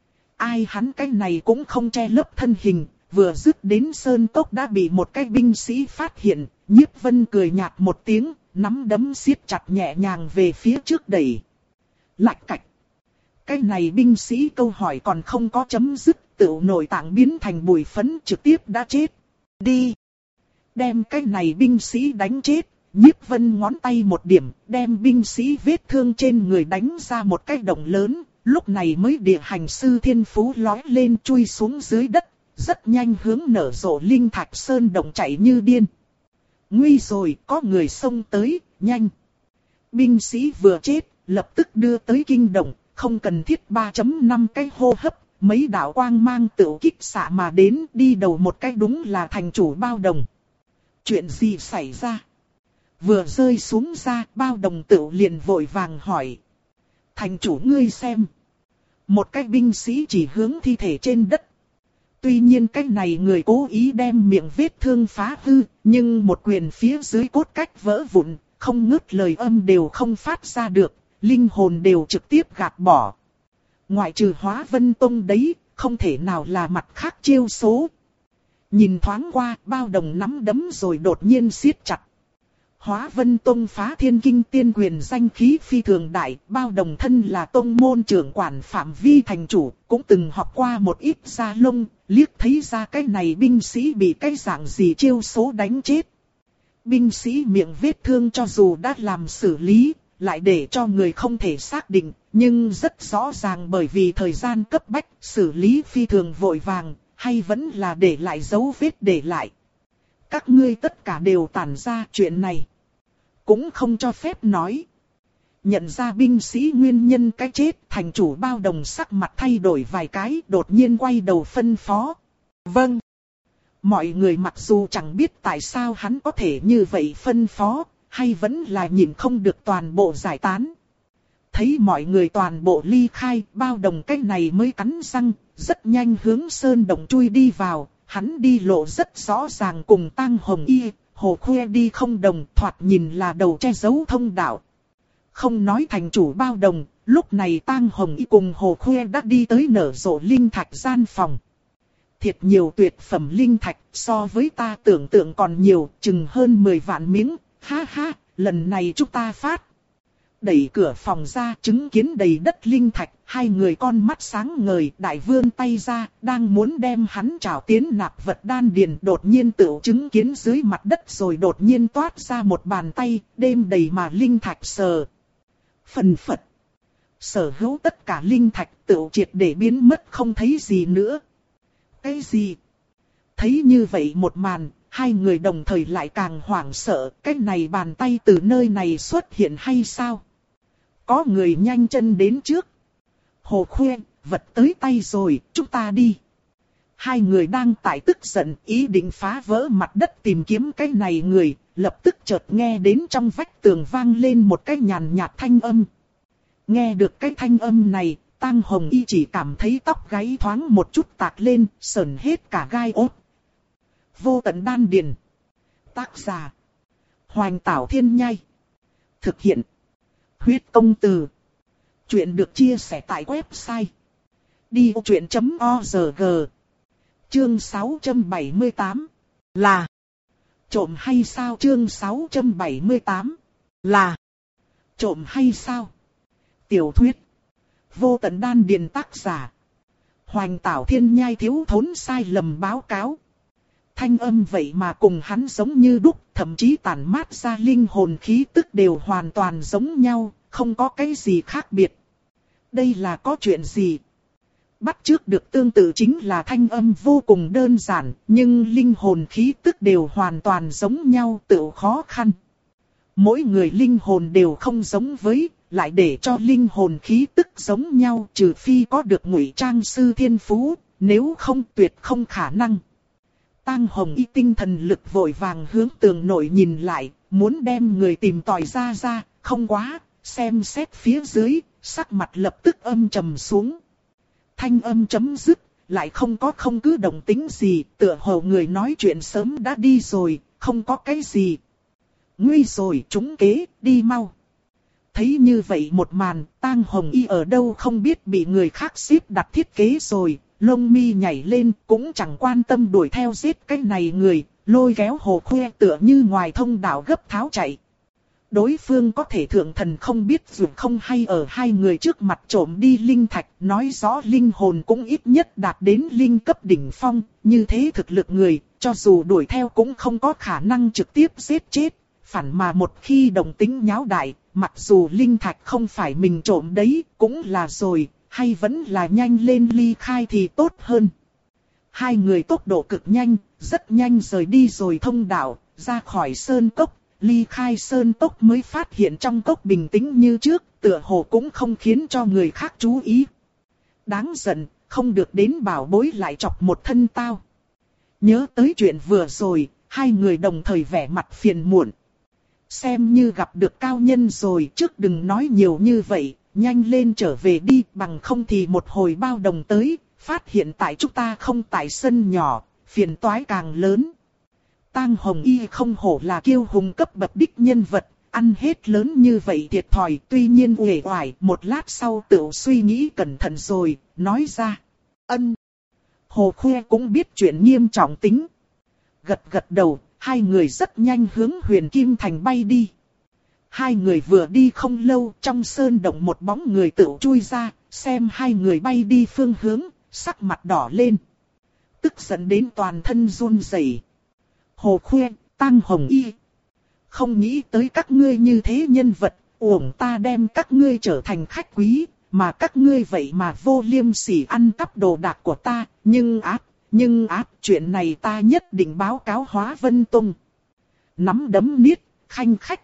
Ai hắn cái này cũng không che lấp thân hình, vừa dứt đến sơn cốc đã bị một cái binh sĩ phát hiện, Nhiếp Vân cười nhạt một tiếng, nắm đấm siết chặt nhẹ nhàng về phía trước đẩy. Lạch cạch. Cái này binh sĩ câu hỏi còn không có chấm dứt, tự nội tạng biến thành bụi phấn trực tiếp đã chết. Đi. Đem cái này binh sĩ đánh chết, Nhiếp Vân ngón tay một điểm, đem binh sĩ vết thương trên người đánh ra một cái động lớn. Lúc này mới địa hành sư thiên phú lói lên chui xuống dưới đất, rất nhanh hướng nở rộ linh thạch sơn động chạy như điên. Nguy rồi, có người xông tới, nhanh. Binh sĩ vừa chết, lập tức đưa tới kinh động, không cần thiết ba chấm năm cái hô hấp, mấy đạo quang mang tự kích xạ mà đến, đi đầu một cái đúng là thành chủ Bao Đồng. Chuyện gì xảy ra? Vừa rơi xuống ra, Bao Đồng tự liền vội vàng hỏi. Thành chủ ngươi xem. Một cái binh sĩ chỉ hướng thi thể trên đất. Tuy nhiên cái này người cố ý đem miệng vết thương phá hư, nhưng một quyền phía dưới cốt cách vỡ vụn, không ngớt lời âm đều không phát ra được, linh hồn đều trực tiếp gạt bỏ. Ngoại trừ Hóa Vân Tông đấy, không thể nào là mặt khác chiêu số. Nhìn thoáng qua, Bao Đồng nắm đấm rồi đột nhiên siết chặt. Hóa Vân Tông phá thiên kinh tiên quyền danh khí phi thường đại, bao đồng thân là tông môn trưởng quản phạm vi thành chủ, cũng từng học qua một ít gia lông, liếc thấy ra cái này binh sĩ bị cái dạng gì chiêu số đánh chết. Binh sĩ miệng vết thương cho dù đã làm xử lý, lại để cho người không thể xác định, nhưng rất rõ ràng bởi vì thời gian cấp bách, xử lý phi thường vội vàng, hay vẫn là để lại dấu vết để lại. Các ngươi tất cả đều tản ra chuyện này. Cũng không cho phép nói. Nhận ra binh sĩ nguyên nhân cái chết, thành chủ bao đồng sắc mặt thay đổi vài cái, đột nhiên quay đầu phân phó. Vâng. Mọi người mặc dù chẳng biết tại sao hắn có thể như vậy phân phó, hay vẫn là nhìn không được toàn bộ giải tán. Thấy mọi người toàn bộ ly khai, bao đồng cái này mới cắn răng, rất nhanh hướng sơn động chui đi vào, hắn đi lộ rất rõ ràng cùng Tang Hồng Y, Hồ Khuê đi không đồng, thoạt nhìn là đầu che giấu thông đạo. Không nói thành chủ bao đồng, lúc này Tang Hồng Y cùng Hồ Khuê đã đi tới nở rộ linh thạch gian phòng. Thiệt nhiều tuyệt phẩm linh thạch, so với ta tưởng tượng còn nhiều, chừng hơn mười vạn miếng, ha ha, lần này chúng ta phát. Đẩy cửa phòng ra, chứng kiến đầy đất linh thạch, hai người con mắt sáng ngời, đại vươn tay ra, đang muốn đem hắn trảo tiến nạp vật đan điền, đột nhiên tựu chứng kiến dưới mặt đất rồi đột nhiên toát ra một bàn tay, đêm đầy mà linh thạch sờ. Phần phật. Sở hữu tất cả linh thạch tựu triệt để biến mất không thấy gì nữa. Cái gì? Thấy như vậy một màn, hai người đồng thời lại càng hoảng sợ, cái này bàn tay từ nơi này xuất hiện hay sao? Có người nhanh chân đến trước. Hồ Khuê, vật tới tay rồi, chúng ta đi. Hai người đang tại tức giận, ý định phá vỡ mặt đất tìm kiếm cái này người, lập tức chợt nghe đến trong vách tường vang lên một cái nhàn nhạt thanh âm. Nghe được cái thanh âm này, Tang Hồng Y chỉ cảm thấy tóc gáy thoáng một chút tạc lên, sởn hết cả gai ốt. Vô tận đan điền. Tác giả: Hoành Tảo Thiên Nhai. Thực hiện: Huyết Công Từ. Chuyện được chia sẻ tại website đi ô chuyện chấm org. Chương sáu trăm bảy mươi tám là trộm hay sao? Chương sáu trăm bảy mươi tám là trộm hay sao? Tiểu thuyết Vô tận đan điền, tác giả: Hoành Tảo Thiên Nhai. Thiếu thốn sai lầm báo cáo. Thanh âm vậy mà cùng hắn giống như đúc, thậm chí tản mát ra linh hồn khí tức đều hoàn toàn giống nhau, không có cái gì khác biệt. Đây là có chuyện gì? Bắt chước được tương tự chính là thanh âm vô cùng đơn giản, nhưng linh hồn khí tức đều hoàn toàn giống nhau, tự khó khăn. Mỗi người linh hồn đều không giống với, lại để cho linh hồn khí tức giống nhau, trừ phi có được ngụy trang sư thiên phú, nếu không tuyệt không khả năng. Tang Hồng Y tinh thần lực vội vàng hướng tường nổi nhìn lại, muốn đem người tìm tòi ra ra, không quá, xem xét phía dưới, sắc mặt lập tức âm trầm xuống. Thanh âm chấm dứt, lại không có không cứ động tĩnh gì, tựa hồ người nói chuyện sớm đã đi rồi, không có cái gì. Nguy rồi, trúng kế, đi mau. Thấy như vậy một màn, Tang Hồng Y ở đâu không biết bị người khác xếp đặt thiết kế rồi, lông mi nhảy lên, cũng chẳng quan tâm đuổi theo giết cái này người, lôi kéo Hồ Khuê tựa như ngoài thông đạo gấp tháo chạy. Đối phương có thể thượng thần không biết dù không hay ở hai người trước mặt trộm đi linh thạch, nói rõ linh hồn cũng ít nhất đạt đến linh cấp đỉnh phong, như thế thực lực người, cho dù đuổi theo cũng không có khả năng trực tiếp giết chết, phản mà một khi đồng tính nháo đại, mặc dù linh thạch không phải mình trộm đấy, cũng là rồi, hay vẫn là nhanh lên ly khai thì tốt hơn. Hai người tốc độ cực nhanh, rất nhanh rời đi rồi thông đạo, ra khỏi sơn cốc. Ly khai sơn cốc mới phát hiện trong cốc bình tĩnh như trước, tựa hồ cũng không khiến cho người khác chú ý. Đáng giận, không được đến bảo bối lại chọc một thân tao. Nhớ tới chuyện vừa rồi, hai người đồng thời vẻ mặt phiền muộn. Xem như gặp được cao nhân rồi, trước đừng nói nhiều như vậy, nhanh lên trở về đi, bằng không thì một hồi bao đồng tới, phát hiện tại chúng ta không tại sân nhỏ, phiền toái càng lớn. Tang Hồng Y không hổ là kiêu hùng cấp bậc đích nhân vật, ăn hết lớn như vậy thiệt thòi, tuy nhiên uể oải, một lát sau tự suy nghĩ cẩn thận rồi, nói ra. Ân. Hồ Khuê cũng biết chuyện nghiêm trọng tính. Gật gật đầu, hai người rất nhanh hướng Huyền Kim Thành bay đi. Hai người vừa đi không lâu, trong sơn động một bóng người tự chui ra, xem hai người bay đi phương hướng, sắc mặt đỏ lên. Tức giận đến toàn thân run rẩy. Hồ Khuê, Tang Hồng Y. Không nghĩ tới các ngươi như thế nhân vật, uổng ta đem các ngươi trở thành khách quý, mà các ngươi vậy mà vô liêm sỉ ăn cắp đồ đạc của ta, nhưng ác, nhưng ác, chuyện này ta nhất định báo cáo Hóa Vân Tông. Nắm đấm niết, khanh khách.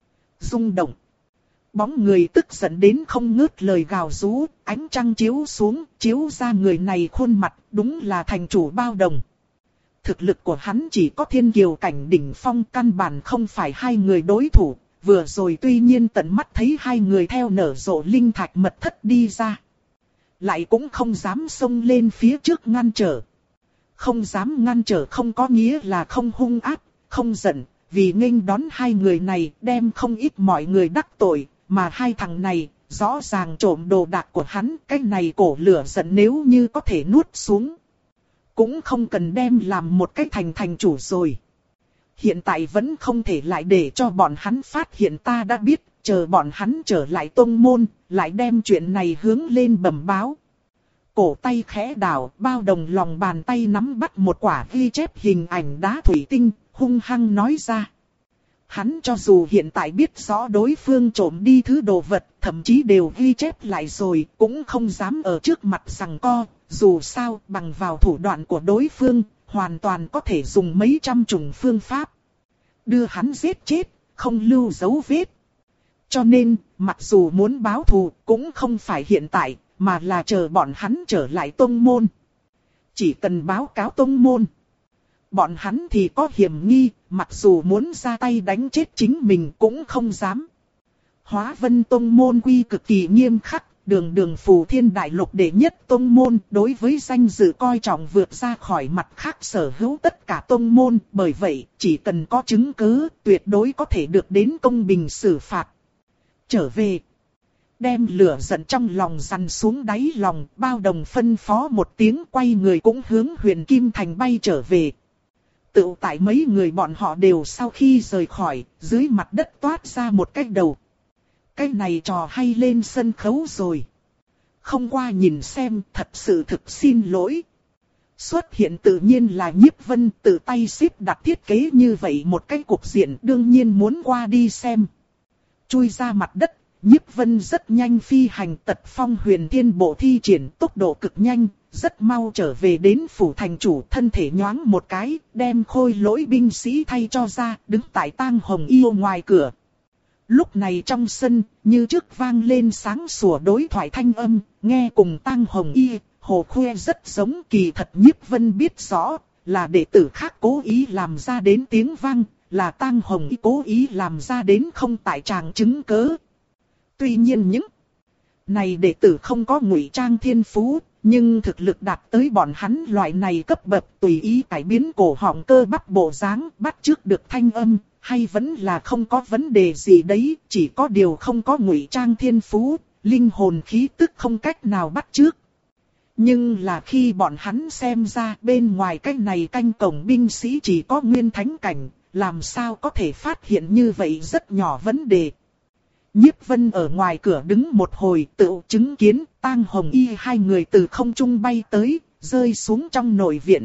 Rung động. Bóng người tức giận đến không ngớt lời gào rú, ánh trăng chiếu xuống, chiếu ra người này khuôn mặt, đúng là thành chủ Bao Đồng. Thực lực của hắn chỉ có thiên kiều cảnh đỉnh phong, căn bản không phải hai người đối thủ, vừa rồi tuy nhiên tận mắt thấy hai người theo nở rộ linh thạch mật thất đi ra. Lại cũng không dám xông lên phía trước ngăn trở. Không dám ngăn trở không có nghĩa là không hung ác, không giận, vì nghênh đón hai người này đem không ít mọi người đắc tội, mà hai thằng này rõ ràng trộm đồ đạc của hắn, cái này cổ lửa giận nếu như có thể nuốt xuống. Cũng không cần đem làm một cái thành thành chủ rồi. Hiện tại vẫn không thể lại để cho bọn hắn phát hiện ta đã biết, chờ bọn hắn trở lại tông môn, lại đem chuyện này hướng lên bẩm báo. Cổ tay khẽ đảo, Bao Đồng lòng bàn tay nắm bắt một quả ghi chép hình ảnh đá thủy tinh, hung hăng nói ra. Hắn cho dù hiện tại biết rõ đối phương trộm đi thứ đồ vật, thậm chí đều ghi chép lại rồi, cũng không dám ở trước mặt giằng co, dù sao bằng vào thủ đoạn của đối phương, hoàn toàn có thể dùng mấy trăm chủng phương pháp. Đưa hắn giết chết, không lưu dấu vết. Cho nên, mặc dù muốn báo thù, cũng không phải hiện tại, mà là chờ bọn hắn trở lại tông môn. Chỉ cần báo cáo tông môn, bọn hắn thì có hiểm nghi, mặc dù muốn ra tay đánh chết chính mình cũng không dám. Hóa Vân Tông môn quy cực kỳ nghiêm khắc, đường đường phù thiên đại lục đệ nhất tông môn, đối với danh dự coi trọng vượt ra khỏi mặt khác sở hữu tất cả tông môn, bởi vậy chỉ cần có chứng cứ, tuyệt đối có thể được đến công bình xử phạt. Trở về, đem lửa giận trong lòng dằn xuống đáy lòng, Bao Đồng phân phó một tiếng, quay người cũng hướng Huyền Kim Thành bay trở về. Tự tại mấy người bọn họ đều sau khi rời khỏi, dưới mặt đất toát ra một cái đầu. Cái này trò hay lên sân khấu rồi. Không qua nhìn xem, thật sự thực xin lỗi. Xuất hiện tự nhiên là Nhiếp Vân tự tay xếp đặt thiết kế như vậy một cái cục diện, đương nhiên muốn qua đi xem. Chui ra mặt đất, Nhiếp Vân rất nhanh phi hành tật phong huyền thiên bộ thi triển tốc độ cực nhanh, rất mau trở về đến phủ thành chủ, thân thể nhoáng một cái, đem khôi lỗi binh sĩ thay cho ra, đứng tại Tang Hồng Y ngoài cửa. Lúc này trong sân, như trước vang lên sáng sủa đối thoại thanh âm, nghe cùng Tang Hồng Y, Hồ Khuê rất giống. Kỳ thật Nhiếp Vân biết rõ, là đệ tử khác cố ý làm ra đến tiếng vang, là Tang Hồng Y cố ý làm ra đến không tại tràng chứng cớ. Tuy nhiên những này đệ tử không có ngụy trang thiên phú, nhưng thực lực đạt tới bọn hắn loại này cấp bậc, tùy ý cải biến cổ họng cơ bắp bộ dáng, bắt chước được thanh âm, hay vẫn là không có vấn đề gì đấy, chỉ có điều không có ngụy trang thiên phú, linh hồn khí tức không cách nào bắt chước. Nhưng là khi bọn hắn xem ra bên ngoài cái này canh cổng binh sĩ chỉ có nguyên thánh cảnh, làm sao có thể phát hiện như vậy rất nhỏ vấn đề. Nhiếp Vân ở ngoài cửa đứng một hồi, tự chứng kiến Tang Hồng Y hai người từ không trung bay tới, rơi xuống trong nội viện.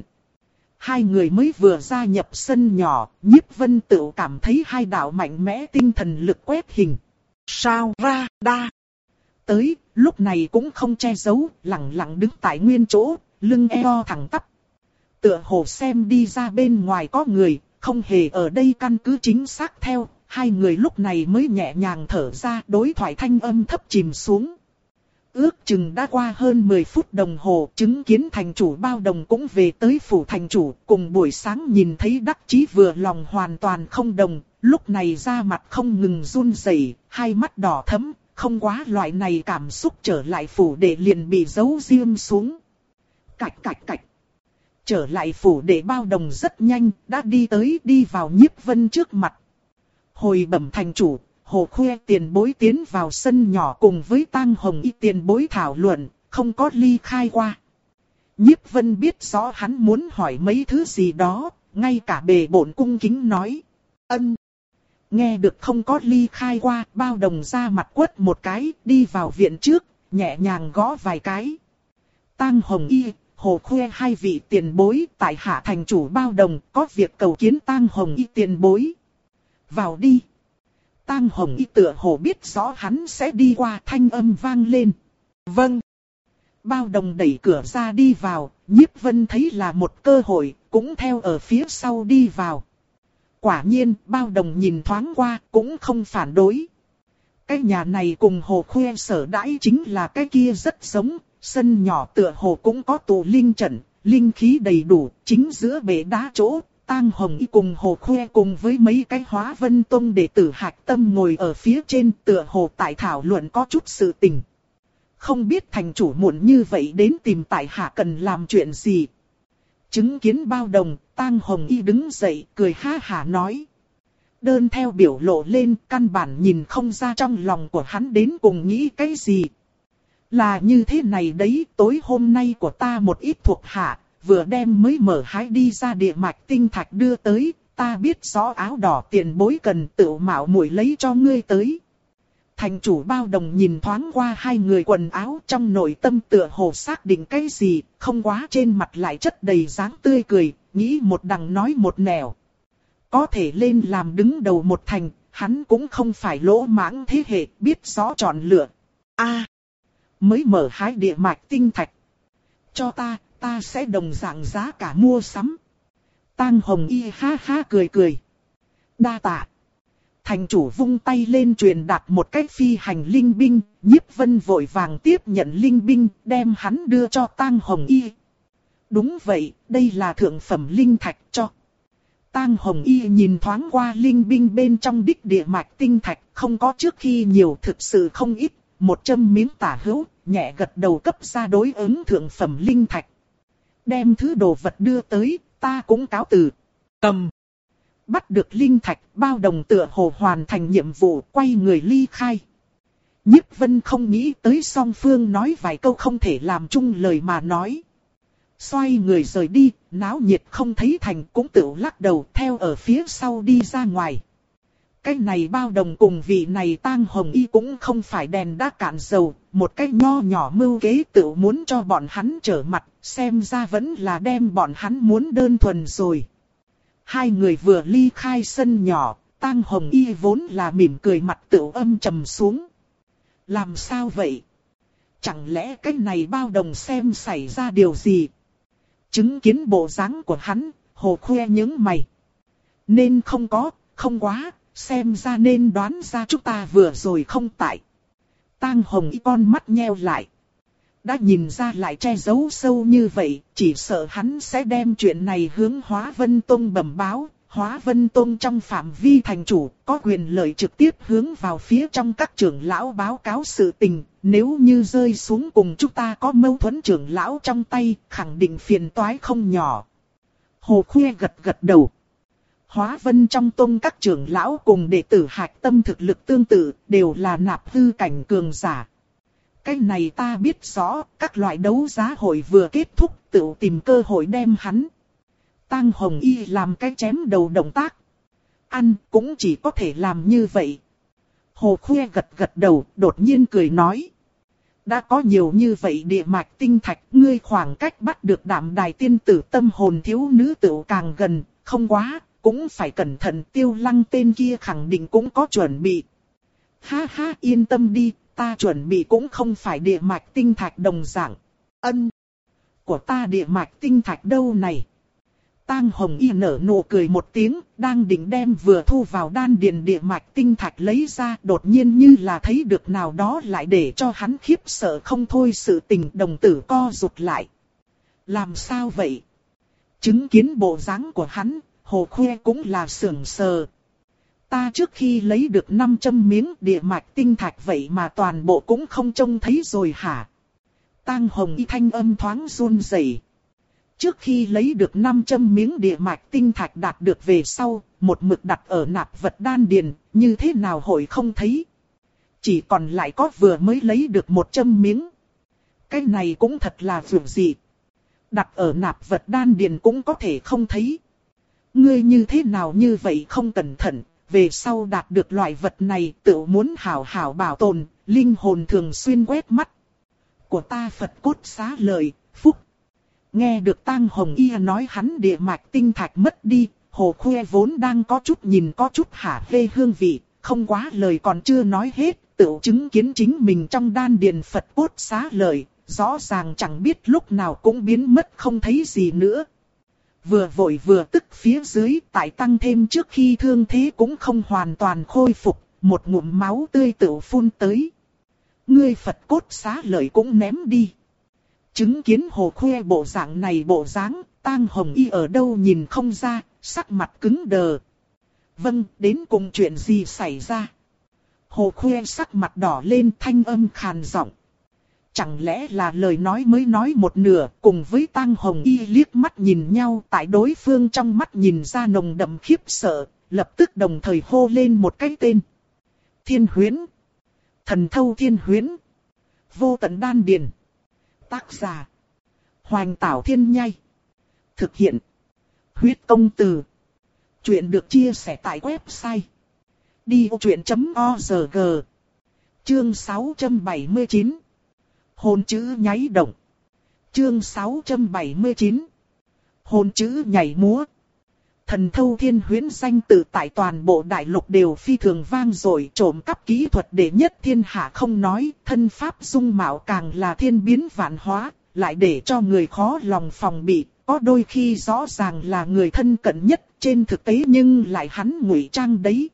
Hai người mới vừa gia nhập sân nhỏ, Nhiếp Vân tự cảm thấy hai đạo mạnh mẽ tinh thần lực quét hình. Sao ra đa. Tới, lúc này cũng không che giấu, lặng lặng đứng tại nguyên chỗ, lưng eo thẳng tắp. Tựa hồ xem đi ra bên ngoài có người, không hề ở đây căn cứ chính xác theo. Hai người lúc này mới nhẹ nhàng thở ra, đối thoại thanh âm thấp chìm xuống. Ước chừng đã qua hơn mười phút đồng hồ, chứng kiến thành chủ Bao Đồng cũng về tới phủ thành chủ, cùng buổi sáng nhìn thấy đắc chí vừa lòng hoàn toàn không đồng, lúc này da mặt không ngừng run rẩy, hai mắt đỏ thẫm, không quá loại này cảm xúc trở lại phủ đệ liền bị giấu diêm xuống. Cạch cạch cạch. Trở lại phủ đệ Bao Đồng rất nhanh, đã đi tới đi vào Nhiếp Vân trước mặt. Hồi bẩm thành chủ, Hồ Khuê tiền bối tiến vào sân nhỏ cùng với Tang Hồng Y tiền bối thảo luận, không có ly khai qua. Nhiếp Vân biết rõ hắn muốn hỏi mấy thứ gì đó, ngay cả bề bộn cung kính nói. Ân. Nghe được không có ly khai qua, Bao Đồng ra mặt quất một cái, đi vào viện trước, nhẹ nhàng gõ vài cái. Tang Hồng Y, Hồ Khuê hai vị tiền bối, tại hạ thành chủ Bao Đồng, có việc cầu kiến Tang Hồng Y tiền bối. Vào đi. Tang Hồng Y tựa hồ biết rõ hắn sẽ đi qua, thanh âm vang lên. Vâng. Bao Đồng đẩy cửa ra đi vào, Nhiếp Vân thấy là một cơ hội, cũng theo ở phía sau đi vào. Quả nhiên, Bao Đồng nhìn thoáng qua, cũng không phản đối. Cái nhà này cùng Hồ Khuê sở đãi chính là cái kia rất giống, sân nhỏ tựa hồ cũng có tụ linh trận, linh khí đầy đủ, chính giữa bể đá chỗ, Tang Hồng Y cùng Hồ Khuê cùng với mấy cái Hóa Vân Tông đệ tử hạch tâm ngồi ở phía trên, tựa hồ tại thảo luận có chút sự tình. Không biết thành chủ muộn như vậy đến tìm tại hạ cần làm chuyện gì. Chứng kiến Bao Đồng, Tang Hồng Y đứng dậy, cười ha hả nói. Đơn theo biểu lộ lên, căn bản nhìn không ra trong lòng của hắn đến cùng nghĩ cái gì. Là như thế này đấy, tối hôm nay của ta một ít thuộc hạ, vừa đem mới mở hái đi ra địa mạch tinh thạch đưa tới, ta biết rõ áo đỏ tiền bối cần tự mạo muội lấy cho ngươi tới. Thành chủ Bao Đồng nhìn thoáng qua hai người quần áo, trong nội tâm tựa hồ xác định cái gì, không quá trên mặt lại chất đầy dáng tươi cười, nghĩ một đằng nói một nẻo. Có thể lên làm đứng đầu một thành, hắn cũng không phải lỗ mãng thế hệ, biết rõ chọn lựa. A, mới mở hái địa mạch tinh thạch. Cho ta, ta sẽ đồng dạng giá cả mua sắm. Tang Hồng Y ha ha cười cười. Đa tạ. Thành chủ vung tay lên truyền đạt một cái phi hành linh binh, Nhiếp Vân vội vàng tiếp nhận linh binh, đem hắn đưa cho Tang Hồng Y. Đúng vậy, đây là thượng phẩm linh thạch cho. Tang Hồng Y nhìn thoáng qua linh binh bên trong đích địa mạch tinh thạch, không có trước khi nhiều, thực sự không ít, một châm miếng tả hữu, nhẹ gật đầu cấp ra đối ứng thượng phẩm linh thạch. Đem thứ đồ vật đưa tới, ta cũng cáo từ. Cầm. Bắt được linh thạch, Bao Đồng tựa hồ hoàn thành nhiệm vụ, quay người ly khai. Nhiếp Vân không nghĩ tới song phương nói vài câu không thể làm chung lời mà nói. Xoay người rời đi, náo nhiệt không thấy thành cũng tự lắc đầu theo ở phía sau đi ra ngoài. Cái này Bao Đồng cùng vị này Tang Hồng Y cũng không phải đèn đã cạn dầu, một cái nho nhỏ mưu kế tự muốn cho bọn hắn trở mặt, xem ra vẫn là đem bọn hắn muốn đơn thuần rồi. Hai người vừa ly khai sân nhỏ, Tang Hồng Y vốn là mỉm cười mặt tự âm trầm xuống. Làm sao vậy? Chẳng lẽ cái này Bao Đồng xem xảy ra điều gì? Chứng kiến bộ dáng của hắn, Hồ Khuê nhướng mày. Nên không có, không quá, xem ra nên đoán ra chúng ta vừa rồi không tại. Tang Hồng Y con mắt nheo lại. Đã nhìn ra lại che giấu sâu như vậy, chỉ sợ hắn sẽ đem chuyện này hướng Hóa Vân Tông bẩm báo. Hóa Vân Tông trong phạm vi thành chủ, có quyền lợi trực tiếp hướng vào phía trong các trưởng lão báo cáo sự tình. Nếu như rơi xuống cùng chúng ta có mâu thuẫn trưởng lão trong tay, khẳng định phiền toái không nhỏ. Hồ Khuê gật gật đầu. Hóa Vân trong tông các trưởng lão cùng đệ tử hạch tâm thực lực tương tự, đều là nạp hư cảnh cường giả. Cái này ta biết rõ, các loại đấu giá hội vừa kết thúc, tự tìm cơ hội đem hắn. Tang Hồng Y làm cái chém đầu động tác. Ăn cũng chỉ có thể làm như vậy. Hồ Khuê gật gật đầu, đột nhiên cười nói. Đã có nhiều như vậy địa mạch tinh thạch, ngươi khoảng cách bắt được Đạm Đài tiên tử tâm hồn thiếu nữ tự càng gần, không quá, cũng phải cẩn thận. Tiêu Lăng tên kia khẳng định cũng có chuẩn bị. Ha ha, yên tâm đi, ta chuẩn bị cũng không phải địa mạch tinh thạch đồng dạng. Ân, của ta địa mạch tinh thạch đâu này? Tang Hồng Y nở nụ cười một tiếng, đang định đem vừa thu vào đan điền địa mạch tinh thạch lấy ra, đột nhiên như là thấy được nào đó lại để cho hắn khiếp sợ không thôi, sự tình đồng tử co rụt lại. Làm sao vậy? Chứng kiến bộ dáng của hắn, Hồ Khuê cũng là sưởng sờ. Ta trước khi lấy được năm trăm miếng địa mạch tinh thạch vậy mà toàn bộ cũng không trông thấy rồi hả? Tang Hồng Y thanh âm thoáng run rẩy. Trước khi lấy được năm trăm miếng địa mạch tinh thạch đạt được về sau, một mực đặt ở nạp vật đan điền, như thế nào hội không thấy? Chỉ còn lại có vừa mới lấy được một trăm miếng. Cái này cũng thật là vượt dị. Đặt ở nạp vật đan điền cũng có thể không thấy. Ngươi như thế nào như vậy không cẩn thận, về sau đạt được loại vật này tự muốn hảo hảo bảo tồn, linh hồn thường xuyên quét mắt. Của ta Phật cốt xá lợi, phúc. Nghe được Tang Hồng Y nói hắn địa mạch tinh thạch mất đi, Hồ Khuê vốn đang có chút nhìn có chút hả hê hương vị, không quá lời còn chưa nói hết, tự chứng kiến chính mình trong đan điền Phật cốt xá lợi, rõ ràng chẳng biết lúc nào cũng biến mất không thấy gì nữa. Vừa vội vừa tức phía dưới, tại tăng thêm trước khi thương thế cũng không hoàn toàn khôi phục, một ngụm máu tươi tự phun tới. Ngươi Phật cốt xá lợi cũng ném đi. Chứng kiến Hồ Khuê bộ dạng này bộ dáng, Tang Hồng Y ở đâu nhìn không ra, sắc mặt cứng đờ. Vâng, đến cùng chuyện gì xảy ra? Hồ Khuê sắc mặt đỏ lên, thanh âm khàn giọng. Chẳng lẽ là lời nói mới nói một nửa, cùng với Tang Hồng Y liếc mắt nhìn nhau, tại đối phương trong mắt nhìn ra nồng đậm khiếp sợ, lập tức đồng thời hô lên một cái tên. Thiên Huyễn. Thần thâu Thiên Huyễn. Vô tận đan điền. Tác giả. Hoành Tảo Thiên Nhai. Thực hiện. Huyết Công Từ. Chuyện được chia sẻ tại website đi ô chuyện chấm org. Chương sáu trăm bảy mươi chín. Hồn chữ nháy động. Chương sáu trăm bảy mươi chín. Hồn chữ nhảy múa. Thần thâu Thiên Huyễn danh tự tại toàn bộ đại lục đều phi thường vang dội, trộm cắp kỹ thuật đệ nhất thiên hạ không nói, thân pháp dung mạo càng là thiên biến vạn hóa, lại để cho người khó lòng phòng bị, có đôi khi rõ ràng là người thân cận nhất, trên thực tế nhưng lại hắn ngụy trang đấy.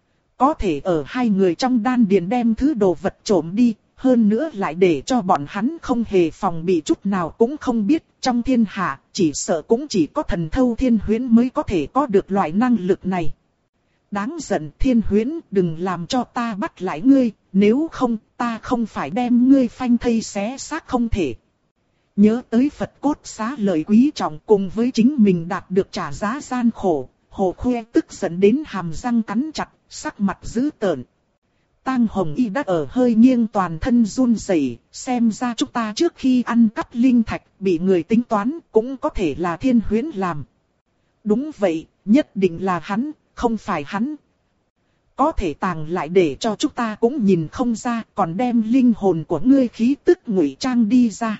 Có thể ở hai người trong đan điền đem thứ đồ vật trộm đi, hơn nữa lại để cho bọn hắn không hề phòng bị chút nào cũng không biết, trong thiên hạ, chỉ sợ cũng chỉ có thần thâu Thiên Huyễn mới có thể có được loại năng lực này. Đáng giận Thiên Huyễn, đừng làm cho ta bắt lại ngươi, nếu không, ta không phải đem ngươi phanh thây xé xác không thể. Nhớ tới Phật cốt xá lợi quý trọng cùng với chính mình đạt được trả giá gian khổ, Hồ Khuê tức giận đến hàm răng cắn chặt, sắc mặt dữ tợn. Tang Hồng Y đã ở hơi nghiêng toàn thân run rẩy, xem ra chúng ta trước khi ăn cắp linh thạch bị người tính toán cũng có thể là Thiên Huyễn làm. Đúng vậy, nhất định là hắn, không phải hắn. Có thể tàng lại để cho chúng ta cũng nhìn không ra, còn đem linh hồn của ngươi khí tức ngụy trang đi ra.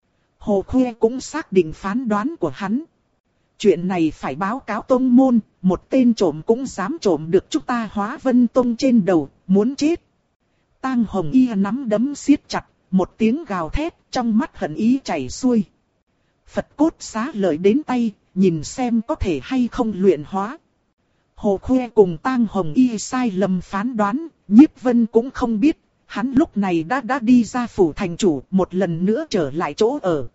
Hồ Khuê cũng xác định phán đoán của hắn. Chuyện này phải báo cáo tông môn, một tên trộm cũng dám trộm được chúng ta Hóa Vân Tông trên đầu, muốn chết. Tang Hồng Y nắm đấm siết chặt, một tiếng gào thét, trong mắt hận ý chảy xuôi. Phật cốt xá lợi đến tay, nhìn xem có thể hay không luyện hóa. Hồ Khuê cùng Tang Hồng Y sai lầm phán đoán, Nhiếp Vân cũng không biết, hắn lúc này đã đã đi ra phủ thành chủ, một lần nữa trở lại chỗ ở.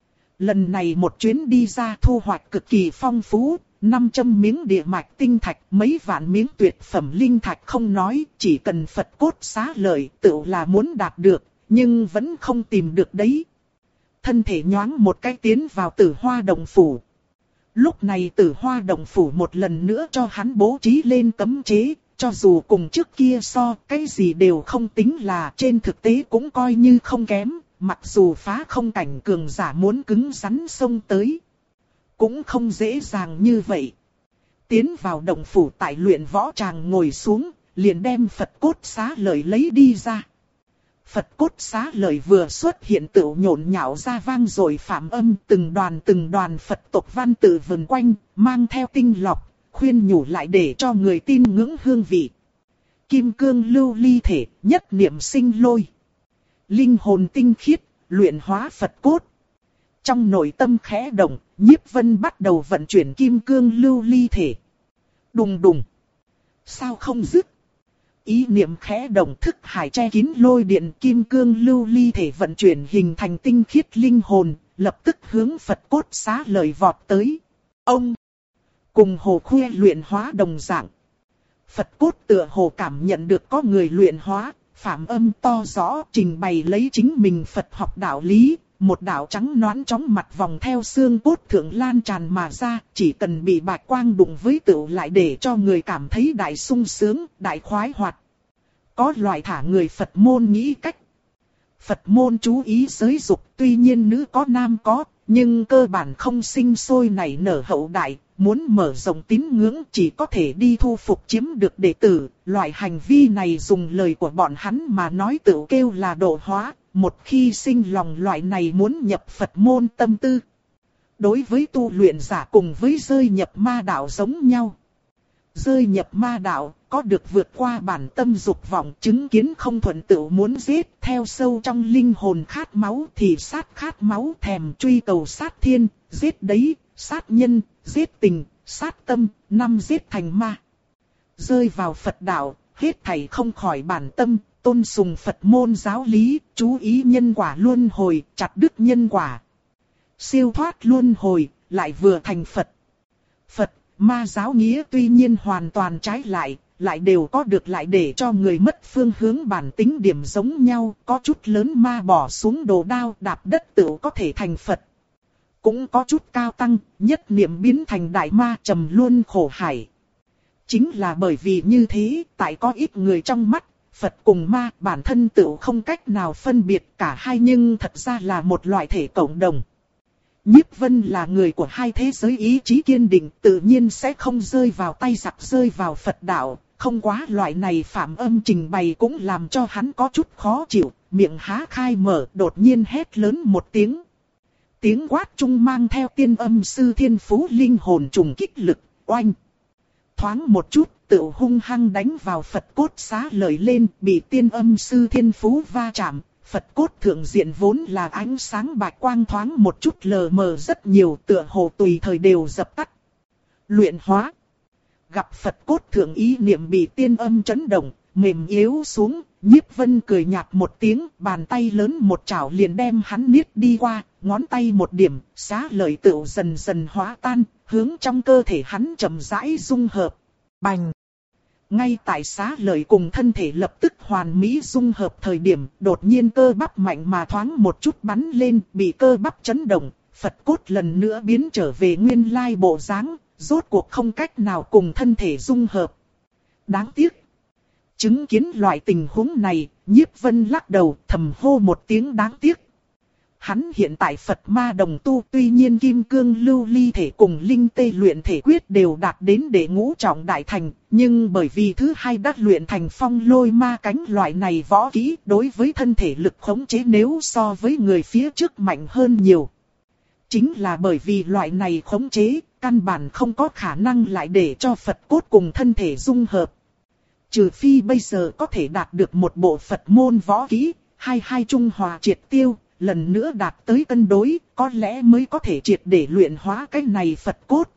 Lần này một chuyến đi ra thu hoạch cực kỳ phong phú, năm trăm miếng địa mạch tinh thạch, mấy vạn miếng tuyệt phẩm linh thạch không nói, chỉ cần Phật cốt xá lợi tự là muốn đạt được, nhưng vẫn không tìm được đấy. Thân thể nhoáng một cái tiến vào Tử Hoa Động Phủ. Lúc này Tử Hoa Động Phủ một lần nữa cho hắn bố trí lên cấm chế, cho dù cùng trước kia so, cái gì đều không tính là trên thực tế cũng coi như không kém. Mặc dù phá không cảnh cường giả muốn cứng rắn xông tới, cũng không dễ dàng như vậy. Tiến vào động phủ tại luyện võ tràng ngồi xuống, liền đem Phật cốt xá lợi lấy đi ra. Phật cốt xá lợi vừa xuất hiện tựu nhộn nhạo ra vang rồi phạm âm, từng đoàn từng đoàn Phật tộc văn tự vần quanh, mang theo tinh lọc, khuyên nhủ lại để cho người tin ngưỡng hương vị. Kim cương lưu ly thể, nhất niệm sinh lôi. Linh hồn tinh khiết, luyện hóa Phật cốt. Trong nội tâm khẽ động, Nhiếp Vân bắt đầu vận chuyển kim cương lưu ly thể. Đùng đùng. Sao không dứt? Ý niệm khẽ động, thức hải che kín lôi điện, kim cương lưu ly thể vận chuyển hình thành tinh khiết linh hồn, lập tức hướng Phật cốt xá lợi vọt tới. Ông! Cùng Hồ Khuê luyện hóa đồng dạng. Phật cốt tựa hồ cảm nhận được có người luyện hóa. Phạm âm to rõ trình bày lấy chính mình Phật học đạo lý, một đạo trắng nõn chóng mặt vòng theo xương cốt thượng lan tràn mà ra, chỉ cần bị bạch quang đụng với tựu lại để cho người cảm thấy đại sung sướng, đại khoái hoạt. Có loại thả người Phật môn nghĩ cách. Phật môn chú ý giới dục, tuy nhiên nữ có nam có, nhưng cơ bản không sinh sôi nảy nở hậu đại, muốn mở rộng tín ngưỡng chỉ có thể đi thu phục chiếm được đệ tử. Loại hành vi này dùng lời của bọn hắn mà nói tự kêu là độ hóa, một khi sinh lòng loại này muốn nhập Phật môn tâm tư. Đối với tu luyện giả cùng với rơi nhập ma đạo giống nhau. Rơi nhập ma đạo, có được vượt qua bản tâm dục vọng, chứng kiến không thuận tự muốn giết, theo sâu trong linh hồn khát máu thì sát khát máu, thèm truy cầu sát thiên, giết đấy, sát nhân, giết tình, sát tâm, năm giết thành ma. Rơi vào Phật đạo, hết thảy không khỏi bản tâm, tôn sùng Phật môn giáo lý, chú ý nhân quả luân hồi, chặt đứt nhân quả. Siêu thoát luân hồi, lại vừa thành Phật. Phật, ma giáo nghĩa tuy nhiên hoàn toàn trái lại, lại đều có được lại để cho người mất phương hướng bản tính điểm giống nhau, có chút lớn ma bỏ xuống đồ đao đạp đất tự có thể thành Phật. Cũng có chút cao tăng, nhất niệm biến thành đại ma trầm luân khổ hải. Chính là bởi vì như thế, tại có ít người trong mắt, Phật cùng ma bản thân tự không cách nào phân biệt cả hai nhưng thật ra là một loại thể cộng đồng. Nhiếp Vân là người của hai thế giới ý chí kiên định, tự nhiên sẽ không rơi vào tay giặc rơi vào Phật đạo, không quá loại này phạm âm trình bày cũng làm cho hắn có chút khó chịu, miệng há khai mở đột nhiên hét lớn một tiếng. Tiếng quát trung mang theo tiên âm sư thiên phú linh hồn trùng kích lực, oanh. Thoáng một chút, tự hung hăng đánh vào Phật cốt xá lợi lên, bị tiên âm sư thiên phú va chạm. Phật cốt thượng diện vốn là ánh sáng bạch quang thoáng một chút lờ mờ rất nhiều, tựa hồ tùy thời đều dập tắt. Luyện hóa. Gặp Phật cốt thượng ý niệm bị tiên âm chấn động, mềm yếu xuống, Nhiếp Vân cười nhạt một tiếng, bàn tay lớn một chảo liền đem hắn niết đi qua, ngón tay một điểm, xá lợi tựu dần dần hóa tan, hướng trong cơ thể hắn chậm rãi dung hợp. Bành! Ngay tại xá lợi cùng thân thể lập tức hoàn mỹ dung hợp thời điểm, đột nhiên cơ bắp mạnh mà thoáng một chút bắn lên, bị cơ bắp chấn động, Phật cốt lần nữa biến trở về nguyên lai bộ dáng, rốt cuộc không cách nào cùng thân thể dung hợp. Đáng tiếc! Chứng kiến loại tình huống này, Nhiếp Vân lắc đầu thầm hô một tiếng đáng tiếc. Hắn hiện tại Phật ma đồng tu, tuy nhiên kim cương lưu ly thể cùng linh tê luyện thể quyết đều đạt đến đệ ngũ trọng đại thành, nhưng bởi vì thứ hai đã luyện thành phong lôi ma cánh loại này võ kỹ, đối với thân thể lực khống chế nếu so với người phía trước mạnh hơn nhiều. Chính là bởi vì loại này khống chế, căn bản không có khả năng lại để cho Phật cốt cùng thân thể dung hợp. Trừ phi bây giờ có thể đạt được một bộ Phật môn võ kỹ, hai hai trung hòa triệt tiêu, lần nữa đạt tới cân đối, có lẽ mới có thể triệt để luyện hóa cái này Phật cốt.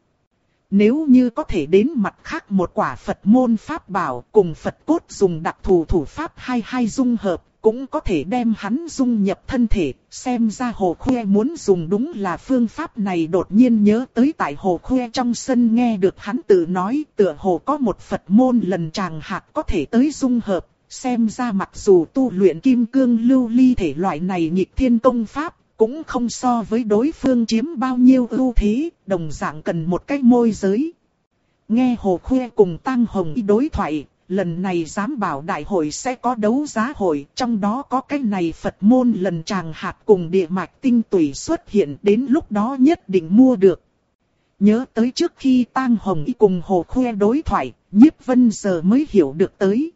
Nếu như có thể đến mặt khác một quả Phật môn pháp bảo cùng Phật cốt dùng đặc thù thủ pháp hai hai dung hợp, cũng có thể đem hắn dung nhập thân thể, xem ra Hồ Khuê muốn dùng đúng là phương pháp này. Đột nhiên nhớ tới tại Hồ Khuê trong sân nghe được hắn tự nói tựa hồ có một Phật môn lần tràng hạt có thể tới dung hợp, xem ra mặc dù tu luyện kim cương lưu ly thể loại này nghịch thiên công pháp, cũng không so với đối phương chiếm bao nhiêu ưu thế, đồng dạng cần một cái môi giới. Nghe Hồ Khuê cùng Tăng Hồng Y đối thoại, lần này giám bảo đại hội sẽ có đấu giá hội, trong đó có cái này Phật môn lần tràng hạt cùng địa mạch tinh tủy xuất hiện, đến lúc đó nhất định mua được. Nhớ tới trước khi Tăng Hồng Y cùng Hồ Khuê đối thoại, Nhiếp Vân giờ mới hiểu được tới.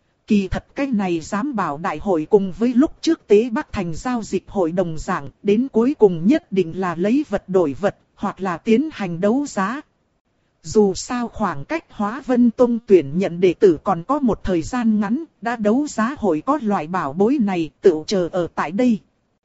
Kỳ thật cái này giám bảo đại hội cùng với lúc trước Tế Bắc Thành giao dịch hội đồng dạng, đến cuối cùng nhất định là lấy vật đổi vật, hoặc là tiến hành đấu giá. Dù sao khoảng cách Hóa Vân Tông tuyển nhận đệ tử còn có một thời gian ngắn, đã đấu giá hội có loại bảo bối này, tự chờ ở tại đây.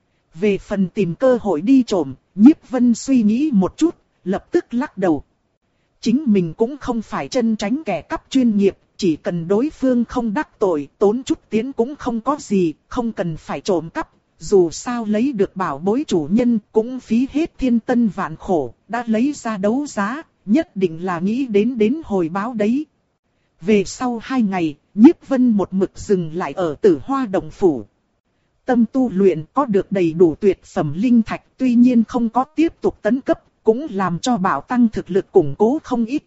Về phần tìm cơ hội đi trộm, Nhiếp Vân suy nghĩ một chút, lập tức lắc đầu. Chính mình cũng không phải chân tránh kẻ cắp chuyên nghiệp, chỉ cần đối phương không đắc tội, tốn chút tiền cũng không có gì, không cần phải trộm cắp. Dù sao lấy được bảo bối chủ nhân cũng phí hết thiên tân vạn khổ, đã lấy ra đấu giá, nhất định là nghĩ đến đến hồi báo đấy. Về sau hai ngày, Nhiếp Vân một mực dừng lại ở Tử Hoa Động Phủ. Tâm tu luyện có được đầy đủ tuyệt phẩm linh thạch, tuy nhiên không có tiếp tục tấn cấp, cũng làm cho bảo tăng thực lực củng cố không ít.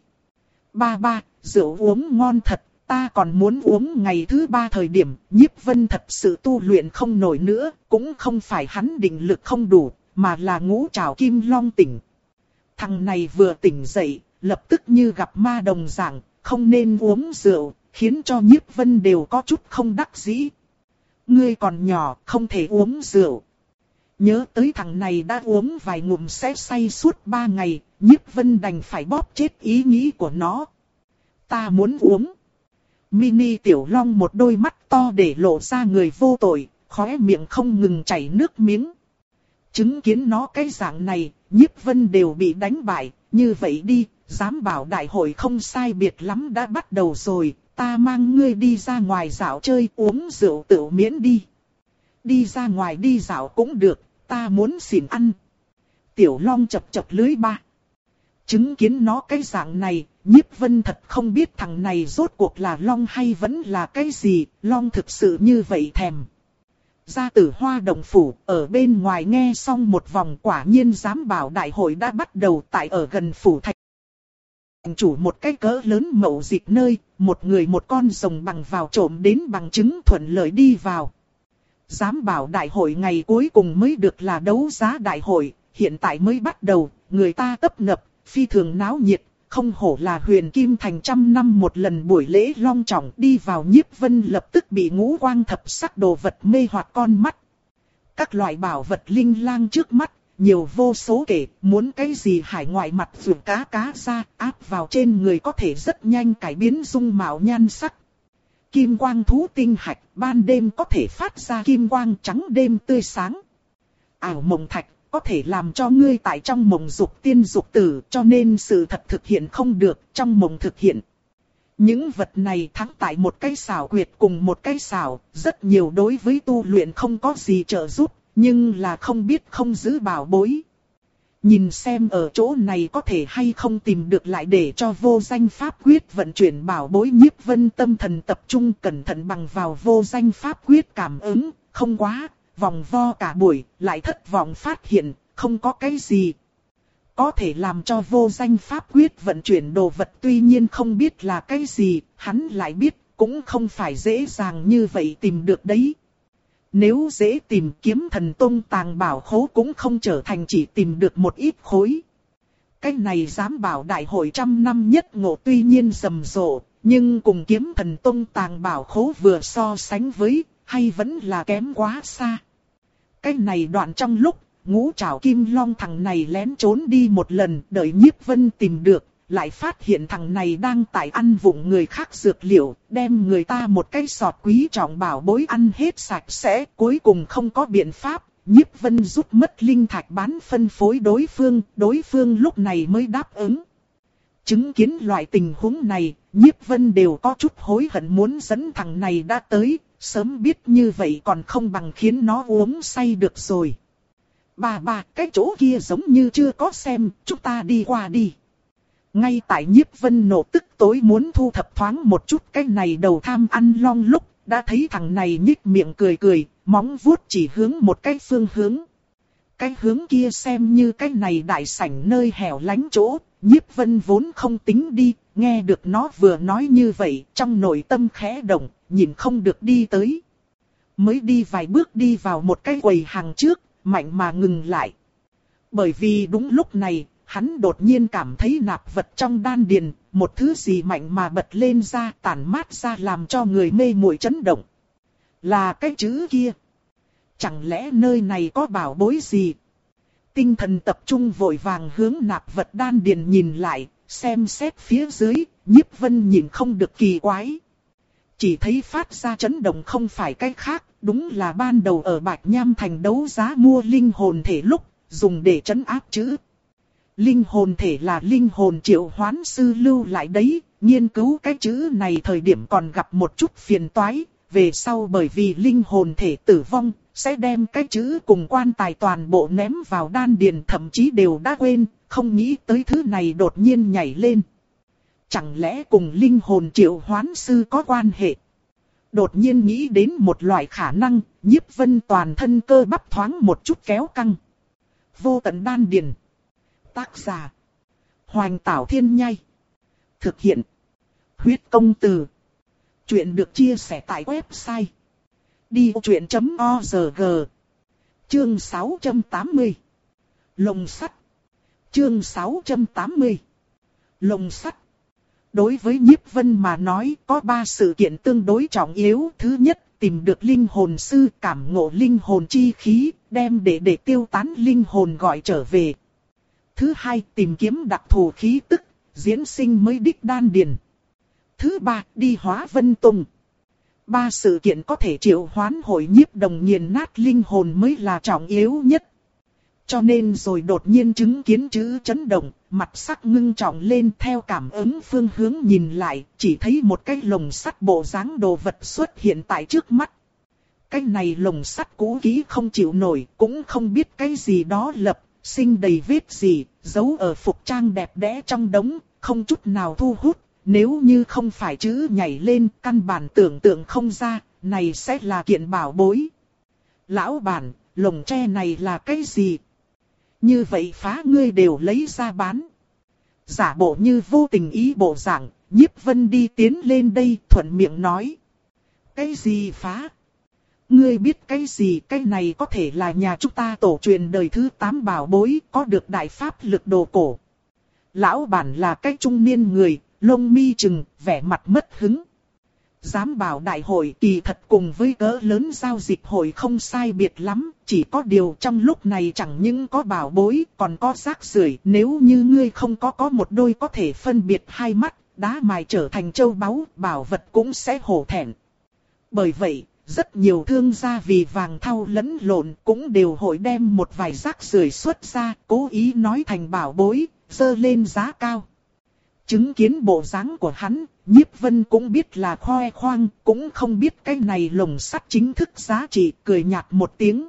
Ba ba, rượu uống ngon thật, ta còn muốn uống. Ngày thứ ba thời điểm, Nhiếp Vân thật sự tu luyện không nổi nữa, cũng không phải hắn định lực không đủ, mà là ngũ trảo kim long tỉnh. Thằng này vừa tỉnh dậy, lập tức như gặp ma đồng dạng, không nên uống rượu, khiến cho Nhiếp Vân đều có chút không đắc dĩ. Ngươi còn nhỏ, không thể uống rượu. Nhớ tới thằng này đã uống vài ngụm sẽ say suốt ba ngày, Nhiếp Vân đành phải bóp chết ý nghĩ của nó. Ta muốn uống. Mini Tiểu Long một đôi mắt to để lộ ra người vô tội, khóe miệng không ngừng chảy nước miếng. Chứng kiến nó cái dạng này, Nhiếp Vân đều bị đánh bại, như vậy đi, dám bảo đại hội không sai biệt lắm đã bắt đầu rồi, ta mang ngươi đi ra ngoài dạo chơi uống rượu tự miễn đi. Đi ra ngoài đi dạo cũng được, ta muốn xỉn ăn. Tiểu Long chập chập lưới ba. Chứng kiến nó cái dạng này, Nhiếp Vân thật không biết thằng này rốt cuộc là Long hay vẫn là cái gì, Long thực sự như vậy thèm. Gia Tử Hoa động phủ, ở bên ngoài nghe xong một vòng quả nhiên giám bảo đại hội đã bắt đầu tại ở gần phủ thành. Chủ một cái cỡ lớn mậu dịch nơi, một người một con rồng bằng vào trộm đến bằng chứng thuận lợi đi vào. Giám bảo đại hội ngày cuối cùng mới được là đấu giá đại hội, hiện tại mới bắt đầu, người ta tấp nập, phi thường náo nhiệt, không hổ là Huyền Kim Thành trăm năm một lần buổi lễ long trọng. Đi vào Nhiếp Vân lập tức bị ngũ quang thập sắc đồ vật mê hoặc con mắt. Các loại bảo vật linh lang trước mắt, nhiều vô số kể, muốn cái gì hải ngoại mặt vượt cá cá ra, áp vào trên người có thể rất nhanh cải biến dung mạo nhan sắc. Kim quang thú tinh hạch, ban đêm có thể phát ra kim quang trắng đêm tươi sáng. Ảo mộng thạch, có thể làm cho ngươi tại trong mộng dục tiên dục tử, cho nên sự thật thực hiện không được, trong mộng thực hiện. Những vật này thắng tại một cái xảo quyệt cùng một cái xảo, rất nhiều đối với tu luyện không có gì trợ giúp, nhưng là không biết không giữ bảo bối. Nhìn xem ở chỗ này có thể hay không tìm được lại để cho vô danh pháp quyết vận chuyển bảo bối. Nhiếp Vân tâm thần tập trung cẩn thận bằng vào vô danh pháp quyết cảm ứng, không quá, vòng vo cả buổi, lại thất vọng phát hiện, không có cái gì. Có thể làm cho vô danh pháp quyết vận chuyển đồ vật tuy nhiên không biết là cái gì, hắn lại biết, cũng không phải dễ dàng như vậy tìm được đấy. Nếu dễ tìm kiếm thần tông tàng bảo khố cũng không trở thành chỉ tìm được một ít khối. Cái này dám bảo đại hội trăm năm nhất ngộ tuy nhiên rầm rộ, nhưng cùng kiếm thần tông tàng bảo khố vừa so sánh với, hay vẫn là kém quá xa. Cái này đoạn trong lúc, ngũ trảo kim long thằng này lén trốn đi một lần, đợi Nhiếp Vân tìm được, lại phát hiện thằng này đang tại ăn vụng người khác dược liệu, đem người ta một cái sọt quý trọng bảo bối ăn hết sạch sẽ, cuối cùng không có biện pháp, Nhiếp Vân rút mất linh thạch bán phân phối đối phương, đối phương lúc này mới đáp ứng. Chứng kiến loại tình huống này, Nhiếp Vân đều có chút hối hận muốn dẫn thằng này đã tới, sớm biết như vậy còn không bằng khiến nó uống say được rồi. Bà bà, cái chỗ kia giống như chưa có xem, chúng ta đi qua đi. Ngay tại Nhiếp Vân nổ tức tối muốn thu thập thoáng một chút cái này đầu tham ăn long lúc, đã thấy thằng này nhích miệng cười cười, móng vuốt chỉ hướng một cái phương hướng. Cái hướng kia xem như cái này đại sảnh nơi hẻo lánh chỗ, Nhiếp Vân vốn không tính đi, nghe được nó vừa nói như vậy, trong nội tâm khẽ động, nhìn không được đi tới. Mới đi vài bước đi vào một cái quầy hàng trước, mạnh mà ngừng lại. Bởi vì đúng lúc này, hắn đột nhiên cảm thấy nạp vật trong đan điền, một thứ gì mạnh mà bật lên ra, tản mát ra làm cho người mê muội chấn động. Là cái chữ kia. Chẳng lẽ nơi này có bảo bối gì? Tinh thần tập trung vội vàng hướng nạp vật đan điền nhìn lại, xem xét phía dưới, Nhiếp Vân nhìn không được kỳ quái. Chỉ thấy phát ra chấn động không phải cái khác, đúng là ban đầu ở Bạch Nham Thành đấu giá mua linh hồn thể lúc, dùng để trấn áp chữ. Linh hồn thể là linh hồn triệu hoán sư lưu lại đấy, nghiên cứu cái chữ này thời điểm còn gặp một chút phiền toái, về sau bởi vì linh hồn thể tử vong, sẽ đem cái chữ cùng quan tài toàn bộ ném vào đan điền, thậm chí đều đã quên, không nghĩ tới thứ này đột nhiên nhảy lên. Chẳng lẽ cùng linh hồn triệu hoán sư có quan hệ? Đột nhiên nghĩ đến một loại khả năng, Nhiếp Vân toàn thân cơ bắp thoáng một chút kéo căng. Vô tận đan điền. Tác giả: Hoành Tảo Thiên Nhai. Thực hiện: Huyết Công Từ. Chuyện được chia sẻ tại website đi vô chuyện chấm org. Chương sáu trăm tám mươi. Lồng sắt. Chương sáu trăm tám mươi. Lồng sắt. Đối với Nhiếp Vân mà nói có ba sự kiện tương đối trọng yếu. Thứ nhất, tìm được linh hồn sư, cảm ngộ linh hồn chi khí, đem để để tiêu tán linh hồn gọi trở về. Thứ hai, tìm kiếm đặc thù khí tức, diễn sinh mới đích đan điền. Thứ ba, đi hóa vân tùng. Ba sự kiện có thể triệu hoán hội nhiếp đồng nghiền nát linh hồn mới là trọng yếu nhất. Cho nên rồi đột nhiên chứng kiến chữ chấn động, mặt sắc ngưng trọng lên, theo cảm ứng phương hướng nhìn lại, chỉ thấy một cái lồng sắt bộ dáng đồ vật xuất hiện tại trước mắt. Cái này lồng sắt cũ kỹ không chịu nổi, cũng không biết cái gì đó lập, sinh đầy vết gì, giấu ở phục trang đẹp đẽ trong đống, không chút nào thu hút. Nếu như không phải chữ nhảy lên, căn bản tưởng tượng không ra, này sẽ là kiện bảo bối. Lão bản, lồng tre này là cái gì? Như vậy phá ngươi đều lấy ra bán. Giả bộ như vô tình ý bộ dạng, Nhiếp Vân đi tiến lên đây thuận miệng nói. Cái gì phá? Ngươi biết cái gì? Cái này có thể là nhà chúng ta tổ truyền đời thứ tám bảo bối, có được đại pháp lực đồ cổ. Lão bản là cái trung niên người, lông mi chừng, vẻ mặt mất hứng. Giám bảo đại hội kỳ thật cùng với cỡ lớn giao dịch hội không sai biệt lắm, chỉ có điều trong lúc này chẳng những có bảo bối, còn có rác rưởi. Nếu như ngươi không có có một đôi có thể phân biệt hai mắt, đá mài trở thành châu báu, bảo vật cũng sẽ hổ thẹn. Bởi vậy, rất nhiều thương gia vì vàng thau lẫn lộn cũng đều hội đem một vài rác rưởi xuất ra, cố ý nói thành bảo bối, dơ lên giá cao. Chứng kiến bộ dáng của hắn, Nhiếp Vân cũng biết là khoe khoang, cũng không biết cái này lồng sắt chính thức giá trị, cười nhạt một tiếng.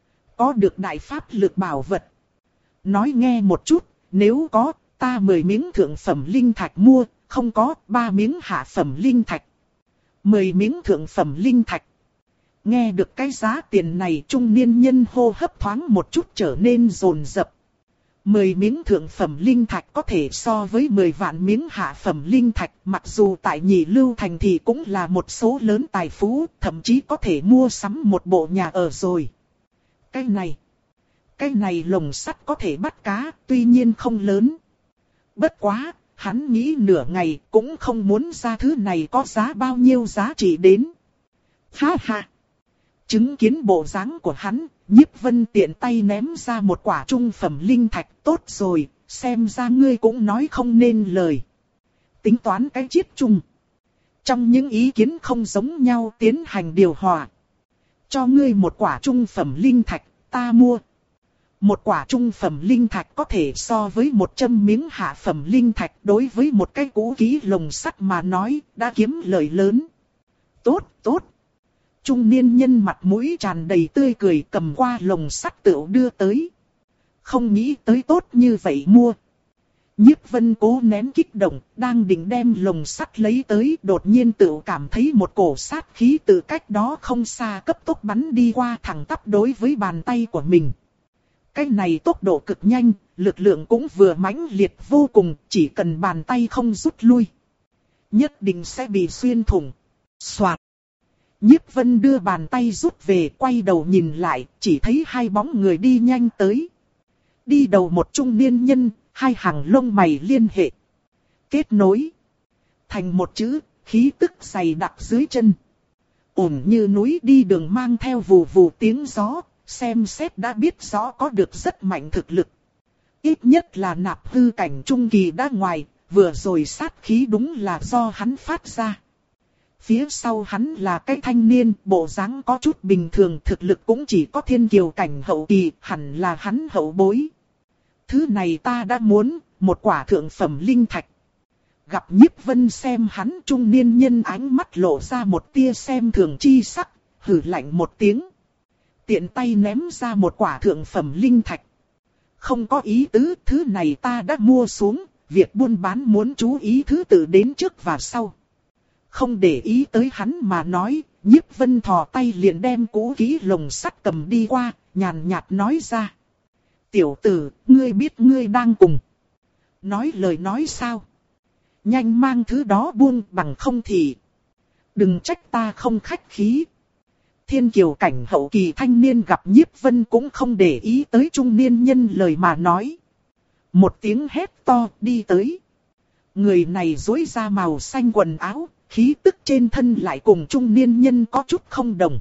Có được đại pháp lực bảo vật. Nói nghe một chút, nếu có, ta mười miếng thượng phẩm linh thạch mua, không có, ba miếng hạ phẩm linh thạch. Mười miếng thượng phẩm linh thạch. Nghe được cái giá tiền này, trung niên nhân hô hấp thoáng một chút trở nên rồn rập. Mười miếng thượng phẩm linh thạch có thể so với mười vạn miếng hạ phẩm linh thạch, mặc dù tại Nhị Lưu Thành thì cũng là một số lớn tài phú, thậm chí có thể mua sắm một bộ nhà ở rồi. Cái này, cái này lồng sắt có thể bắt cá, tuy nhiên không lớn. Bất quá, hắn nghĩ nửa ngày cũng không muốn ra thứ này có giá bao nhiêu giá trị đến. Ha ha! Chứng kiến bộ dáng của hắn, Nhiếp Vân tiện tay ném ra một quả trung phẩm linh thạch. Tốt rồi, xem ra ngươi cũng nói không nên lời. Tính toán cái chiết chung. Trong những ý kiến không giống nhau tiến hành điều hòa. Cho ngươi một quả trung phẩm linh thạch, ta mua. Một quả trung phẩm linh thạch có thể so với một trăm miếng hạ phẩm linh thạch, đối với một cái cũ kỹ lồng sắt mà nói, đã kiếm lợi lớn. Tốt, tốt. Trung niên nhân mặt mũi tràn đầy tươi cười cầm qua lồng sắt tựu đưa tới. Không nghĩ tới tốt như vậy mua. Nhiếp Vân cố nén kích động, đang định đem lồng sắt lấy tới, đột nhiên tựu cảm thấy một cổ sát khí từ cách đó không xa cấp tốc bắn đi qua, thẳng tắp đối với bàn tay của mình. Cái này tốc độ cực nhanh, lực lượng cũng vừa mãnh liệt vô cùng, chỉ cần bàn tay không rút lui, nhất định sẽ bị xuyên thủng. Soạt. Nhiếp Vân đưa bàn tay rút về, quay đầu nhìn lại, chỉ thấy hai bóng người đi nhanh tới. Đi đầu một trung niên nhân, hai hàng lông mày liên hệ. Kết nối. Thành một chữ, khí tức dày đặc dưới chân. Ổn như núi đi đường mang theo vù vù tiếng gió, xem xét đã biết rõ có được rất mạnh thực lực. Ít nhất là nạp hư cảnh trung kỳ đã ngoài, vừa rồi sát khí đúng là do hắn phát ra. Phía sau hắn là cái thanh niên, bộ dáng có chút bình thường, thực lực cũng chỉ có thiên kiều cảnh hậu kỳ, hẳn là hắn hậu bối. Thứ này ta đã muốn, một quả thượng phẩm linh thạch. Gặp Nhiếp Vân xem hắn, trung niên nhân ánh mắt lộ ra một tia xem thường chi sắc, hừ lạnh một tiếng. Tiện tay ném ra một quả thượng phẩm linh thạch. Không có ý tứ, thứ này ta đã mua xuống, việc buôn bán muốn chú ý thứ tự đến trước và sau. Không để ý tới hắn mà nói, Nhiếp Vân thò tay liền đem cũ kỹ lồng sắt cầm đi qua, nhàn nhạt nói ra. Tiểu tử, ngươi biết ngươi đang cùng. Nói lời nói sao? Nhanh mang thứ đó buông, bằng không thì. Đừng trách ta không khách khí. Thiên kiều cảnh hậu kỳ thanh niên gặp Nhiếp Vân cũng không để ý tới trung niên nhân lời mà nói. Một tiếng hét to đi tới. Người này duỗi ra màu xanh quần áo, khí tức trên thân lại cùng trung niên nhân có chút không đồng.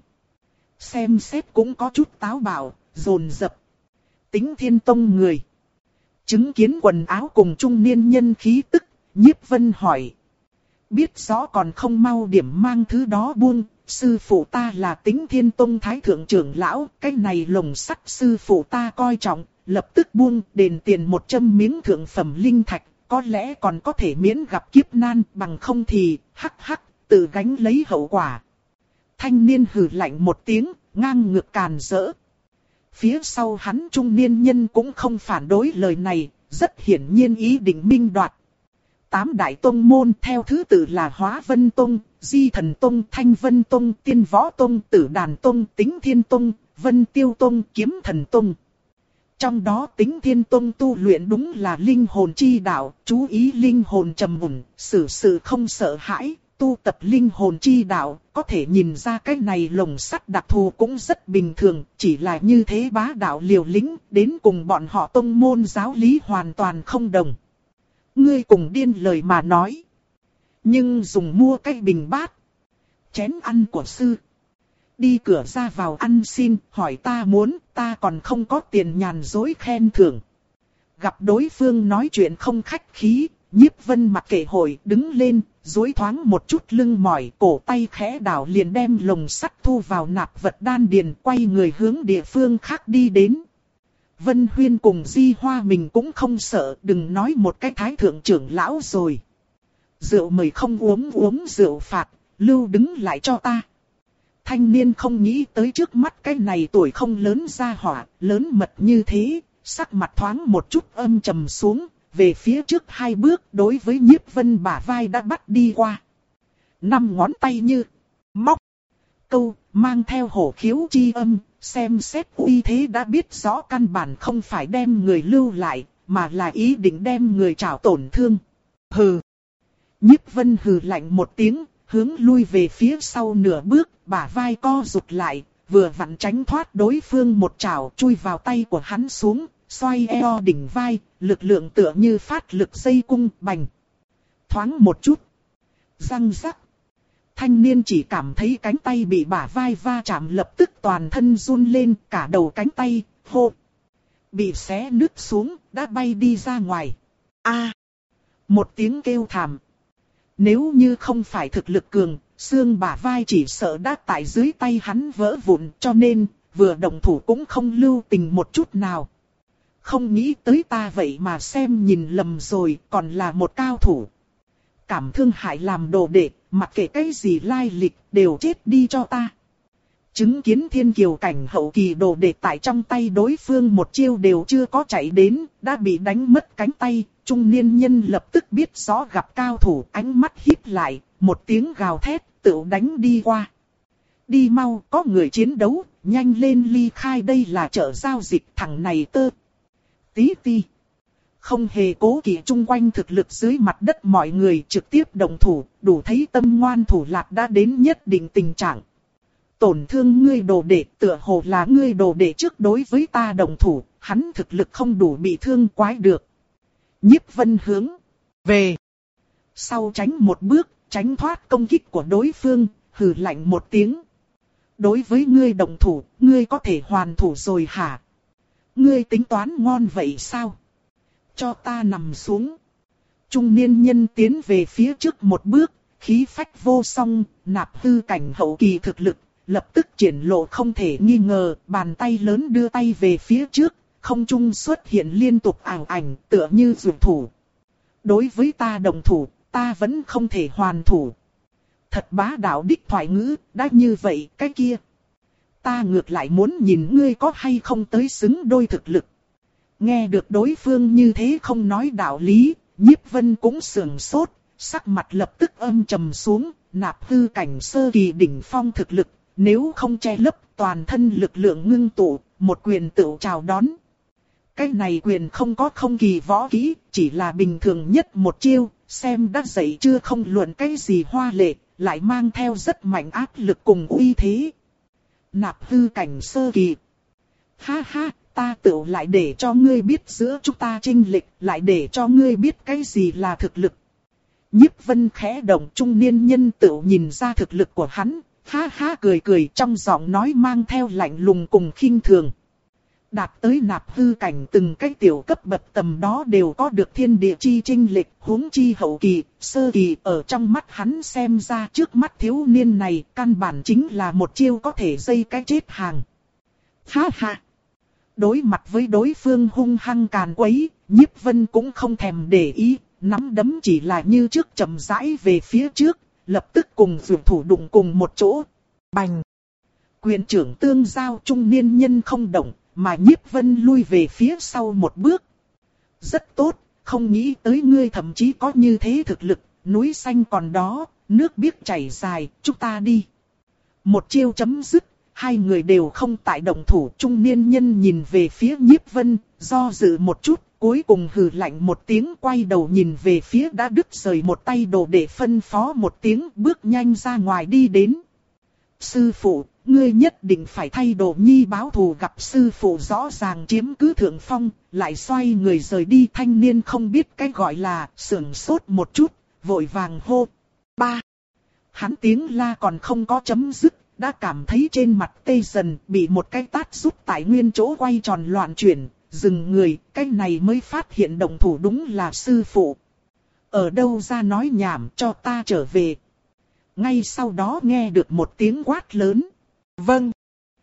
Xem xét cũng có chút táo bạo, dồn dập. Tính Thiên Tông người. Chứng kiến quần áo cùng trung niên nhân khí tức, Nhiếp Vân hỏi. Biết rõ còn không mau điểm mang thứ đó buông, sư phụ ta là Tính Thiên Tông Thái Thượng trưởng lão, cái này lồng sắt sư phụ ta coi trọng, lập tức buông đền tiền một trăm miếng thượng phẩm linh thạch, có lẽ còn có thể miễn gặp kiếp nan, bằng không thì, hắc hắc, tự gánh lấy hậu quả. Thanh niên hừ lạnh một tiếng, ngang ngược càn rỡ. Phía sau hắn trung niên nhân cũng không phản đối lời này, rất hiển nhiên ý định minh đoạt. Tám đại tông môn theo thứ tự là Hóa Vân Tông, Di Thần Tông, Thanh Vân Tông, Tiên Võ Tông, Tử Đàn Tông, Tính Thiên Tông, Vân Tiêu Tông, Kiếm Thần Tông. Trong đó Tính Thiên Tông tu luyện đúng là linh hồn chi đạo, chú ý linh hồn trầm mùn, xử sự không sợ hãi, tu tập linh hồn chi đạo, có thể nhìn ra cái này lồng sắt đặc thù cũng rất bình thường, chỉ là như thế bá đạo liều lĩnh, đến cùng bọn họ tông môn giáo lý hoàn toàn không đồng. Ngươi cùng điên lời mà nói. Nhưng dùng mua cái bình bát, chén ăn của sư. Đi cửa ra vào ăn xin, hỏi ta muốn, ta còn không có tiền nhàn dối khen thưởng. Gặp đối phương nói chuyện không khách khí, Nhiếp Vân mặc kệ hồi đứng lên, duỗi thoáng một chút lưng mỏi, cổ tay khẽ đảo liền đem lồng sắt thu vào nạp vật đan điền, quay người hướng địa phương khác đi đến. Vân Huyên cùng Di Hoa mình cũng không sợ, đừng nói một cái thái thượng trưởng lão rồi. Rượu mời không uống uống rượu phạt, lưu đứng lại cho ta. Thanh niên không nghĩ tới trước mắt cái này tuổi không lớn ra hỏa, lớn mật như thế, sắc mặt thoáng một chút âm trầm xuống, về phía trước hai bước đối với Nhiếp Vân bả vai đã bắt đi qua. Năm ngón tay như móc câu, mang theo hổ khiếu chi âm, xem xét uy thế đã biết rõ căn bản không phải đem người lưu lại, mà là ý định đem người trảo tổn thương. Hừ. Nhiếp Vân hừ lạnh một tiếng, hướng lui về phía sau nửa bước, bả vai co rụt lại, vừa vặn tránh thoát đối phương một trảo chui vào tay của hắn xuống, xoay eo đỉnh vai, lực lượng tựa như phát lực dây cung bành. Thoáng một chút. Răng rắc. Thanh niên chỉ cảm thấy cánh tay bị bả vai va chạm lập tức toàn thân run lên, cả đầu cánh tay, hô. Bị xé nứt xuống, đã bay đi ra ngoài. A! Một tiếng kêu thảm. Nếu như không phải thực lực cường, xương bả vai chỉ sợ đã tại dưới tay hắn vỡ vụn, cho nên, vừa động thủ cũng không lưu tình một chút nào. Không nghĩ tới ta vậy mà xem nhìn lầm rồi, còn là một cao thủ. Cảm thương hại làm đồ đệ, mặc kệ cái gì lai lịch, đều chết đi cho ta. Chứng kiến thiên kiều cảnh hậu kỳ đồ đệ tại trong tay đối phương một chiêu đều chưa có chạy đến, đã bị đánh mất cánh tay, trung niên nhân lập tức biết rõ gặp cao thủ, ánh mắt híp lại, một tiếng gào thét, tự đánh đi qua. Đi mau, có người chiến đấu, nhanh lên ly khai, đây là chợ giao dịch, thằng này tơ. Tí ti. Không hề cố kỵ chung quanh thực lực dưới mặt đất mọi người trực tiếp động thủ, đủ thấy tâm ngoan thủ lạt đã đến nhất định tình trạng. Tổn thương ngươi đồ đệ, tựa hồ là ngươi đồ đệ trước đối với ta đồng thủ, hắn thực lực không đủ bị thương quái được. Nhiếp Vân hướng về sau tránh một bước, tránh thoát công kích của đối phương, hừ lạnh một tiếng. Đối với ngươi đồng thủ, ngươi có thể hoàn thủ rồi hả? Ngươi tính toán ngon vậy sao? Cho ta nằm xuống. Trung niên nhân tiến về phía trước một bước, khí phách vô song, nạp hư cảnh hậu kỳ thực lực, lập tức triển lộ không thể nghi ngờ, bàn tay lớn đưa tay về phía trước, không trung xuất hiện liên tục ảo ảnh tựa như dụ thủ. Đối với ta đồng thủ, ta vẫn không thể hoàn thủ. Thật bá đạo đích thoại ngữ, đã như vậy cái kia. Ta ngược lại muốn nhìn ngươi có hay không tới xứng đôi thực lực. Nghe được đối phương như thế không nói đạo lý, Nhiếp Vân cũng sườn sốt, sắc mặt lập tức âm trầm xuống, nạp hư cảnh sơ kỳ đỉnh phong thực lực, nếu không che lấp toàn thân lực lượng ngưng tụ, một quyền tự chào đón. Cái này quyền không có không kỳ võ kỹ, chỉ là bình thường nhất một chiêu, xem đã dậy chưa không luận cái gì hoa lệ, lại mang theo rất mạnh áp lực cùng uy thế. Nạp hư cảnh sơ kỳ. Ha ha, ta tự lại để cho ngươi biết giữa chúng ta chênh lệch, lại để cho ngươi biết cái gì là thực lực. Nhiếp Vân khẽ động, trung niên nhân tự nhìn ra thực lực của hắn, ha ha cười cười, trong giọng nói mang theo lạnh lùng cùng khinh thường. Đạt tới nạp hư cảnh từng cái tiểu cấp bậc tầm đó đều có được thiên địa chi chênh lệch, huống chi hậu kỳ, sơ kỳ, ở trong mắt hắn xem ra trước mắt thiếu niên này căn bản chính là một chiêu có thể dây cái chết hàng. Ha ha! Đối mặt với đối phương hung hăng càn quấy, Nhiếp Vân cũng không thèm để ý, nắm đấm chỉ là như trước chậm rãi về phía trước, lập tức cùng vượt thủ đụng cùng một chỗ. Bành! Quyền trưởng tương giao, trung niên nhân không động, mà Nhiếp Vân lui về phía sau một bước. Rất tốt, không nghĩ tới ngươi thậm chí có như thế thực lực, núi xanh còn đó, nước biếc chảy dài, chúng ta đi. Một chiêu chấm dứt, hai người đều không tại động thủ. Trung niên nhân nhìn về phía Nhiếp Vân, do dự một chút, cuối cùng hừ lạnh một tiếng, quay đầu nhìn về phía đã đứt rời một tay đồ để phân phó một tiếng, bước nhanh ra ngoài đi đến. Sư phụ, ngươi nhất định phải thay Đồ Nhi báo thù. Gặp sư phụ rõ ràng chiếm cứ thượng phong, lại xoay người rời đi. Thanh niên không biết cái gọi là sưởng sốt một chút, vội vàng hô. Ba. Hắn tiếng la còn không có chấm dứt, đã cảm thấy trên mặt tê dần, bị một cái tát rút tại nguyên chỗ quay tròn loạn chuyển, dừng người, cái này mới phát hiện động thủ đúng là sư phụ. Ở đâu ra nói nhảm, cho ta trở về. Ngay sau đó nghe được một tiếng quát lớn. Vâng.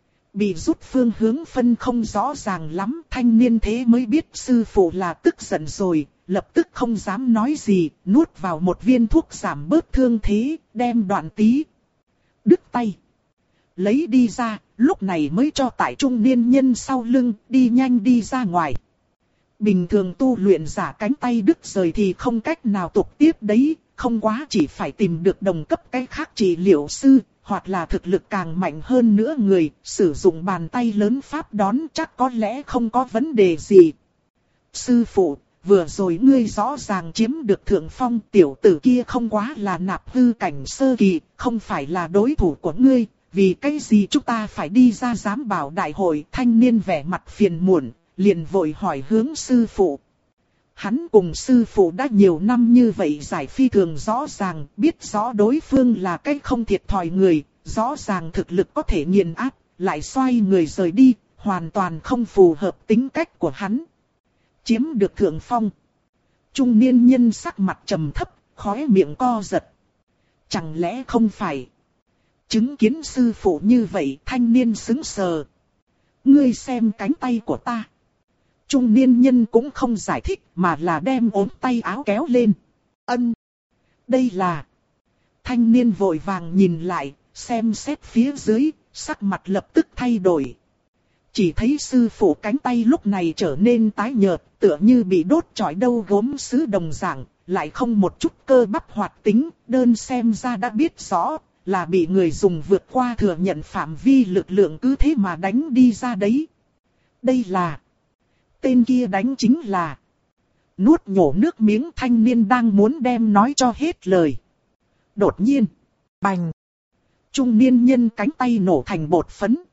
Bị rút phương hướng phân không rõ ràng lắm, thanh niên thế mới biết sư phụ là tức giận rồi, lập tức không dám nói gì, nuốt vào một viên thuốc giảm bớt thương thế, đem đoạn tí đứt tay lấy đi ra, lúc này mới cho tại trung niên nhân sau lưng, đi nhanh đi ra ngoài. Bình thường tu luyện giả cánh tay đứt rời thì không cách nào tục tiếp đấy, không quá chỉ phải tìm được đồng cấp cái khác trị liệu sư, hoặc là thực lực càng mạnh hơn nữa người, sử dụng bàn tay lớn pháp đón chắc có lẽ không có vấn đề gì. Sư phụ, vừa rồi ngươi rõ ràng chiếm được thượng phong, tiểu tử kia không quá là nạp hư cảnh sơ kỳ, không phải là đối thủ của ngươi, vì cái gì chúng ta phải đi ra giám bảo đại hội. Thanh niên vẻ mặt phiền muộn, liền vội hỏi hướng sư phụ. Hắn cùng sư phụ đã nhiều năm như vậy giải phi thường rõ ràng, biết rõ đối phương là cái không thiệt thòi người, rõ ràng thực lực có thể nghiền áp, lại xoay người rời đi, hoàn toàn không phù hợp tính cách của hắn. Chiếm được thượng phong. Trung niên nhân sắc mặt trầm thấp, khóe miệng co giật. Chẳng lẽ không phải? Chứng kiến sư phụ như vậy, thanh niên sững sờ. Ngươi xem cánh tay của ta. Trung niên nhân cũng không giải thích, mà là đem ốm tay áo kéo lên. Ân. Đây là. Thanh niên vội vàng nhìn lại, xem xét phía dưới, sắc mặt lập tức thay đổi. Chỉ thấy sư phụ cánh tay lúc này trở nên tái nhợt, tựa như bị đốt chọi đâu gốm sứ đồng dạng, lại không một chút cơ bắp hoạt tính, đơn xem ra đã biết rõ, là bị người dùng vượt qua thừa nhận phạm vi lực lượng cứ thế mà đánh đi ra đấy. Đây là... Tên kia đánh chính là... Nuốt nhổ nước miếng, thanh niên đang muốn đem nói cho hết lời. Đột nhiên, bành! Trung niên nhân cánh tay nổ thành bột phấn.